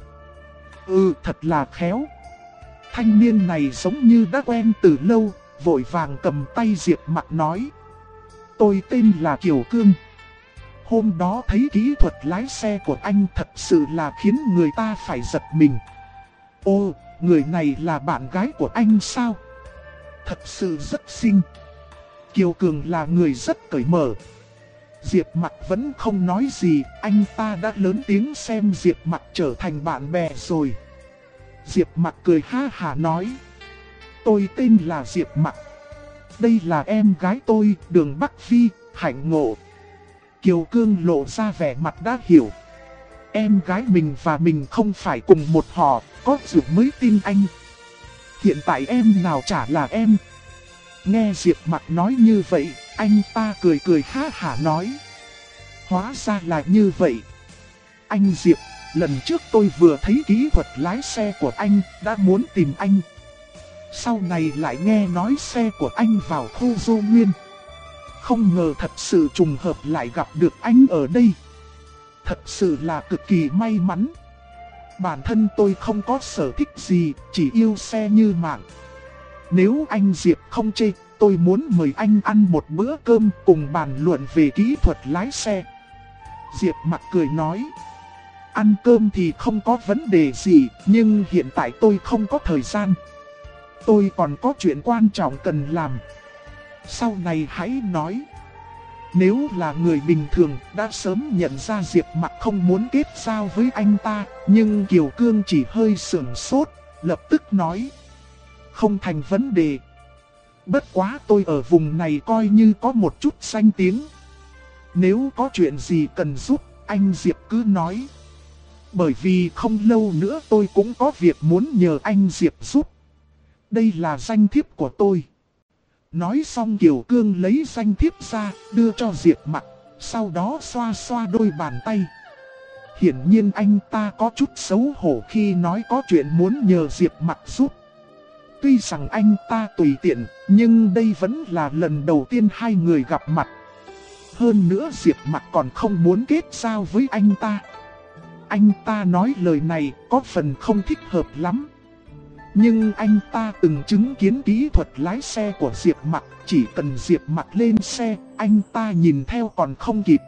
S1: Thật là khéo. Thanh niên này giống như đã quen từ lâu, vội vàng cầm tay Diệp Mặc nói. Tôi tên là Kiều Cương. Hôm đó thấy kỹ thuật lái xe của anh thật sự là khiến người ta phải giật mình. Ô, người này là bạn gái của anh sao? Thật sự rất xinh. Kiều Cường là người rất cởi mở. Diệp Mặc vẫn không nói gì, anh ta đã lớn tiếng xem Diệp Mặc trở thành bạn bè rồi. Diệp Mặc cười ha hả nói. Tôi tên là Diệp Mặc. Đây là em gái tôi, Đường Bắc Vi, hạnh ngộ. Kiều Cương lộ ra vẻ mặt đã hiểu. Em gái mình và mình không phải cùng một họ, có dù mới tin anh. Hiện tại em nào chả là em. Nghe Diệp Mặc nói như vậy, anh ta cười cười ha hả nói. Hóa ra là như vậy. Anh Diệp, lần trước tôi vừa thấy kỹ thuật lái xe của anh, đã muốn tìm anh. Sau này lại nghe nói xe của anh vào khu Dô Nguyên. Không ngờ thật sự trùng hợp lại gặp được anh ở đây. Thật sự là cực kỳ may mắn. Bản thân tôi không có sở thích gì, chỉ yêu xe như mạng. Nếu anh Diệp không chê, tôi muốn mời anh ăn một bữa cơm cùng bàn luận về kỹ thuật lái xe. Diệp Mặc cười nói. Ăn cơm thì không có vấn đề gì, nhưng hiện tại tôi không có thời gian. Tôi còn có chuyện quan trọng cần làm. Sau này hãy nói. Nếu là người bình thường đã sớm nhận ra Diệp Mặc không muốn kết giao với anh ta, nhưng Kiều Cương chỉ hơi sửng sốt, lập tức nói. Không thành vấn đề. Bất quá tôi ở vùng này coi như có một chút danh tiếng. Nếu có chuyện gì cần giúp, anh Diệp cứ nói. Bởi vì không lâu nữa tôi cũng có việc muốn nhờ anh Diệp giúp. Đây là danh thiếp của tôi. Nói xong Kiều Cương lấy danh thiếp ra, đưa cho Diệp Mặc, sau đó xoa xoa đôi bàn tay. Hiển nhiên anh ta có chút xấu hổ khi nói có chuyện muốn nhờ Diệp Mặc giúp. Tuy rằng anh ta tùy tiện, nhưng đây vẫn là lần đầu tiên hai người gặp mặt. Hơn nữa Diệp Mặc còn không muốn kết giao với anh ta. Anh ta nói lời này có phần không thích hợp lắm. Nhưng anh ta từng chứng kiến kỹ thuật lái xe của Diệp Mặc, chỉ cần Diệp Mặc lên xe, anh ta nhìn theo còn không kịp.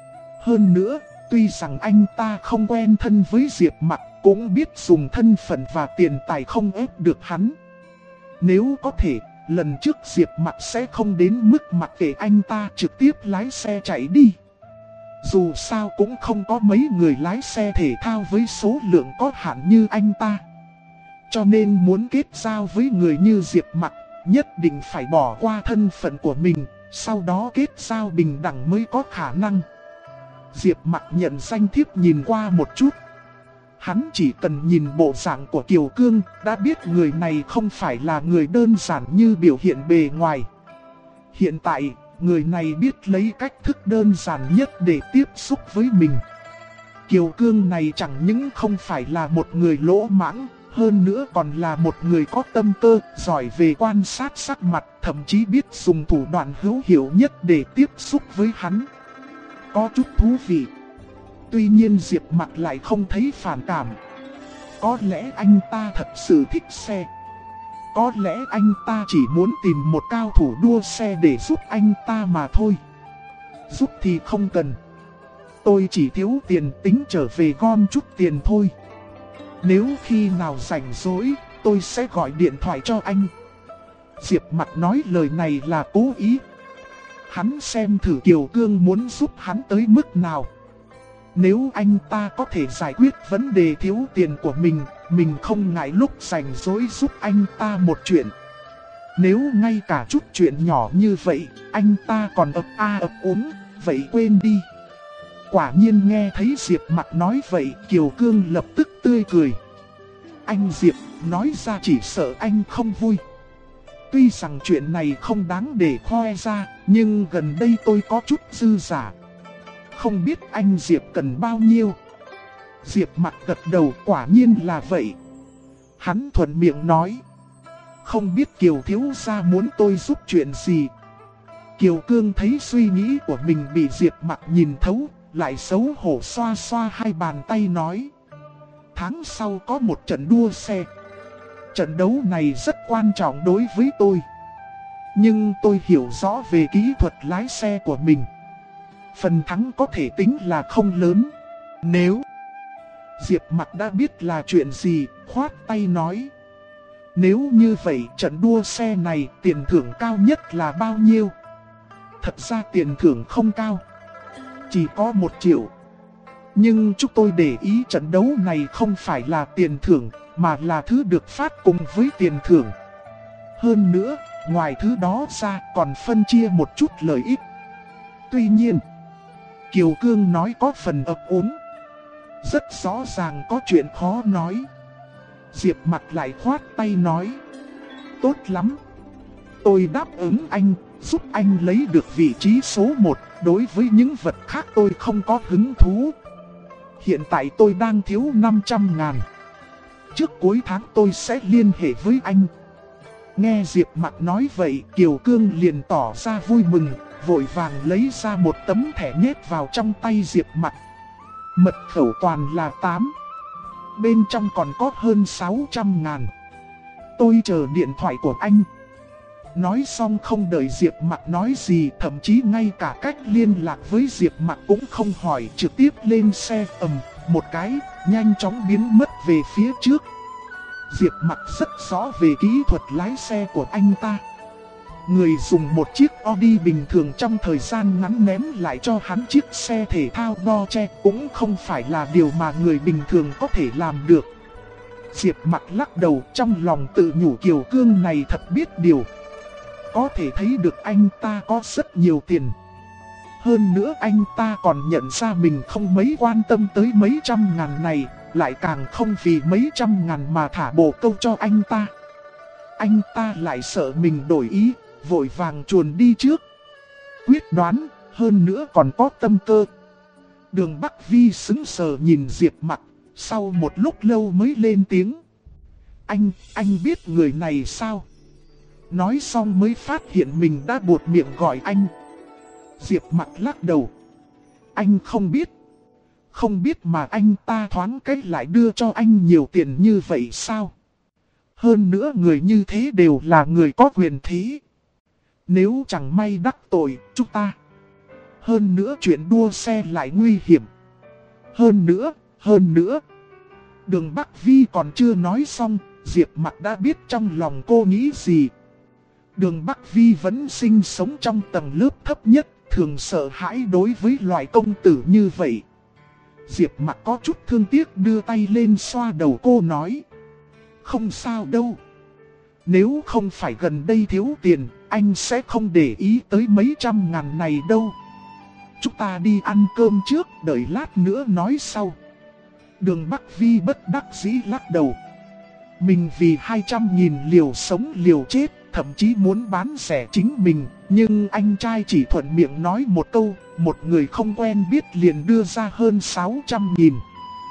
S1: Hơn nữa, tuy rằng anh ta không quen thân với Diệp Mặc, cũng biết dùng thân phận và tiền tài không ép được hắn. Nếu có thể, lần trước Diệp Mặc sẽ không đến mức mặc kệ anh ta trực tiếp lái xe chạy đi. Dù sao cũng không có mấy người lái xe thể thao với số lượng có hạn như anh ta. Cho nên muốn kết giao với người như Diệp Mặc, nhất định phải bỏ qua thân phận của mình, sau đó kết giao bình đẳng mới có khả năng. Diệp Mặc nhận danh thiếp nhìn qua một chút. Hắn chỉ cần nhìn bộ dạng của Kiều Cương đã biết người này không phải là người đơn giản như biểu hiện bề ngoài. Hiện tại, người này biết lấy cách thức đơn giản nhất để tiếp xúc với mình. Kiều Cương này chẳng những không phải là một người lỗ mãng, Hơn nữa còn là một người có tâm cơ, giỏi về quan sát sắc mặt, thậm chí biết dùng thủ đoạn hữu hiệu nhất để tiếp xúc với hắn. Có chút thú vị. Tuy nhiên Diệp Mặc lại không thấy phản cảm. Có lẽ anh ta thật sự thích xe. Có lẽ anh ta chỉ muốn tìm một cao thủ đua xe để giúp anh ta mà thôi. Giúp thì không cần. Tôi chỉ thiếu tiền, tính trở về gom chút tiền thôi. Nếu khi nào rảnh rỗi, tôi sẽ gọi điện thoại cho anh. Diệp Mặc nói lời này là cố ý. Hắn xem thử Kiều Cương muốn giúp hắn tới mức nào. Nếu anh ta có thể giải quyết vấn đề thiếu tiền của mình không ngại lúc rảnh rỗi giúp anh ta một chuyện. Nếu ngay cả chút chuyện nhỏ như vậy, anh ta còn ấp úng, vậy quên đi. Quả nhiên nghe thấy Diệp Mặc nói vậy, Kiều Cương lập tức tươi cười. Anh Diệp, nói ra chỉ sợ anh không vui. Tuy rằng chuyện này không đáng để khoe ra, nhưng gần đây tôi có chút dư giả. Không biết anh Diệp cần bao nhiêu? Diệp Mặc gật đầu, quả nhiên là vậy. Hắn thuận miệng nói. Không biết Kiều thiếu gia muốn tôi giúp chuyện gì? Kiều Cương thấy suy nghĩ của mình bị Diệp Mặc nhìn thấu, lại xấu hổ xoa xoa hai bàn tay nói. Tháng sau có một trận đua xe. Trận đấu này rất quan trọng đối với tôi. Nhưng tôi hiểu rõ về kỹ thuật lái xe của mình. Phần thắng có thể tính là không lớn. Nếu Diệp Mặc đã biết là chuyện gì, khoát tay nói. Nếu như vậy trận đua xe này tiền thưởng cao nhất là bao nhiêu? Thật ra tiền thưởng không cao, chỉ có 1 triệu. Nhưng chúng tôi để ý trận đấu này không phải là tiền thưởng, mà là thứ được phát cùng với tiền thưởng. Hơn nữa, ngoài thứ đó ra còn phân chia một chút lợi ích. Tuy nhiên, Kiều Cương nói có phần ấp úng. Rất rõ ràng có chuyện khó nói. Diệp Mặc lại khoát tay nói. Tốt lắm. Tôi đáp ứng anh, giúp anh lấy được vị trí số 1. Đối với những vật khác tôi không có hứng thú. Hiện tại tôi đang thiếu 500.000. Trước cuối tháng tôi sẽ liên hệ với anh. Nghe Diệp Mặc nói vậy, Kiều Cương liền tỏ ra vui mừng, vội vàng lấy ra một tấm thẻ nhét vào trong tay Diệp Mặc. Mật khẩu toàn là 8. Bên trong còn có hơn 600.000. Tôi chờ điện thoại của anh. Nói xong không đợi Diệp Mặc nói gì, thậm chí ngay cả cách liên lạc với Diệp Mặc cũng không hỏi, trực tiếp lên xe một cái, nhanh chóng biến mất về phía trước. Diệp Mặc rất rõ về kỹ thuật lái xe của anh ta. Người dùng một chiếc Audi bình thường trong thời gian ngắn ném lại cho hắn chiếc xe thể thao Porsche cũng không phải là điều mà người bình thường có thể làm được. Diệp Mặc lắc đầu, trong lòng tự nhủ Kiều Cương này thật biết điều. Có thể thấy được anh ta có rất nhiều tiền. Hơn nữa anh ta còn nhận ra mình không mấy quan tâm tới mấy trăm ngàn này, lại càng không vì mấy trăm ngàn mà thả bồ câu cho anh ta. Anh ta lại sợ mình đổi ý, vội vàng chuồn đi trước. Quyết đoán, hơn nữa còn có tâm cơ. Đường Bắc Vi sững sờ nhìn Diệp Mặc, sau một lúc lâu mới lên tiếng. Anh biết người này sao? Nói xong mới phát hiện mình đã buột miệng gọi anh. Diệp Mặc lắc đầu. Anh không biết. Không biết mà anh ta thoáng cái lại đưa cho anh nhiều tiền như vậy sao? Hơn nữa người như thế đều là người có quyền thế. Nếu chẳng may đắc tội chúng ta. Hơn nữa chuyện đua xe lại nguy hiểm. Hơn nữa. Đường Bắc Vi còn chưa nói xong, Diệp Mặc đã biết trong lòng cô nghĩ gì. Đường Bắc Vi vẫn sinh sống trong tầng lớp thấp nhất, thường sợ hãi đối với loại công tử như vậy. Diệp Mặc có chút thương tiếc đưa tay lên xoa đầu cô nói. Không sao đâu. Nếu không phải gần đây thiếu tiền, anh sẽ không để ý tới mấy trăm ngàn này đâu. Chúng ta đi ăn cơm trước, đợi lát nữa nói sau. Đường Bắc Vi bất đắc dĩ lắc đầu. Mình vì 200.000 liều sống liều chết, thậm chí muốn bán rẻ chính mình. Nhưng anh trai chỉ thuận miệng nói một câu, một người không quen biết liền đưa ra hơn 600.000.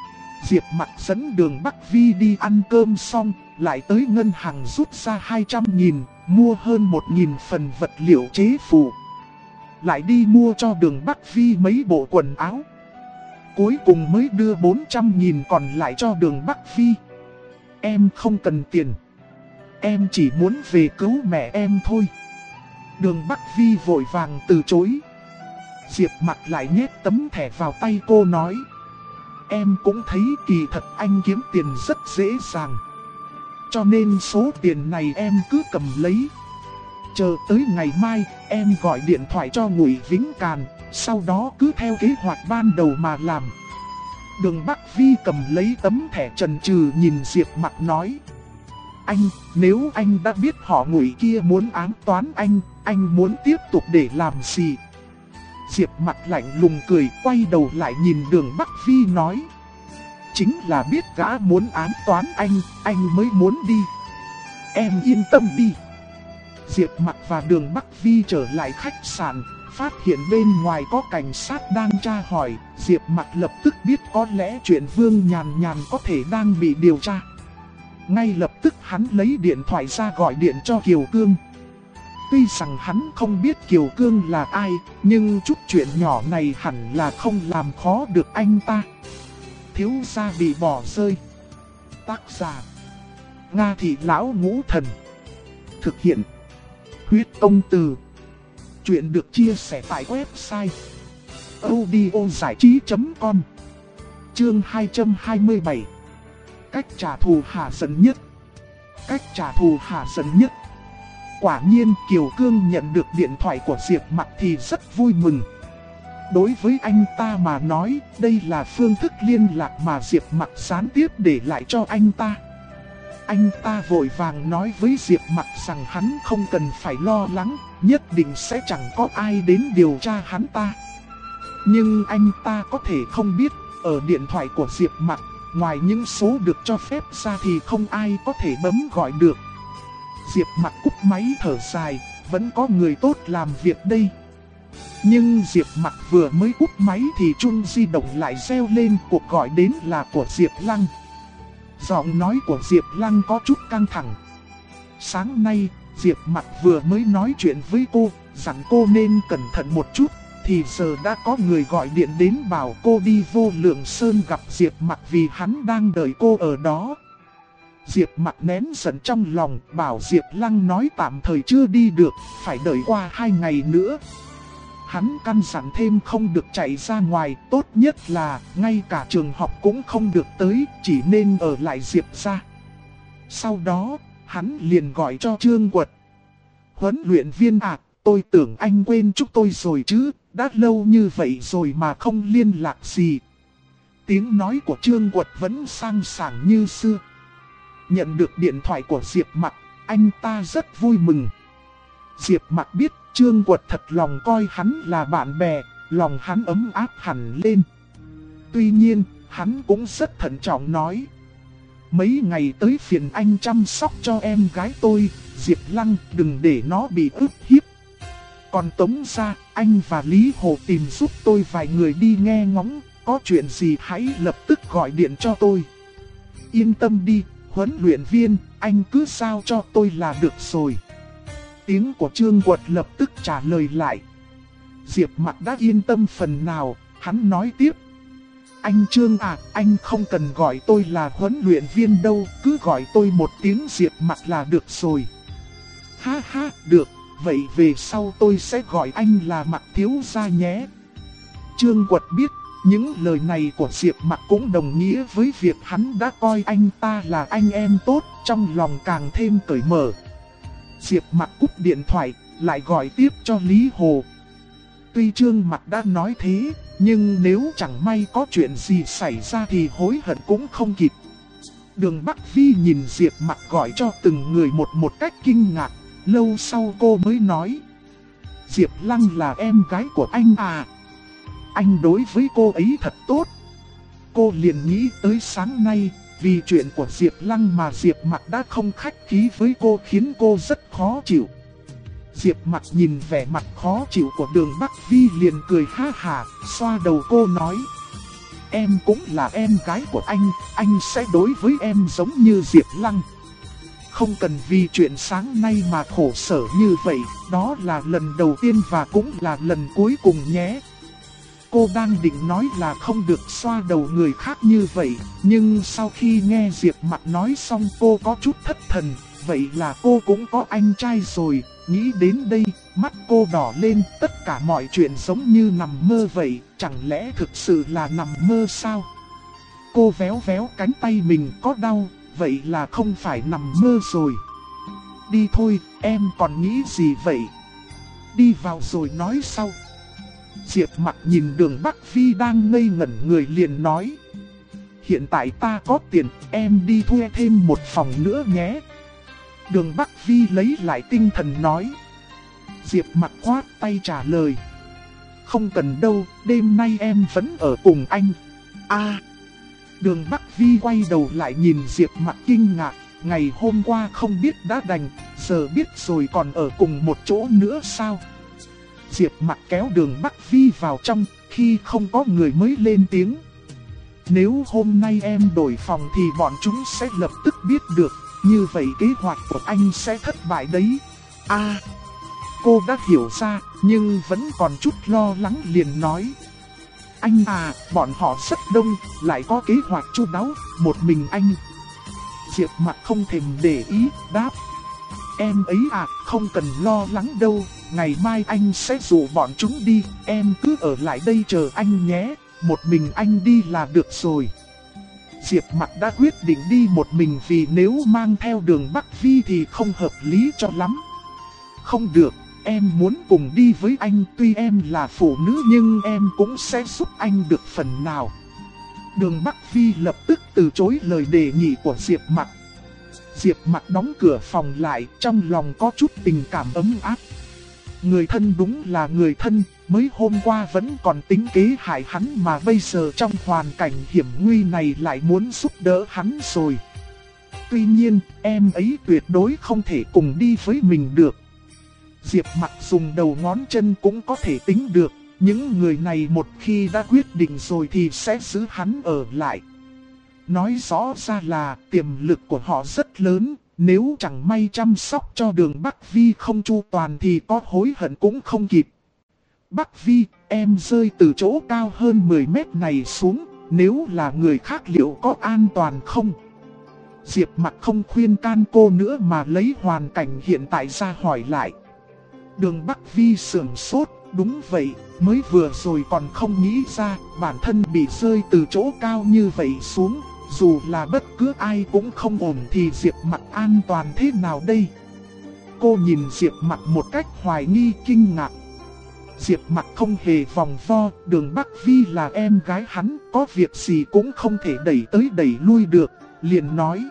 S1: Diệp Mặc dẫn Đường Bắc Vi đi ăn cơm xong, lại tới ngân hàng rút ra 200.000, mua hơn 1.000 phần vật liệu chế phù. Lại đi mua cho Đường Bắc Vi mấy bộ quần áo. Cuối cùng mới đưa 400.000 còn lại cho Đường Bắc Vi. Em không cần tiền. Em chỉ muốn về cứu mẹ em thôi. Đường Bắc Vi vội vàng từ chối. Diệp Mặc lại nhét tấm thẻ vào tay cô nói. Em cũng thấy kỳ thật anh kiếm tiền rất dễ dàng. Cho nên số tiền này em cứ cầm lấy. Chờ tới ngày mai em gọi điện thoại cho Ngụy Vĩnh Càn, sau đó cứ theo kế hoạch ban đầu mà làm. Đường Bắc Vi cầm lấy tấm thẻ chần chừ nhìn Diệp Mặc nói. Anh, nếu anh đã biết họ Ngụy kia muốn ám toán anh muốn tiếp tục để làm gì? Diệp Mặc lạnh lùng cười, quay đầu lại nhìn Đường Bắc Vi nói. Chính là biết gã muốn ám toán anh mới muốn đi. Em yên tâm đi. Diệp Mặc và Đường Bắc Vi trở lại khách sạn, phát hiện bên ngoài có cảnh sát đang tra hỏi. Diệp Mặc lập tức biết có lẽ chuyện Vương Nhàn Nhàn có thể đang bị điều tra. Ngay lập tức hắn lấy điện thoại ra gọi điện cho Kiều Cương. Tuy rằng hắn không biết Kiều Cương là ai, nhưng chút chuyện nhỏ này hẳn là không làm khó được anh ta. Thiếu gia bị bỏ rơi. Tác giả: Nga Thị Lão Ngũ Thần. Thực hiện: Huyết Công Từ. Chuyện được chia sẻ tại website audiozảichí.com. Chương 227. Cách trả thù hả giận nhất. Cách trả thù hả giận nhất. Quả nhiên Kiều Cương nhận được điện thoại của Diệp Mặc thì rất vui mừng. Đối với anh ta mà nói, đây là phương thức liên lạc mà Diệp Mặc gián tiếp để lại cho anh ta. Anh ta vội vàng nói với Diệp Mặc rằng hắn không cần phải lo lắng, nhất định sẽ chẳng có ai đến điều tra hắn ta. Nhưng anh ta có thể không biết, ở điện thoại của Diệp Mặc, ngoài những số được cho phép ra thì không ai có thể bấm gọi được. Diệp Mặc cúp máy thở dài, vẫn có người tốt làm việc đây. Nhưng Diệp Mặc vừa mới cúp máy thì chuông di động lại reo lên, cuộc gọi đến là của Diệp Lăng. Giọng nói của Diệp Lăng có chút căng thẳng. Sáng nay, Diệp Mặc vừa mới nói chuyện với cô, dặn cô nên cẩn thận một chút, thì giờ đã có người gọi điện đến bảo cô đi Vô Lượng Sơn gặp Diệp Mặc vì hắn đang đợi cô ở đó. Diệp Mặc nén giận trong lòng, bảo Diệp Lăng nói tạm thời chưa đi được, phải đợi qua 2 ngày nữa. Hắn căn dặn thêm không được chạy ra ngoài, tốt nhất là ngay cả trường học cũng không được tới, chỉ nên ở lại Diệp gia. Sau đó, hắn liền gọi cho Trương Quật. Huấn luyện viên ạ, tôi tưởng anh quên chúng tôi rồi chứ, đã lâu như vậy rồi mà không liên lạc gì. Tiếng nói của Trương Quật vẫn sang sảng như xưa. Nhận được điện thoại của Diệp Mặc, anh ta rất vui mừng. Diệp Mặc biết Trương Quật thật lòng coi hắn là bạn bè, lòng hắn ấm áp hẳn lên. Tuy nhiên, hắn cũng rất thận trọng nói. Mấy ngày tới phiền anh chăm sóc cho em gái tôi, Diệp Lăng, đừng để nó bị ức hiếp. Còn Tống gia, anh và Lý Hồ tìm giúp tôi vài người đi nghe ngóng, có chuyện gì hãy lập tức gọi điện cho tôi. Yên tâm đi, huấn luyện viên, anh cứ giao cho tôi là được rồi. Tiếng của Trương Quật lập tức trả lời lại. Diệp Mặc đã yên tâm phần nào, hắn nói tiếp. Anh Trương à, anh không cần gọi tôi là huấn luyện viên đâu, cứ gọi tôi một tiếng Diệp Mặc là được rồi. Ha ha, được, vậy về sau tôi sẽ gọi anh là Mặc thiếu gia nhé. Trương Quật biết, những lời này của Diệp Mặc cũng đồng nghĩa với việc hắn đã coi anh ta là anh em tốt, trong lòng càng thêm cởi mở. Diệp Mặc cúp điện thoại, lại gọi tiếp cho Lý Hồ. Tuy Trương Mặc đã nói thế, nhưng nếu chẳng may có chuyện gì xảy ra thì hối hận cũng không kịp. Đường Bắc Vi nhìn Diệp Mặc gọi cho từng người một cách kinh ngạc, lâu sau cô mới nói. Diệp Lăng là em gái của anh à? Anh đối với cô ấy thật tốt. Cô liền nghĩ tới sáng nay, vì chuyện của Diệp Lăng mà Diệp Mặc đã không khách khí với cô khiến cô rất khó chịu. Diệp Mặc nhìn vẻ mặt khó chịu của Đường Bắc Vi liền cười ha hả, xoa đầu cô nói. em cũng là em gái của anh sẽ đối với em giống như Diệp Lăng. Không cần vì chuyện sáng nay mà khổ sở như vậy, đó là lần đầu tiên và cũng là lần cuối cùng nhé. Cô đang định nói là không được xoa đầu người khác như vậy, nhưng sau khi nghe Diệp Mặc nói xong cô có chút thất thần, vậy là cô cũng có anh trai rồi. Nghĩ đến đây, mắt cô đỏ lên, tất cả mọi chuyện giống như nằm mơ vậy, chẳng lẽ thực sự là nằm mơ sao? Cô véo véo cánh tay mình, có đau, vậy là không phải nằm mơ rồi. Đi thôi, em còn nghĩ gì vậy? Đi vào rồi nói sau. Diệp Mặc nhìn Đường Bắc Phi đang ngây ngẩn người liền nói. Hiện tại ta có tiền, em đi thuê thêm một phòng nữa nhé. Đường Bắc Phi lấy lại tinh thần nói. Diệp Mặc khoát tay trả lời. Không cần đâu, đêm nay em vẫn ở cùng anh. Đường Bắc Phi quay đầu lại nhìn Diệp Mặc kinh ngạc. Ngày hôm qua không biết đã đành, giờ biết rồi còn ở cùng một chỗ nữa sao? Diệp Mặc kéo Đường Bắc Phi vào trong, khi không có người mới lên tiếng. Nếu hôm nay em đổi phòng thì bọn chúng sẽ lập tức biết được, như vậy kế hoạch của anh sẽ thất bại đấy. Cô đã hiểu ra, nhưng vẫn còn chút lo lắng liền nói. Anh bọn họ rất đông, lại có kế hoạch chu đáo, một mình anh. Diệp Mặc không thèm để ý, đáp. Em ấy không cần lo lắng đâu, ngày mai anh sẽ rủ bọn chúng đi, em cứ ở lại đây chờ anh nhé, một mình anh đi là được rồi. Diệp Mặc đã quyết định đi một mình vì nếu mang theo Đường Bắc Phi thì không hợp lý cho lắm. Không được, em muốn cùng đi với anh, tuy em là phụ nữ nhưng em cũng sẽ giúp anh được phần nào. Đường Bắc Phi lập tức từ chối lời đề nghị của Diệp Mặc. Diệp Mặc đóng cửa phòng lại, trong lòng có chút tình cảm ấm áp. Người thân đúng là người thân, mới hôm qua vẫn còn tính kế hại hắn mà bây giờ trong hoàn cảnh hiểm nguy này lại muốn giúp đỡ hắn rồi. Tuy nhiên, em ấy tuyệt đối không thể cùng đi với mình được. Diệp Mặc dùng đầu ngón chân cũng có thể tính được, những người này một khi đã quyết định rồi thì sẽ giữ hắn ở lại. Nói rõ ra là tiềm lực của họ rất lớn, nếu chẳng may chăm sóc cho Đường Bắc Vi không chu toàn thì có hối hận cũng không kịp. Bắc Vi, em rơi từ chỗ cao hơn 10 mét này xuống, nếu là người khác liệu có an toàn không? Diệp Mặc không khuyên can cô nữa mà lấy hoàn cảnh hiện tại ra hỏi lại. Đường Bắc Vi sửng sốt, đúng vậy, mới vừa rồi còn không nghĩ ra bản thân bị rơi từ chỗ cao như vậy xuống. Dù là bất cứ ai cũng không ổn thì Diệp Mặc an toàn thế nào đây? Cô nhìn Diệp Mặc một cách hoài nghi kinh ngạc. Diệp Mặc không hề vòng vo, Đường Bắc Vi là em gái hắn, có việc gì cũng không thể đẩy tới đẩy lui được, liền nói.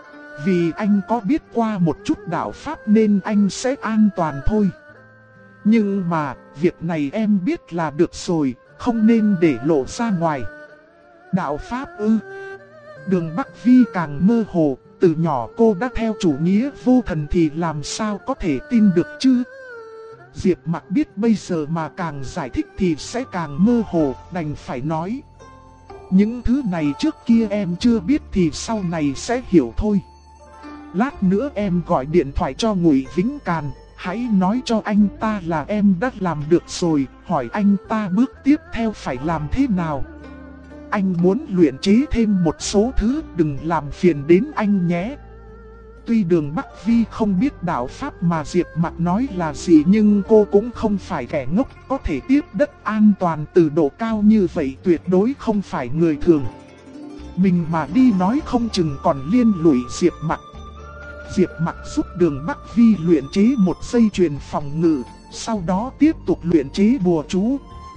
S1: Vì anh có biết qua một chút đạo pháp nên anh sẽ an toàn thôi. Nhưng mà, việc này em biết là được rồi, không nên để lộ ra ngoài. Đạo pháp ư? Đường Bắc Vi càng mơ hồ, từ nhỏ cô đã theo chủ nghĩa vô thần thì làm sao có thể tin được chứ? Diệp Mặc biết bây giờ mà càng giải thích thì sẽ càng mơ hồ, đành phải nói. Những thứ này trước kia em chưa biết thì sau này sẽ hiểu thôi. Lát nữa em gọi điện thoại cho Ngụy Vĩnh Càn, hãy nói cho anh ta là em đã làm được rồi, hỏi anh ta bước tiếp theo phải làm thế nào. Anh muốn luyện chế thêm một số thứ, đừng làm phiền đến anh nhé. Tuy Đường Bắc Vi không biết đạo pháp mà Diệp Mặc nói là gì nhưng cô cũng không phải kẻ ngốc, có thể tiếp đất an toàn từ độ cao như vậy tuyệt đối không phải người thường. Mình mà đi nói không chừng còn liên lụy Diệp Mặc. Diệp Mặc giúp Đường Bắc Vi luyện chế một dây chuyền phòng ngự, sau đó tiếp tục luyện chế bùa chú.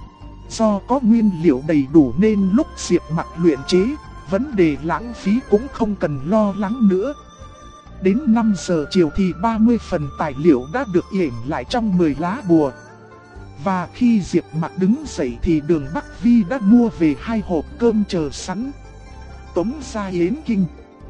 S1: Do có nguyên liệu đầy đủ nên lúc Diệp Mặc luyện chế, vấn đề lãng phí cũng không cần lo lắng nữa. Đến 5 giờ chiều thì 30 phần tài liệu đã được yểm lại trong 10 lá bùa. Và khi Diệp Mặc đứng dậy thì Đường Bắc Vi đã mua về 2 hộp cơm chờ sẵn. Tống Gia Yến Kinh,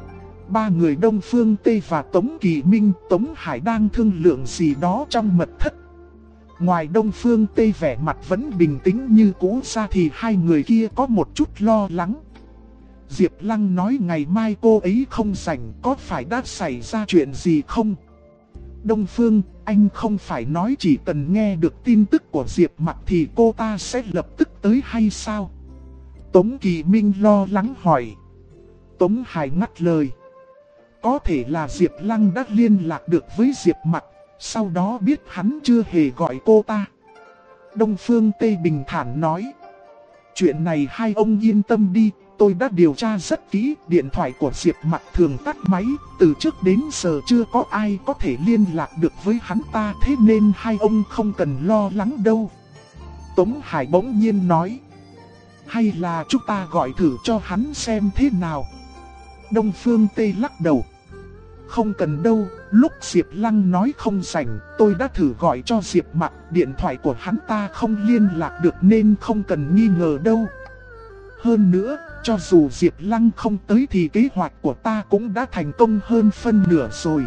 S1: 3 người Đông Phương Tê và Tống Kỳ Minh, Tống Hải đang thương lượng gì đó trong mật thất. Ngoài Đông Phương Tê vẻ mặt vẫn bình tĩnh như cũ ra thì hai người kia có một chút lo lắng. Diệp Lăng nói ngày mai cô ấy không rảnh, có phải đã xảy ra chuyện gì không? Đông Phương, anh không phải nói chỉ cần nghe được tin tức của Diệp Mặc thì cô ta sẽ lập tức tới hay sao? Tống Kỳ Minh lo lắng hỏi. Tống Hải ngắt lời. Có thể là Diệp Lăng đã liên lạc được với Diệp Mặc, sau đó biết hắn chưa hề gọi cô ta. Đông Phương Tê bình thản nói. Chuyện này hai ông yên tâm đi, tôi đã điều tra rất kỹ. Điện thoại của Diệp Mặc thường tắt máy, từ trước đến giờ chưa có ai có thể liên lạc được với hắn ta, thế nên hai ông không cần lo lắng đâu. Tống Hải bỗng nhiên nói. Hay là chúng ta gọi thử cho hắn xem thế nào? Đông Phương Tê lắc đầu. Không cần đâu, lúc Diệp Lăng nói không rảnh, tôi đã thử gọi cho Diệp Mặc, điện thoại của hắn ta không liên lạc được nên không cần nghi ngờ đâu. Hơn nữa, cho dù Diệp Lăng không tới thì kế hoạch của ta cũng đã thành công hơn phân nửa rồi.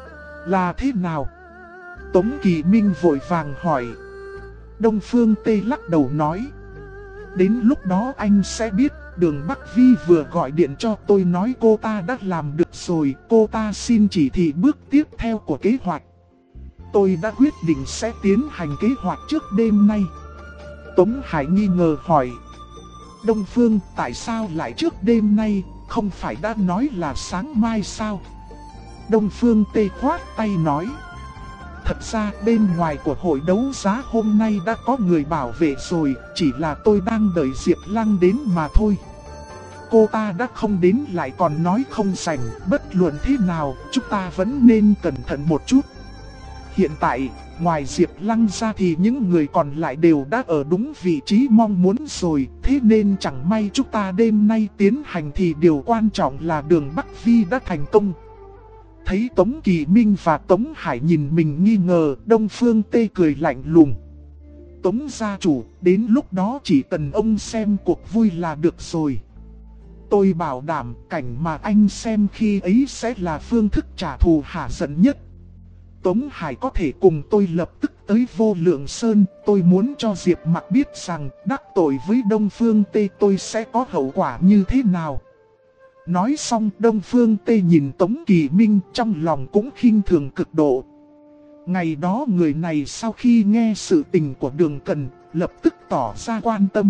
S1: Là thế nào? Tống Kỳ Minh vội vàng hỏi. Đông Phương Tê lắc đầu nói. Đến lúc đó anh sẽ biết. Đường Bắc Vi vừa gọi điện cho tôi nói cô ta đã làm được rồi, cô ta xin chỉ thị bước tiếp theo của kế hoạch. Tôi đã quyết định sẽ tiến hành kế hoạch trước đêm nay. Tống Hải nghi ngờ hỏi. Đông Phương, tại sao lại trước đêm nay, không phải đã nói là sáng mai sao? Đông Phương Tê khoát tay nói. Thật ra bên ngoài của hội đấu giá hôm nay đã có người bảo vệ rồi, chỉ là tôi đang đợi Diệp Lăng đến mà thôi. Cô ta đã không đến lại còn nói không rảnh, bất luận thế nào, chúng ta vẫn nên cẩn thận một chút. Hiện tại, ngoài Diệp Lăng ra thì những người còn lại đều đã ở đúng vị trí mong muốn rồi, thế nên chẳng may chúng ta đêm nay tiến hành thì điều quan trọng là đường Bắc Vi đã thành công. Thấy Tống Kỳ Minh và Tống Hải nhìn mình nghi ngờ, Đông Phương Tê cười lạnh lùng. Tống gia chủ, đến lúc đó chỉ cần ông xem cuộc vui là được rồi. Tôi bảo đảm cảnh mà anh xem khi ấy sẽ là phương thức trả thù hả giận nhất. Tống Hải có thể cùng tôi lập tức tới Vô Lượng Sơn, tôi muốn cho Diệp Mặc biết rằng đắc tội với Đông Phương Tê tôi sẽ có hậu quả như thế nào. Nói xong Đông Phương Tê nhìn Tống Kỳ Minh trong lòng cũng khinh thường cực độ. Ngày đó người này sau khi nghe sự tình của Đường Cần, lập tức tỏ ra quan tâm.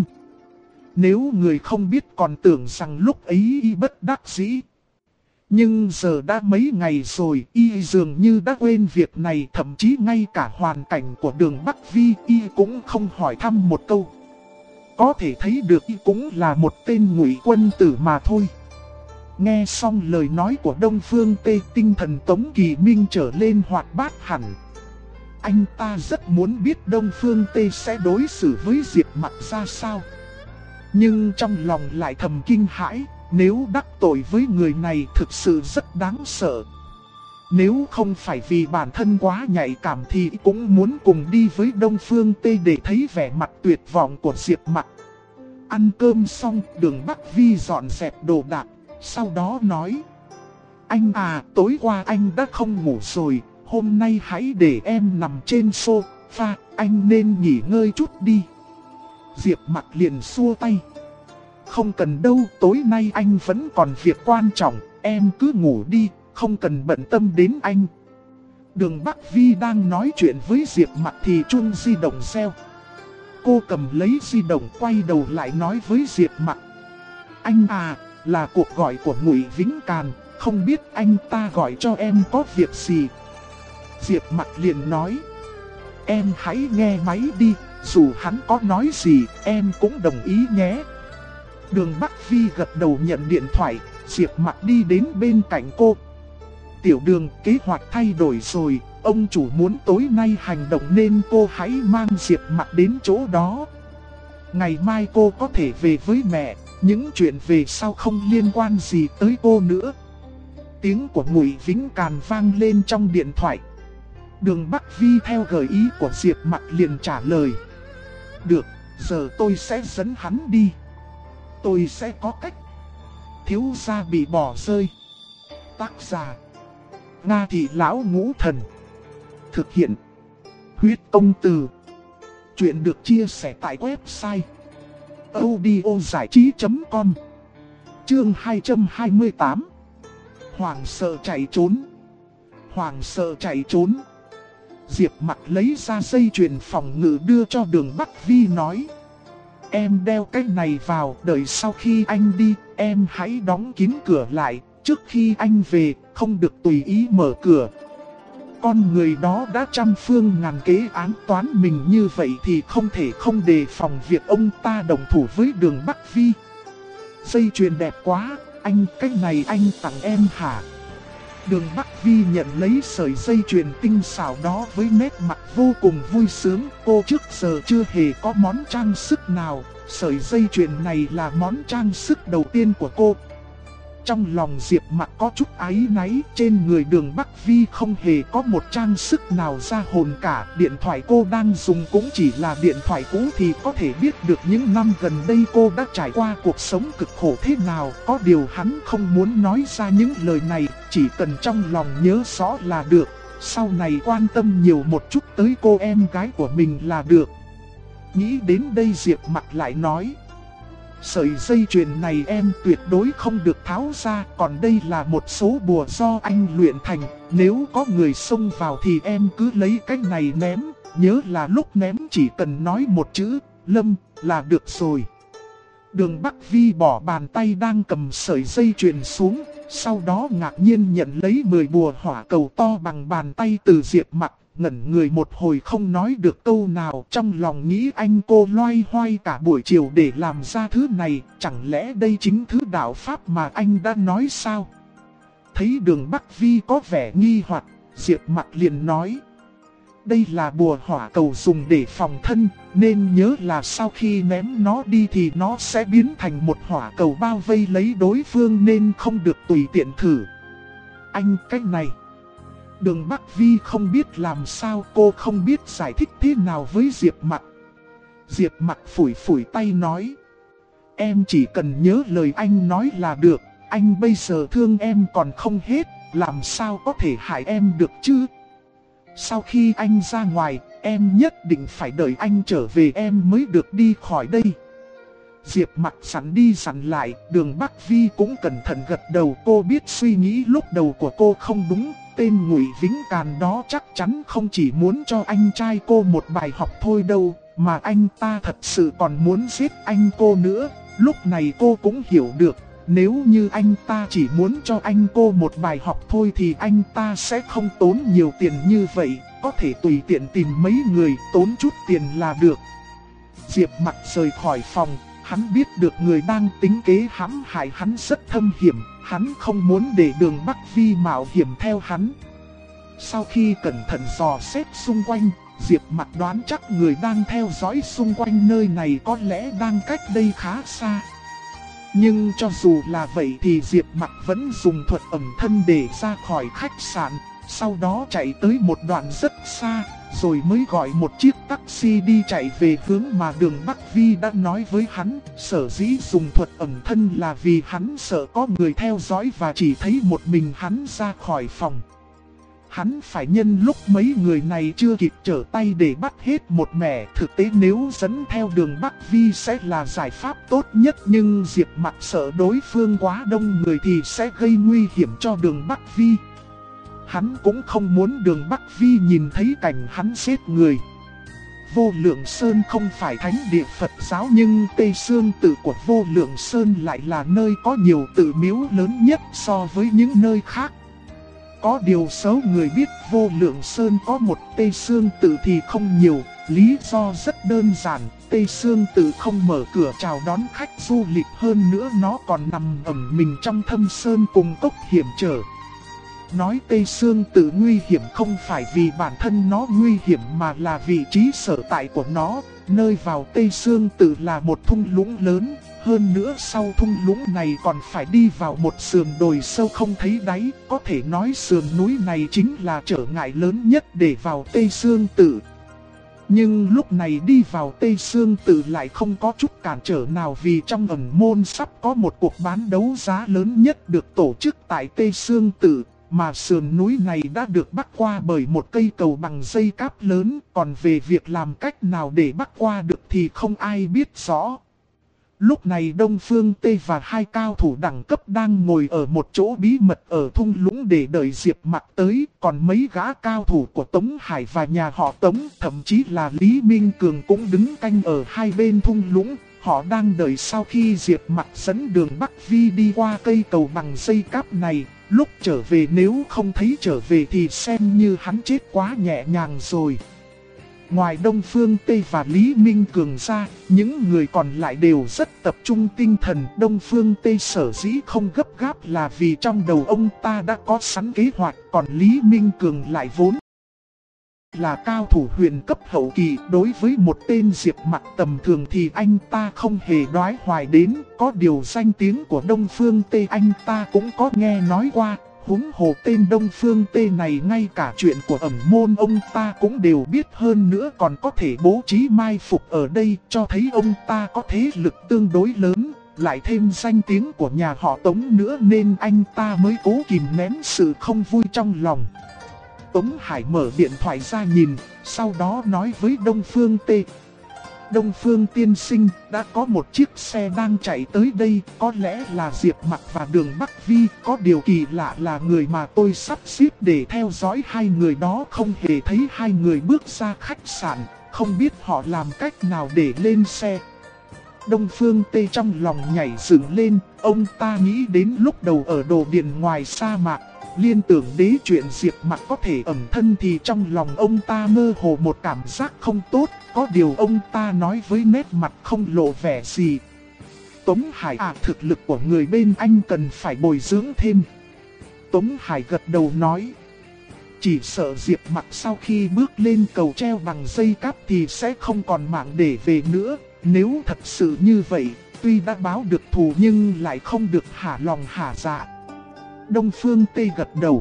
S1: Nếu người không biết còn tưởng rằng lúc ấy y bất đắc dĩ. Nhưng giờ đã mấy ngày rồi, y dường như đã quên việc này, thậm chí ngay cả hoàn cảnh của Đường Bắc Vi y cũng không hỏi thăm một câu. Có thể thấy được y cũng là một tên ngụy quân tử mà thôi. Nghe xong lời nói của Đông Phương Tê, tinh thần Tống Kỳ Minh trở lên hoạt bát hẳn. Anh ta rất muốn biết Đông Phương Tê sẽ đối xử với Diệp Mặc ra sao. Nhưng trong lòng lại thầm kinh hãi, nếu đắc tội với người này thực sự rất đáng sợ. Nếu không phải vì bản thân quá nhạy cảm thì cũng muốn cùng đi với Đông Phương Tê để thấy vẻ mặt tuyệt vọng của Diệp Mặc. Ăn cơm xong, Đường Bắc Vi dọn dẹp đồ đạc, sau đó nói. Anh à, tối qua anh đã không ngủ rồi, hôm nay hãy để em nằm trên sofa, anh nên nghỉ ngơi chút đi. Diệp Mặc liền xua tay. Không cần đâu, tối nay anh vẫn còn việc quan trọng, em cứ ngủ đi, không cần bận tâm đến anh. Đường Bắc Vi đang nói chuyện với Diệp Mặc thì chuông di động reo. Cô cầm lấy di động quay đầu lại nói với Diệp Mặc. Anh à, là cuộc gọi của Ngụy Vĩnh Càn, không biết anh ta gọi cho em có việc gì. Diệp Mặc liền nói. Em hãy nghe máy đi, dù hắn có nói gì, em cũng đồng ý nhé. Đường Bắc Vi gật đầu nhận điện thoại, Diệp Mặc đi đến bên cạnh cô. Tiểu Đường, kế hoạch thay đổi rồi, ông chủ muốn tối nay hành động nên cô hãy mang Diệp Mặc đến chỗ đó. Ngày mai cô có thể về với mẹ, những chuyện về sau không liên quan gì tới cô nữa. Tiếng của Ngụy Vĩnh Càn vang lên trong điện thoại. Đường Bắc Vi theo gợi ý của Diệp Mặc liền trả lời. Được, giờ tôi sẽ dẫn hắn đi. Tôi sẽ có cách. Thiếu gia bị bỏ rơi. Tác giả Nga Thị Lão Ngũ Thần. Thực hiện Huyết Công Từ. Chuyện được chia sẻ tại website audiozảichí.com. Chương 228. Hoàng sợ chạy trốn. Hoàng sợ chạy trốn. Diệp Mặc lấy ra dây chuyền phòng ngự đưa cho Đường Bắc Vi nói: em đeo cái này vào, đợi sau khi anh đi, em hãy đóng kín cửa lại, trước khi anh về, không được tùy ý mở cửa. Con người đó đã trăm phương ngàn kế ám toán mình như vậy thì không thể không đề phòng việc ông ta đồng thủ với Đường Bắc Vi. Dây chuyền đẹp quá, anh, cái này anh tặng em hả? Đường Bắc Vi nhận lấy sợi dây chuyền tinh xảo đó với nét mặt vô cùng vui sướng. Cô trước giờ chưa hề có món trang sức nào, sợi dây chuyền này là món trang sức đầu tiên của cô. Trong lòng Diệp Mặc có chút áy náy, trên người Đường Bắc Vi không hề có một trang sức nào ra hồn cả. Điện thoại cô đang dùng cũng chỉ là điện thoại cũ thì có thể biết được những năm gần đây cô đã trải qua cuộc sống cực khổ thế nào. Có điều hắn không muốn nói ra những lời này, chỉ cần trong lòng nhớ rõ là được. Sau này quan tâm nhiều một chút tới cô em gái của mình là được. Nghĩ đến đây Diệp Mặc lại nói: sợi dây chuyền này em tuyệt đối không được tháo ra, còn đây là một số bùa do anh luyện thành, nếu có người xông vào thì em cứ lấy cái này ném, nhớ là lúc ném chỉ cần nói một chữ, Lâm, là được rồi. Đường Bắc Vi bỏ bàn tay đang cầm sợi dây chuyền xuống, sau đó ngạc nhiên nhận lấy 10 bùa hỏa cầu to bằng bàn tay từ Diệp Mặc. Ngẩn người một hồi không nói được câu nào, trong lòng nghĩ anh cô loay hoay cả buổi chiều để làm ra thứ này, chẳng lẽ đây chính thứ đạo pháp mà anh đã nói sao? Thấy Đường Bắc Vi có vẻ nghi hoặc, Diệp Mặc liền nói: đây là bùa hỏa cầu dùng để phòng thân, nên nhớ là sau khi ném nó đi thì nó sẽ biến thành một hỏa cầu bao vây lấy đối phương, nên không được tùy tiện thử. Anh, cái này... Đường Bắc Vi không biết làm sao, cô không biết giải thích thế nào với Diệp Mặc. Diệp Mặc phủi phủi tay nói: em chỉ cần nhớ lời anh nói là được, anh bây giờ thương em còn không hết, làm sao có thể hại em được chứ? Sau khi anh ra ngoài, em nhất định phải đợi anh trở về em mới được đi khỏi đây. Diệp Mặc sẵn đi sẵn lại, Đường Bắc Vi cũng cẩn thận gật đầu. Cô biết suy nghĩ lúc đầu của cô không đúng. Tên Ngụy Vĩnh Càn đó chắc chắn không chỉ muốn cho anh trai cô một bài học thôi đâu, mà anh ta thật sự còn muốn giết anh cô nữa. Lúc này cô cũng hiểu được, nếu như anh ta chỉ muốn cho anh cô một bài học thôi thì anh ta sẽ không tốn nhiều tiền như vậy, có thể tùy tiện tìm mấy người tốn chút tiền là được. Diệp Mặc rời khỏi phòng, hắn biết được người đang tính kế hãm hại hắn rất thâm hiểm, hắn không muốn để Đường Bắc Vi mạo hiểm theo hắn. Sau khi cẩn thận dò xét xung quanh, Diệp Mặc đoán chắc người đang theo dõi xung quanh nơi này có lẽ đang cách đây khá xa. Nhưng cho dù là vậy thì Diệp Mặc vẫn dùng thuật ẩn thân để ra khỏi khách sạn, sau đó chạy tới một đoạn rất xa, rồi mới gọi một chiếc taxi đi chạy về hướng mà Đường Bắc Vi đã nói với hắn. Sở dĩ dùng thuật ẩn thân là vì hắn sợ có người theo dõi và chỉ thấy một mình hắn ra khỏi phòng. Hắn phải nhân lúc mấy người này chưa kịp trở tay để bắt hết một mẻ. Thực tế nếu dẫn theo Đường Bắc Vi sẽ là giải pháp tốt nhất, nhưng Diệp Mặc sợ đối phương quá đông người thì sẽ gây nguy hiểm cho Đường Bắc Vi. Hắn cũng không muốn Đường Bắc Vi nhìn thấy cảnh hắn giết người. Vô Lượng Sơn không phải thánh địa Phật giáo, nhưng Tây Sương Tự của Vô Lượng Sơn lại là nơi có nhiều tự miếu lớn nhất so với những nơi khác. Có điều số người biết Vô Lượng Sơn có một Tây Sương Tự thì không nhiều, lý do rất đơn giản. Tây Sương Tự không mở cửa chào đón khách du lịch, hơn nữa nó còn nằm ẩn mình trong thâm sơn cùng cốc hiểm trở. Nói Tây Sương Tự nguy hiểm không phải vì bản thân nó nguy hiểm mà là vị trí sở tại của nó. Nơi vào Tây Sương Tự là một thung lũng lớn, hơn nữa sau thung lũng này còn phải đi vào một sườn đồi sâu không thấy đáy. Có thể nói sườn núi này chính là trở ngại lớn nhất để vào Tây Sương Tự. Nhưng lúc này đi vào Tây Sương Tự lại không có chút cản trở nào, vì trong ẩn môn sắp có một cuộc bán đấu giá lớn nhất được tổ chức tại Tây Sương Tự. mà sườn núi này đã được bắc qua bởi một cây cầu bằng dây cáp lớn, còn về việc làm cách nào để bắc qua được thì không ai biết rõ. Lúc này Đông Phương Tê và hai cao thủ đẳng cấp đang ngồi ở một chỗ bí mật ở thung lũng để đợi Diệp Mặc tới, còn mấy gã cao thủ của Tống Hải và nhà họ Tống, thậm chí là Lý Minh Cường cũng đứng canh ở hai bên thung lũng. Họ đang đợi sau khi Diệp Mặc dẫn đường Bắc Vi đi qua cây cầu bằng dây cáp này, lúc trở về nếu không thấy trở về thì xem như hắn chết quá nhẹ nhàng rồi. Ngoài Đông Phương Tê và Lý Minh Cường ra, những người còn lại đều rất tập trung tinh thần. Đông Phương Tê sở dĩ không gấp gáp là vì trong đầu ông ta đã có sẵn kế hoạch, còn Lý Minh Cường lại vốn là cao thủ huyền cấp hậu kỳ. Đối với một tên Diệp Mặc tầm thường thì anh ta không hề đoái hoài đến, có điều danh tiếng của Đông Phương Tê anh ta cũng có nghe nói qua. Huống hồ tên Đông Phương Tê này ngay cả chuyện của ẩn môn ông ta cũng đều biết, hơn nữa còn có thể bố trí mai phục ở đây, cho thấy ông ta có thế lực tương đối lớn, lại thêm danh tiếng của nhà họ Tống nữa nên anh ta mới cố kìm nén sự không vui trong lòng. Tống Hải mở điện thoại ra nhìn, sau đó nói với Đông Phương Tê: Đông Phương tiên sinh, đã có một chiếc xe đang chạy tới đây, có lẽ là Diệp Mặc và Đường Bắc Vi. Có điều kỳ lạ là người mà tôi sắp xếp để theo dõi hai người đó không hề thấy hai người bước ra khách sạn, không biết họ làm cách nào để lên xe. Đông Phương Tê trong lòng nhảy dựng lên, ông ta nghĩ đến lúc đầu ở Đồ Điền ngoài sa mạc, liên tưởng đến chuyện Diệp Mặc có thể ẩn thân thì trong lòng ông ta mơ hồ một cảm giác không tốt, có điều ông ta nói với nét mặt không lộ vẻ gì: Tống Hải thực lực của người bên anh cần phải bồi dưỡng thêm. Tống Hải gật đầu nói: chỉ sợ Diệp Mặc sau khi bước lên cầu treo bằng dây cáp thì sẽ không còn mạng để về nữa. Nếu thật sự như vậy, tuy đã báo được thù nhưng lại không được hả lòng hả dạ. Đông Phương Tê gật đầu: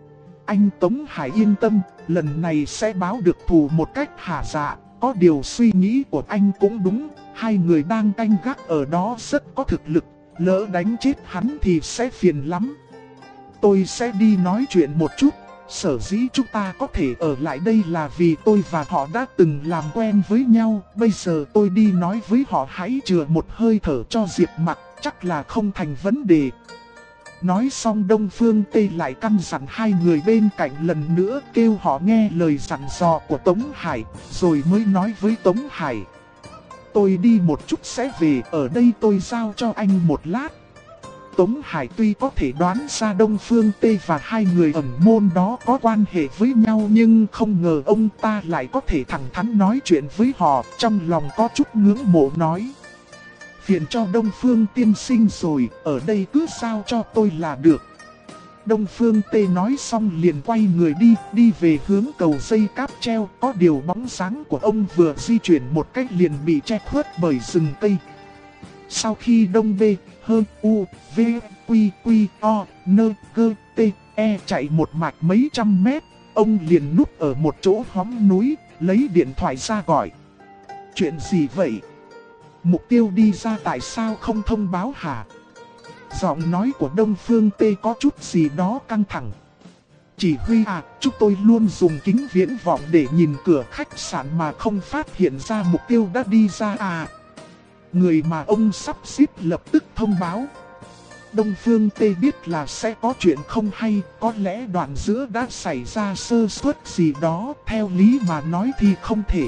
S1: anh Tống Hải yên tâm, lần này sẽ báo được thù một cách hả dạ. Có điều suy nghĩ của anh cũng đúng, hai người đang canh gác ở đó rất có thực lực, lỡ đánh chết hắn thì sẽ phiền lắm. Tôi sẽ đi nói chuyện một chút, sở dĩ chúng ta có thể ở lại đây là vì tôi và họ đã từng làm quen với nhau. Bây giờ tôi đi nói với họ hãy chừa một hơi thở cho Diệp Mặc, chắc là không thành vấn đề. Nói xong Đông Phương Tê lại căn dặn hai người bên cạnh lần nữa, kêu họ nghe lời dặn dò của Tống Hải, rồi mới nói với Tống Hải: tôi đi một chút sẽ về, ở đây tôi giao cho anh một lát. Tống Hải tuy có thể đoán ra Đông Phương Tê và hai người ẩn môn đó có quan hệ với nhau, nhưng không ngờ ông ta lại có thể thẳng thắn nói chuyện với họ, trong lòng có chút ngưỡng mộ nói: phiền cho Đông Phương tiên sinh rồi, ở đây cứ giao cho tôi là được. Đông Phương Tê nói xong liền quay người đi về hướng cầu dây cáp treo, có điều bóng dáng của ông vừa di chuyển một cách liền bị che khuất bởi rừng cây. Sau khi Đông B, Hơn U, V, Quy, Quy, O, Nơ, Gơ, T, E chạy một mạch mấy trăm mét, ông liền núp ở một chỗ hõm núi, lấy điện thoại ra gọi: chuyện gì vậy? Mục tiêu đi ra tại sao không thông báo hả? Giọng nói của Đông Phương Tê có chút gì đó căng thẳng. Chỉ huy chúng tôi luôn dùng kính viễn vọng để nhìn cửa khách sạn mà không phát hiện ra mục tiêu đã đi ra Người mà ông sắp xếp lập tức thông báo. Đông Phương Tê biết là sẽ có chuyện không hay, có lẽ đoạn giữa đã xảy ra sơ suất gì đó, theo lý mà nói thì không thể.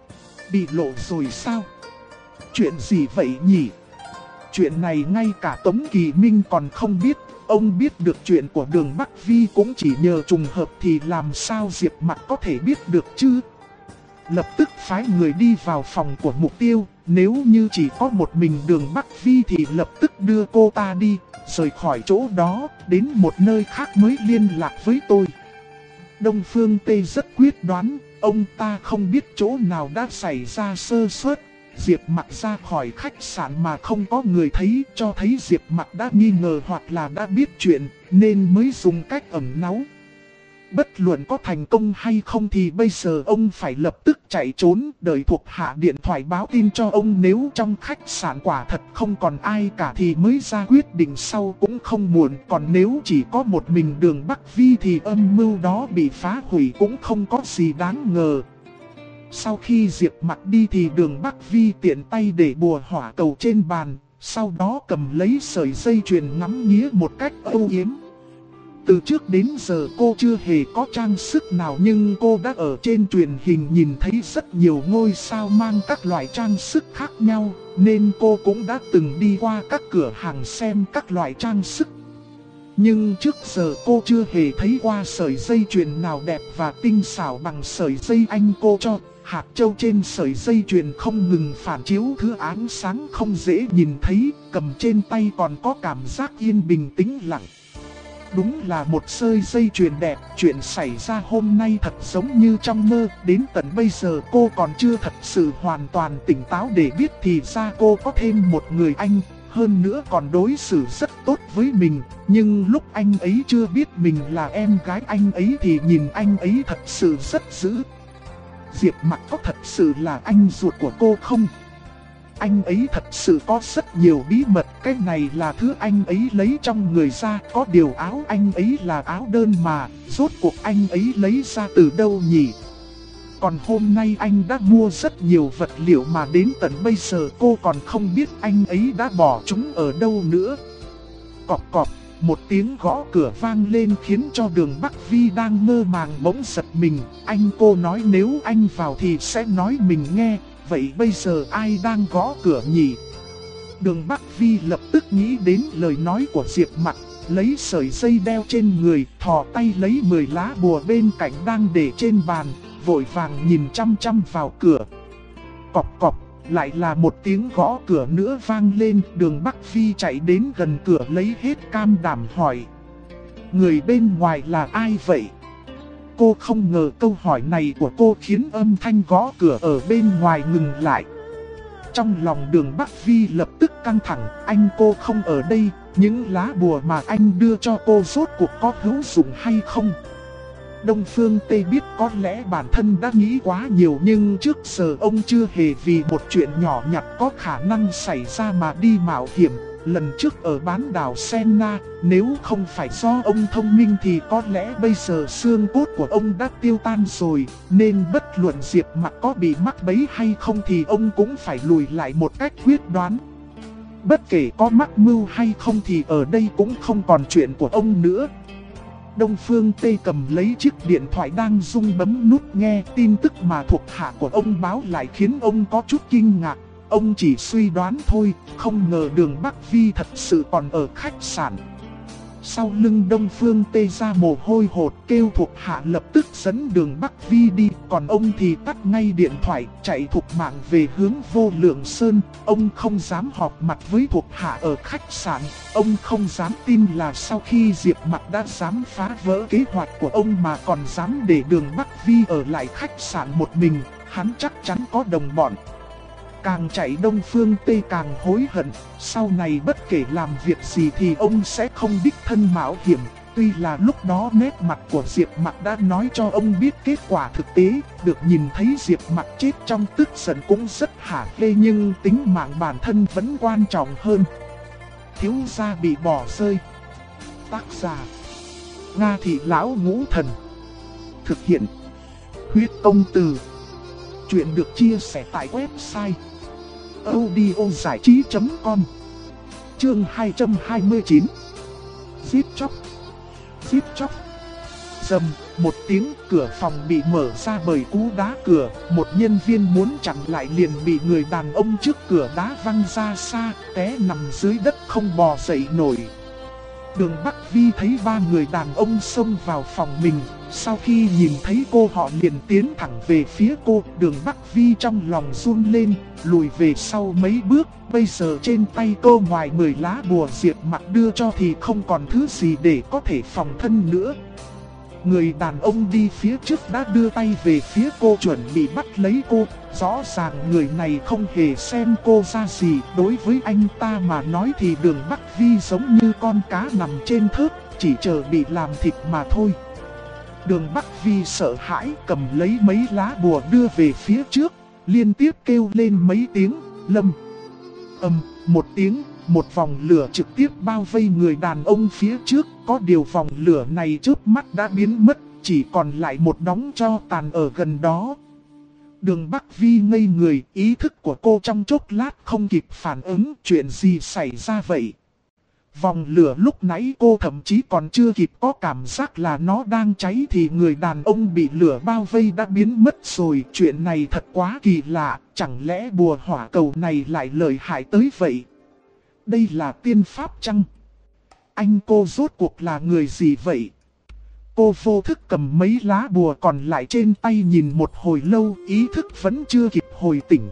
S1: Bị lộ rồi sao? Chuyện gì vậy nhỉ? Chuyện này ngay cả Tống Kỳ Minh còn không biết, ông biết được chuyện của Đường Bắc Vi cũng chỉ nhờ trùng hợp thì làm sao Diệp Mặc có thể biết được chứ? Lập tức phái người đi vào phòng của mục tiêu, nếu như chỉ có một mình Đường Bắc Vi thì lập tức đưa cô ta đi, rời khỏi chỗ đó, đến một nơi khác mới liên lạc với tôi. Đông Phương Tê rất quyết đoán, ông ta không biết chỗ nào đã xảy ra sơ suất. Diệp Mặc ra khỏi khách sạn mà không có người thấy, cho thấy Diệp Mặc đã nghi ngờ hoặc là đã biết chuyện, nên mới dùng cách ẩn náu. Bất luận có thành công hay không thì bây giờ ông phải lập tức chạy trốn, đợi thuộc hạ điện thoại báo tin cho ông. Nếu trong khách sạn quả thật không còn ai cả thì mới ra quyết định sau cũng không muộn. Còn nếu chỉ có một mình Đường Bắc Vi thì âm mưu đó bị phá hủy cũng không có gì đáng ngờ. Sau khi Diệp Mặc đi thì Đường Bắc Vi tiện tay để bùa hỏa cầu trên bàn, sau đó cầm lấy sợi dây chuyền ngắm nghía một cách âu yếm. Từ trước đến giờ cô chưa hề có trang sức nào, nhưng cô đã ở trên truyền hình nhìn thấy rất nhiều ngôi sao mang các loại trang sức khác nhau, nên cô cũng đã từng đi qua các cửa hàng xem các loại trang sức. Nhưng trước giờ cô chưa hề thấy qua sợi dây chuyền nào đẹp và tinh xảo bằng sợi dây anh cô cho. Hạt châu trên sợi dây chuyền không ngừng phản chiếu thứ ánh sáng không dễ nhìn thấy, cầm trên tay còn có cảm giác yên bình tĩnh lặng. Đúng là một sợi dây chuyền đẹp, chuyện xảy ra hôm nay thật giống như trong mơ. Đến tận bây giờ cô còn chưa thật sự hoàn toàn tỉnh táo để biết thì ra cô có thêm một người anh, hơn nữa còn đối xử rất tốt với mình. Nhưng lúc anh ấy chưa biết mình là em gái anh ấy thì nhìn anh ấy thật sự rất dữ. Diệp Mặc có thật sự là anh ruột của cô không? Anh ấy thật sự có rất nhiều bí mật, cái này là thứ anh ấy lấy trong người ra. Có điều áo anh ấy là áo đơn mà, rốt cuộc anh ấy lấy ra từ đâu nhỉ? Còn hôm nay anh đã mua rất nhiều vật liệu mà đến tận bây giờ cô còn không biết anh ấy đã bỏ chúng ở đâu nữa. Cọp cọp, một tiếng gõ cửa vang lên khiến cho Đường Bắc Vi đang mơ màng bỗng giật mình. Anh cô nói nếu anh vào thì sẽ nói mình nghe. Vậy bây giờ ai đang gõ cửa nhỉ? Đường Bắc Vi lập tức nghĩ đến lời nói của Diệp Mặc, lấy sợi dây đeo trên người, thò tay lấy 10 lá bùa bên cạnh đang để trên bàn, vội vàng nhìn chăm chăm vào cửa. Cọp cọp, lại là một tiếng gõ cửa nữa vang lên. Đường Bắc Vi chạy đến gần cửa lấy hết can đảm hỏi: người bên ngoài là ai vậy? Cô không ngờ câu hỏi này của cô khiến âm thanh gõ cửa ở bên ngoài ngừng lại. Trong lòng Đường Bắc Vi lập tức căng thẳng, anh cô không ở đây, những lá bùa mà anh đưa cho cô rốt cuộc có hữu dụng hay không? Đông Phương Tê biết có lẽ bản thân đã nghĩ quá nhiều, nhưng trước giờ ông chưa hề vì một chuyện nhỏ nhặt có khả năng xảy ra mà đi mạo hiểm. Lần trước ở bán đảo Senna, nếu không phải do ông thông minh thì có lẽ bây giờ xương cốt của ông đã tiêu tan rồi. Nên bất luận Diệp Mặc có bị mắc bẫy hay không thì ông cũng phải lùi lại một cách quyết đoán. Bất kể có mắc mưu hay không thì ở đây cũng không còn chuyện của ông nữa. Đông Phương Tê cầm lấy chiếc điện thoại đang rung bấm nút nghe. Tin tức mà thuộc hạ của ông báo lại khiến ông có chút kinh ngạc. Ông chỉ suy đoán thôi, không ngờ Đường Bắc Vi thật sự còn ở khách sạn. Sau lưng Đông Phương Tê ra mồ hôi hột, kêu thuộc hạ lập tức dẫn Đường Bắc Vi đi. Còn ông thì tắt ngay điện thoại, chạy thục mạng về hướng Vô Lượng Sơn. Ông không dám họp mặt với thuộc hạ ở khách sạn. Ông không dám tin là sau khi Diệp Mặc đã dám phá vỡ kế hoạch của ông mà còn dám để Đường Bắc Vi ở lại khách sạn một mình. Hắn chắc chắn có đồng bọn. Càng chạy Đông Phương Tê càng hối hận, sau này bất kể làm việc gì thì ông sẽ không đích thân mạo hiểm. Tuy là lúc đó nét mặt của Diệp Mặc đã nói cho ông biết kết quả thực tế, được nhìn thấy Diệp Mặc chết trong tức giận cũng rất hả hê, nhưng tính mạng bản thân vẫn quan trọng hơn. Thiếu gia bị bỏ rơi. Tác giả: Nga Thị Lão Ngũ Thần. Thực hiện: Huyết Công Từ. Chuyện được chia sẻ tại website audiozảichí.com. Chương 229. Giết chóc. Giết chóc. Rầm, một tiếng cửa phòng bị mở ra bởi cú đá cửa. Một nhân viên muốn chặn lại liền bị người đàn ông trước cửa đá văng ra xa, té nằm dưới đất không bò dậy nổi. Đường Bắc Vi thấy ba người đàn ông xông vào phòng mình. Sau khi nhìn thấy cô họ liền tiến thẳng về phía cô. Đường Bắc Vi trong lòng run lên, lùi về sau mấy bước. Bây giờ trên tay cô ngoài 10 lá bùa Diệp Mặc đưa cho thì không còn thứ gì để có thể phòng thân nữa. Người đàn ông đi phía trước đã đưa tay về phía cô chuẩn bị bắt lấy cô. Rõ ràng người này không hề xem cô ra gì. Đối với anh ta mà nói thì Đường Bắc Vi giống như con cá nằm trên thớt, chỉ chờ bị làm thịt mà thôi. Đường Bắc Vi sợ hãi cầm lấy mấy lá bùa đưa về phía trước, liên tiếp kêu lên mấy tiếng, lâm. Một tiếng, một vòng lửa trực tiếp bao vây người đàn ông phía trước, có điều vòng lửa này chớp mắt đã biến mất, chỉ còn lại một đống tro tàn ở gần đó. Đường Bắc Vi ngây người, ý thức của cô trong chốc lát không kịp phản ứng, chuyện gì xảy ra vậy? Vòng lửa lúc nãy cô thậm chí còn chưa kịp có cảm giác là nó đang cháy thì người đàn ông bị lửa bao vây đã biến mất rồi. Chuyện này thật quá kỳ lạ, chẳng lẽ bùa hỏa cầu này lại lợi hại tới vậy? Đây là tiên pháp chăng? Anh cô rốt cuộc là người gì vậy? Cô vô thức cầm mấy lá bùa còn lại trên tay nhìn một hồi lâu, ý thức vẫn chưa kịp hồi tỉnh.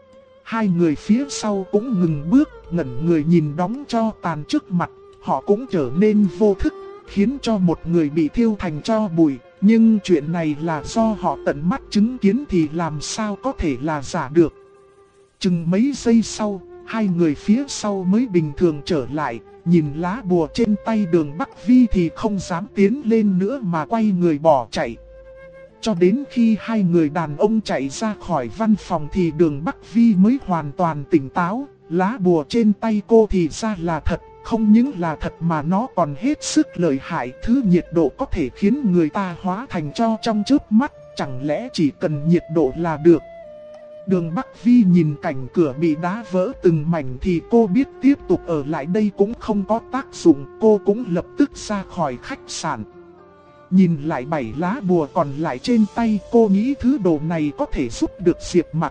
S1: Hai người phía sau cũng ngừng bước, ngẩn người nhìn đống tro tàn trước mặt, họ cũng trở nên vô thức, khiến cho một người bị thiêu thành tro bụi. Nhưng chuyện này là do họ tận mắt chứng kiến thì làm sao có thể là giả được. Chừng mấy giây sau, hai người phía sau mới bình thường trở lại, nhìn lá bùa trên tay Đường Bắc Vi thì không dám tiến lên nữa mà quay người bỏ chạy. Cho đến khi hai người đàn ông chạy ra khỏi văn phòng thì Đường Bắc Vi mới hoàn toàn tỉnh táo. Lá bùa trên tay cô thì ra là thật, không những là thật mà nó còn hết sức lợi hại. Thứ nhiệt độ có thể khiến người ta hóa thành tro trong chớp mắt, chẳng lẽ chỉ cần nhiệt độ là được. Đường Bắc Vi nhìn cảnh cửa bị đá vỡ từng mảnh thì cô biết tiếp tục ở lại đây cũng không có tác dụng, cô cũng lập tức ra khỏi khách sạn. Nhìn lại 7 lá bùa còn lại trên tay, cô nghĩ thứ đồ này có thể giúp được Diệp Mặc.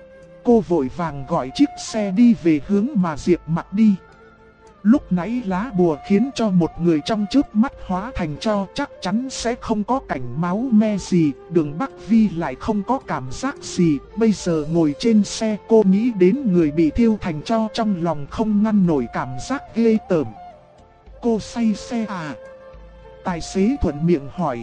S1: Cô vội vàng gọi chiếc xe đi về hướng mà Diệp Mặc đi. Lúc nãy lá bùa khiến cho một người trong chớp mắt hóa thành tro, chắc chắn sẽ không có cảnh máu me gì. Đường Bắc Vi lại không có cảm giác gì. Bây giờ ngồi trên xe cô nghĩ đến người bị thiêu thành tro, trong lòng không ngăn nổi cảm giác ghê tởm. Cô say xe à? Tài xế thuận miệng hỏi.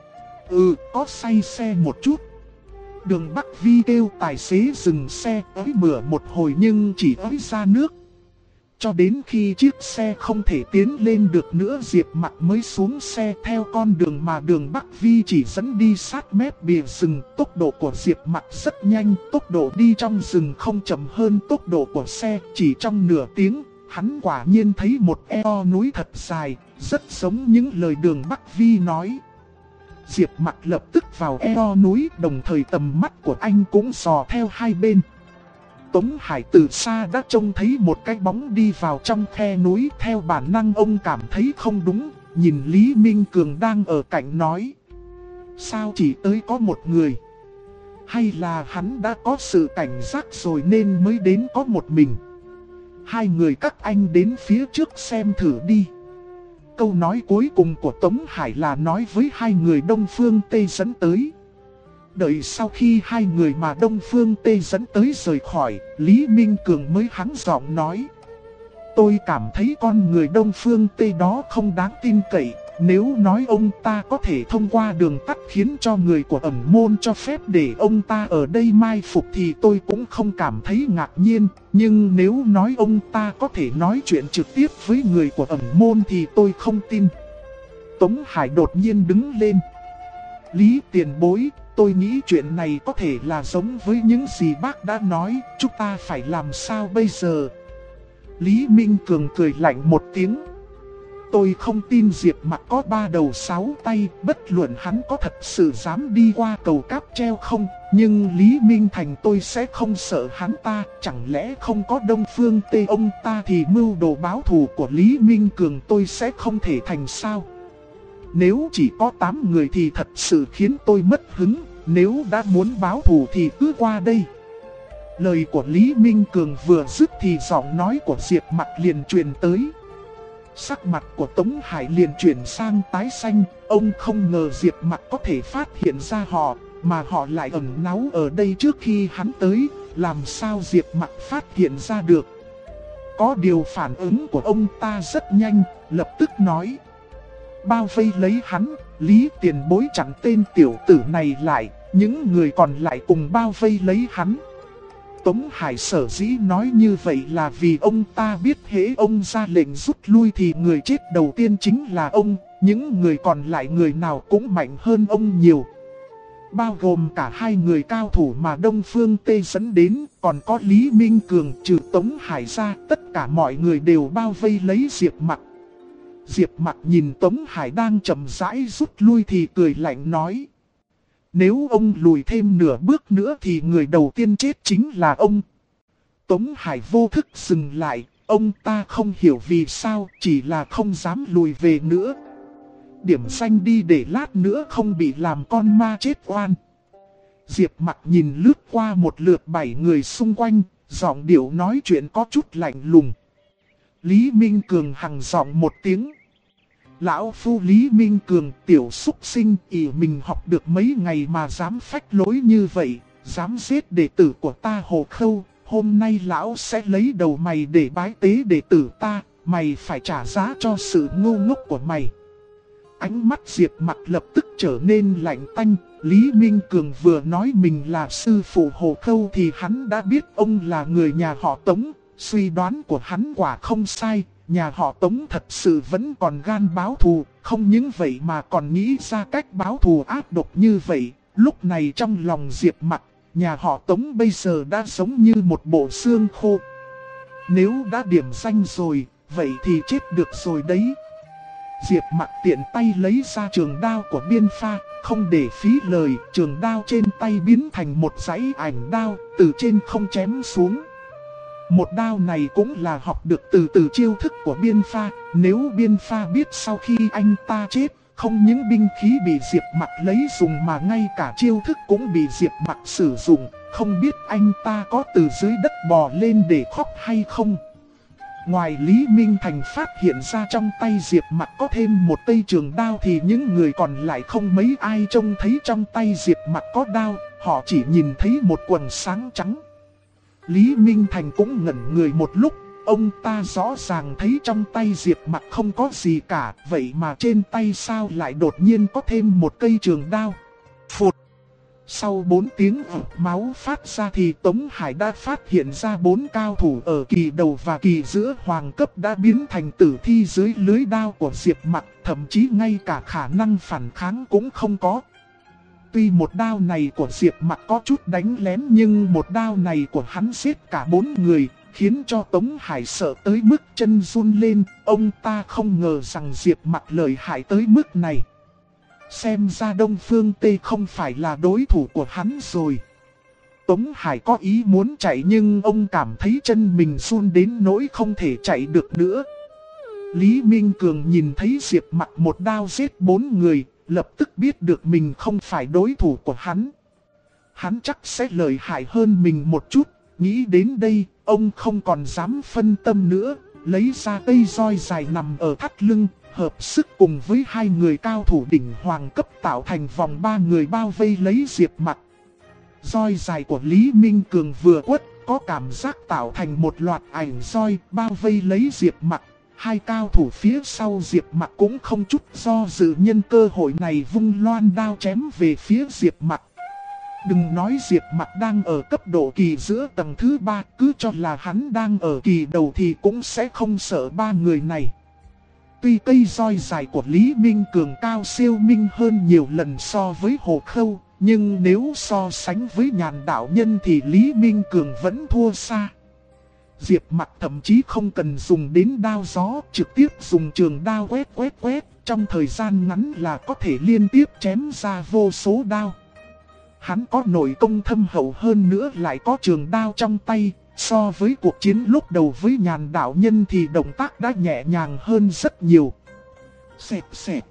S1: Có say xe một chút. Đường Bắc Vi kêu tài xế dừng xe, ới mửa một hồi nhưng chỉ ới ra nước. Cho đến khi chiếc xe không thể tiến lên được nữa, Diệp Mặc mới xuống xe theo con đường mà Đường Bắc Vi chỉ dẫn đi sát mép bìa rừng. Tốc độ của Diệp Mặc rất nhanh, tốc độ đi trong rừng không chậm hơn tốc độ của xe. Chỉ trong nửa tiếng, hắn quả nhiên thấy một eo núi thật dài, rất giống những lời Đường Bắc Vi nói. Diệp Mặc lập tức vào eo núi, đồng thời tầm mắt của anh cũng dò theo hai bên. Tống Hải từ xa đã trông thấy một cái bóng đi vào trong khe núi. Theo bản năng ông cảm thấy không đúng, nhìn Lý Minh Cường đang ở cạnh nói. Sao chỉ tới có một người? Hay là hắn đã có sự cảnh giác rồi nên mới đến có một mình? Hai người các anh đến phía trước xem thử đi. Câu nói cuối cùng của Tống Hải là nói với hai người Đông Phương Tê dẫn tới. Đợi sau khi hai người mà Đông Phương Tê dẫn tới rời khỏi, Lý Minh Cường mới hắng giọng nói. Tôi cảm thấy con người Đông Phương Tê đó không đáng tin cậy. Nếu nói ông ta có thể thông qua đường tắt khiến cho người của ẩn môn cho phép để ông ta ở đây mai phục thì tôi cũng không cảm thấy ngạc nhiên. Nhưng nếu nói ông ta có thể nói chuyện trực tiếp với người của ẩn môn thì tôi không tin. Tống Hải đột nhiên đứng lên. Lý tiền bối, tôi nghĩ chuyện này có thể là giống với những gì bác đã nói, chúng ta phải làm sao bây giờ? Lý Minh Cường cười lạnh một tiếng. Tôi không tin Diệp Mặc có 3 đầu 6 tay, bất luận hắn có thật sự dám đi qua cầu cáp treo không, nhưng Lý Minh Thành tôi sẽ không sợ hắn ta, chẳng lẽ không có Đông Phương Tê ông ta thì mưu đồ báo thù của Lý Minh Cường tôi sẽ không thể thành sao? Nếu chỉ có 8 người thì thật sự khiến tôi mất hứng, nếu đã muốn báo thù thì cứ qua đây. Lời của Lý Minh Cường vừa dứt thì giọng nói của Diệp Mặc liền truyền tới. Sắc mặt của Tống Hải liền chuyển sang tái xanh, ông không ngờ Diệp Mặc có thể phát hiện ra họ, mà họ lại ẩn náu ở đây trước khi hắn tới, làm sao Diệp Mặc phát hiện ra được. Có điều phản ứng của ông ta rất nhanh, lập tức nói. Bao vây lấy hắn, Lý tiền bối chặn tên tiểu tử này lại, những người còn lại cùng bao vây lấy hắn. Tống Hải sở dĩ nói như vậy là vì ông ta biết hễ ông ra lệnh rút lui thì người chết đầu tiên chính là ông, Những người còn lại người nào cũng mạnh hơn ông nhiều. Bao gồm cả hai người cao thủ mà Đông Phương Tê dẫn đến, còn có Lý Minh Cường trừ Tống Hải ra, tất cả mọi người đều bao vây lấy Diệp Mặc. Diệp Mặc nhìn Tống Hải đang chậm rãi rút lui thì cười lạnh nói: nếu ông lùi thêm nửa bước nữa thì người đầu tiên chết chính là ông. Tống Hải vô thức dừng lại, ông ta không hiểu vì sao, chỉ là không dám lùi về nữa. Điểm xanh đi để lát nữa không bị làm con ma chết oan. Diệp Mặc nhìn lướt qua một lượt 7 người xung quanh, giọng điệu nói chuyện có chút lạnh lùng. Lý Minh Cường hằng giọng một tiếng: lão phu Lý Minh Cường, tiểu súc sinh, ỷ mình học được mấy ngày mà dám phách lối như vậy, dám giết đệ tử của ta Hồ Khâu. Hôm nay lão sẽ lấy đầu mày để bái tế đệ tử ta, mày phải trả giá cho sự ngu ngốc của mày. Ánh mắt Diệp Mặc lập tức trở nên lạnh tanh. Lý Minh Cường vừa nói mình là sư phụ Hồ Khâu thì hắn đã biết ông là người nhà họ Tống. Suy đoán của hắn quả không sai, nhà họ Tống thật sự vẫn còn gan báo thù. Không những vậy mà còn nghĩ ra cách báo thù ác độc như vậy. Lúc này trong lòng Diệp Mặc, nhà họ Tống bây giờ đã giống như một bộ xương khô. Nếu đã điểm danh rồi, vậy thì chết được rồi đấy. Diệp Mặc tiện tay lấy ra trường đao của Biên Pha, không để phí lời, trường đao trên tay biến thành một dãy ảnh đao, từ trên không chém xuống. Một đao này cũng là học được từ chiêu thức của Biên Pha. Nếu Biên Pha biết sau khi anh ta chết, không những binh khí bị Diệp Mặc lấy dùng mà ngay cả chiêu thức cũng bị Diệp Mặc sử dụng, không biết anh ta có từ dưới đất bò lên để khóc hay không. Ngoài Lý Minh Thành phát hiện ra trong tay Diệp Mặc có thêm một cây trường đao thì những người còn lại không mấy ai trông thấy trong tay Diệp Mặc có đao, họ chỉ nhìn thấy một quần sáng trắng. Lý Minh Thành cũng ngẩn người một lúc, ông ta rõ ràng thấy trong tay Diệp Mặc không có gì cả, vậy mà trên tay sao lại đột nhiên có thêm một cây trường đao. Phụt! Sau 4 tiếng máu phát ra thì Tống Hải đã phát hiện ra 4 cao thủ ở kỳ đầu và kỳ giữa hoàng cấp đã biến thành tử thi dưới lưới đao của Diệp Mặc, thậm chí ngay cả khả năng phản kháng cũng không có. Tuy một đao này của Diệp Mặc có chút đánh lén nhưng một đao này của hắn giết cả 4 người, khiến cho Tống Hải sợ tới mức chân run lên. Ông ta không ngờ rằng Diệp Mặc lợi hại tới mức này. Xem ra Đông Phương Tê không phải là đối thủ của hắn rồi. Tống Hải có ý muốn chạy nhưng ông cảm thấy chân mình run đến nỗi không thể chạy được nữa. Lý Minh Cường nhìn thấy Diệp Mặc một đao giết 4 người, lập tức biết được mình không phải đối thủ của hắn. Hắn chắc sẽ lợi hại hơn mình một chút. Nghĩ đến đây, ông không còn dám phân tâm nữa, lấy ra cây roi dài nằm ở thắt lưng, hợp sức cùng với 2 người cao thủ đỉnh hoàng cấp tạo thành vòng 3 người bao vây lấy Diệp Mặc. Roi dài của Lý Minh Cường vừa quất, có cảm giác tạo thành một loạt ảnh roi bao vây lấy Diệp Mặc. 2 cao thủ phía sau Diệp Mặc cũng không chút do dự nhân cơ hội này vung loan đao chém về phía Diệp Mặc. Đừng nói Diệp Mặc đang ở cấp độ kỳ giữa tầng thứ 3, cứ cho là hắn đang ở kỳ đầu thì cũng sẽ không sợ 3 người này. Tuy cây roi dài của Lý Minh Cường cao siêu minh hơn nhiều lần so với Hồ Khâu, nhưng nếu so sánh với Nhàn đạo nhân thì Lý Minh Cường vẫn thua xa. Diệp Mặc thậm chí không cần dùng đến đao gió, trực tiếp dùng trường đao quét, trong thời gian ngắn là có thể liên tiếp chém ra vô số đao. Hắn có nội công thâm hậu hơn nữa lại có trường đao trong tay, so với cuộc chiến lúc đầu với Nhàn đạo nhân thì động tác đã nhẹ nhàng hơn rất nhiều. Xẹt xẹt.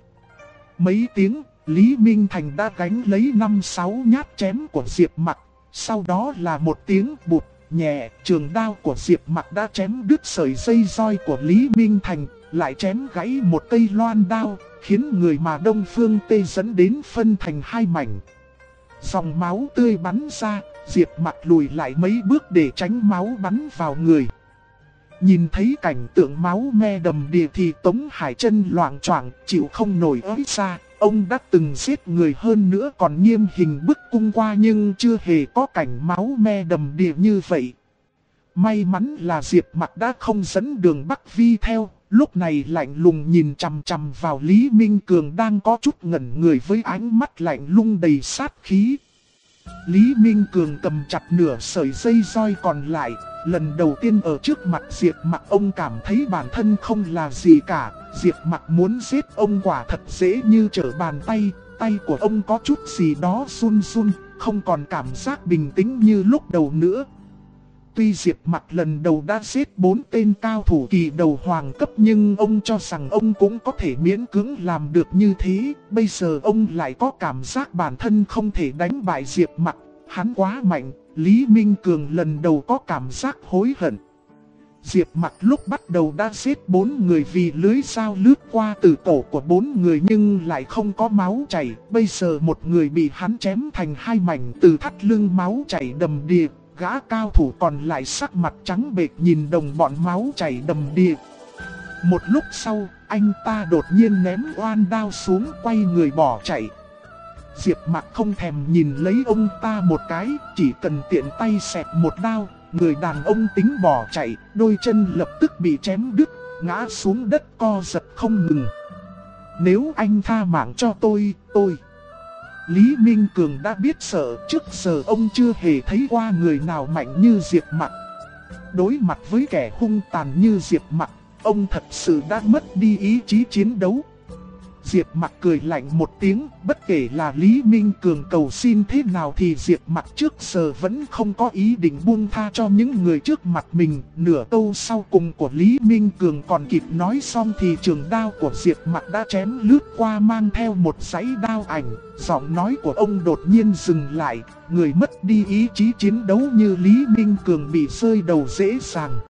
S1: Mấy tiếng, Lý Minh Thành đã gánh lấy 5-6 nhát chém của Diệp Mặc, sau đó là một tiếng bụt nhẹ, trường đao của Diệp Mặc đã chém đứt sợi dây roi của Lý Minh Thành, lại chém gãy một cây loan đao, khiến người mà Đông Phương Tê dẫn đến phân thành 2 mảnh. Dòng máu tươi bắn ra, Diệp Mặc lùi lại mấy bước để tránh máu bắn vào người. Nhìn thấy cảnh tượng máu me đầm đìa thì Tống Hải chân loạng choạng chịu không nổi ới ra. Ông đã từng giết người hơn nữa còn nghiêm hình bức cung qua nhưng chưa hề có cảnh máu me đầm đìa như vậy. May mắn là Diệp Mặc đã không dẫn Đường Bắc Vi theo, lúc này lạnh lùng nhìn chằm chằm vào Lý Minh Cường đang có chút ngẩn người với ánh mắt lạnh lùng đầy sát khí. Lý Minh Cường cầm chặt nửa sợi dây roi còn lại, lần đầu tiên ở trước mặt Diệp Mặc ông cảm thấy bản thân không là gì cả. Diệp Mặc muốn giết ông quả thật dễ như trở bàn tay, tay của ông có chút gì đó run run, không còn cảm giác bình tĩnh như lúc đầu nữa. Tuy Diệp Mặc lần đầu đã giết 4 tên cao thủ kỳ đầu hoàng cấp nhưng ông cho rằng ông cũng có thể miễn cưỡng làm được như thế. Bây giờ ông lại có cảm giác bản thân không thể đánh bại Diệp Mặc, hắn quá mạnh. Lý Minh Cường lần đầu có cảm giác hối hận. Diệp Mặc lúc bắt đầu đã giết 4 người vì lưới dao lướt qua từ cổ của 4 người nhưng lại không có máu chảy. Bây giờ một người bị hắn chém thành 2 mảnh từ thắt lưng máu chảy đầm đìa. Gã cao thủ còn lại sắc mặt trắng bệch nhìn đồng bọn máu chảy đầm đìa. Một lúc sau, anh ta đột nhiên ném oan đao xuống quay người bỏ chạy. Diệp Mặc không thèm nhìn lấy ông ta một cái, chỉ cần tiện tay xẹt một đao, người đàn ông tính bỏ chạy, đôi chân lập tức bị chém đứt, ngã xuống đất co giật không ngừng. Nếu anh tha mạng cho tôi. Lý Minh Cường đã biết sợ, trước giờ ông chưa hề thấy qua người nào mạnh như Diệp Mặc. Đối mặt với kẻ hung tàn như Diệp Mặc, ông thật sự đã mất đi ý chí chiến đấu. Diệp Mặc cười lạnh một tiếng, bất kể là Lý Minh Cường cầu xin thế nào thì Diệp Mặc trước giờ vẫn không có ý định buông tha cho những người trước mặt mình. Nửa câu sau cùng của Lý Minh Cường còn kịp nói xong thì trường đao của Diệp Mặc đã chém lướt qua mang theo một dãy đao ảnh. Giọng nói của ông đột nhiên dừng lại, người mất đi ý chí chiến đấu như Lý Minh Cường bị rơi đầu dễ dàng.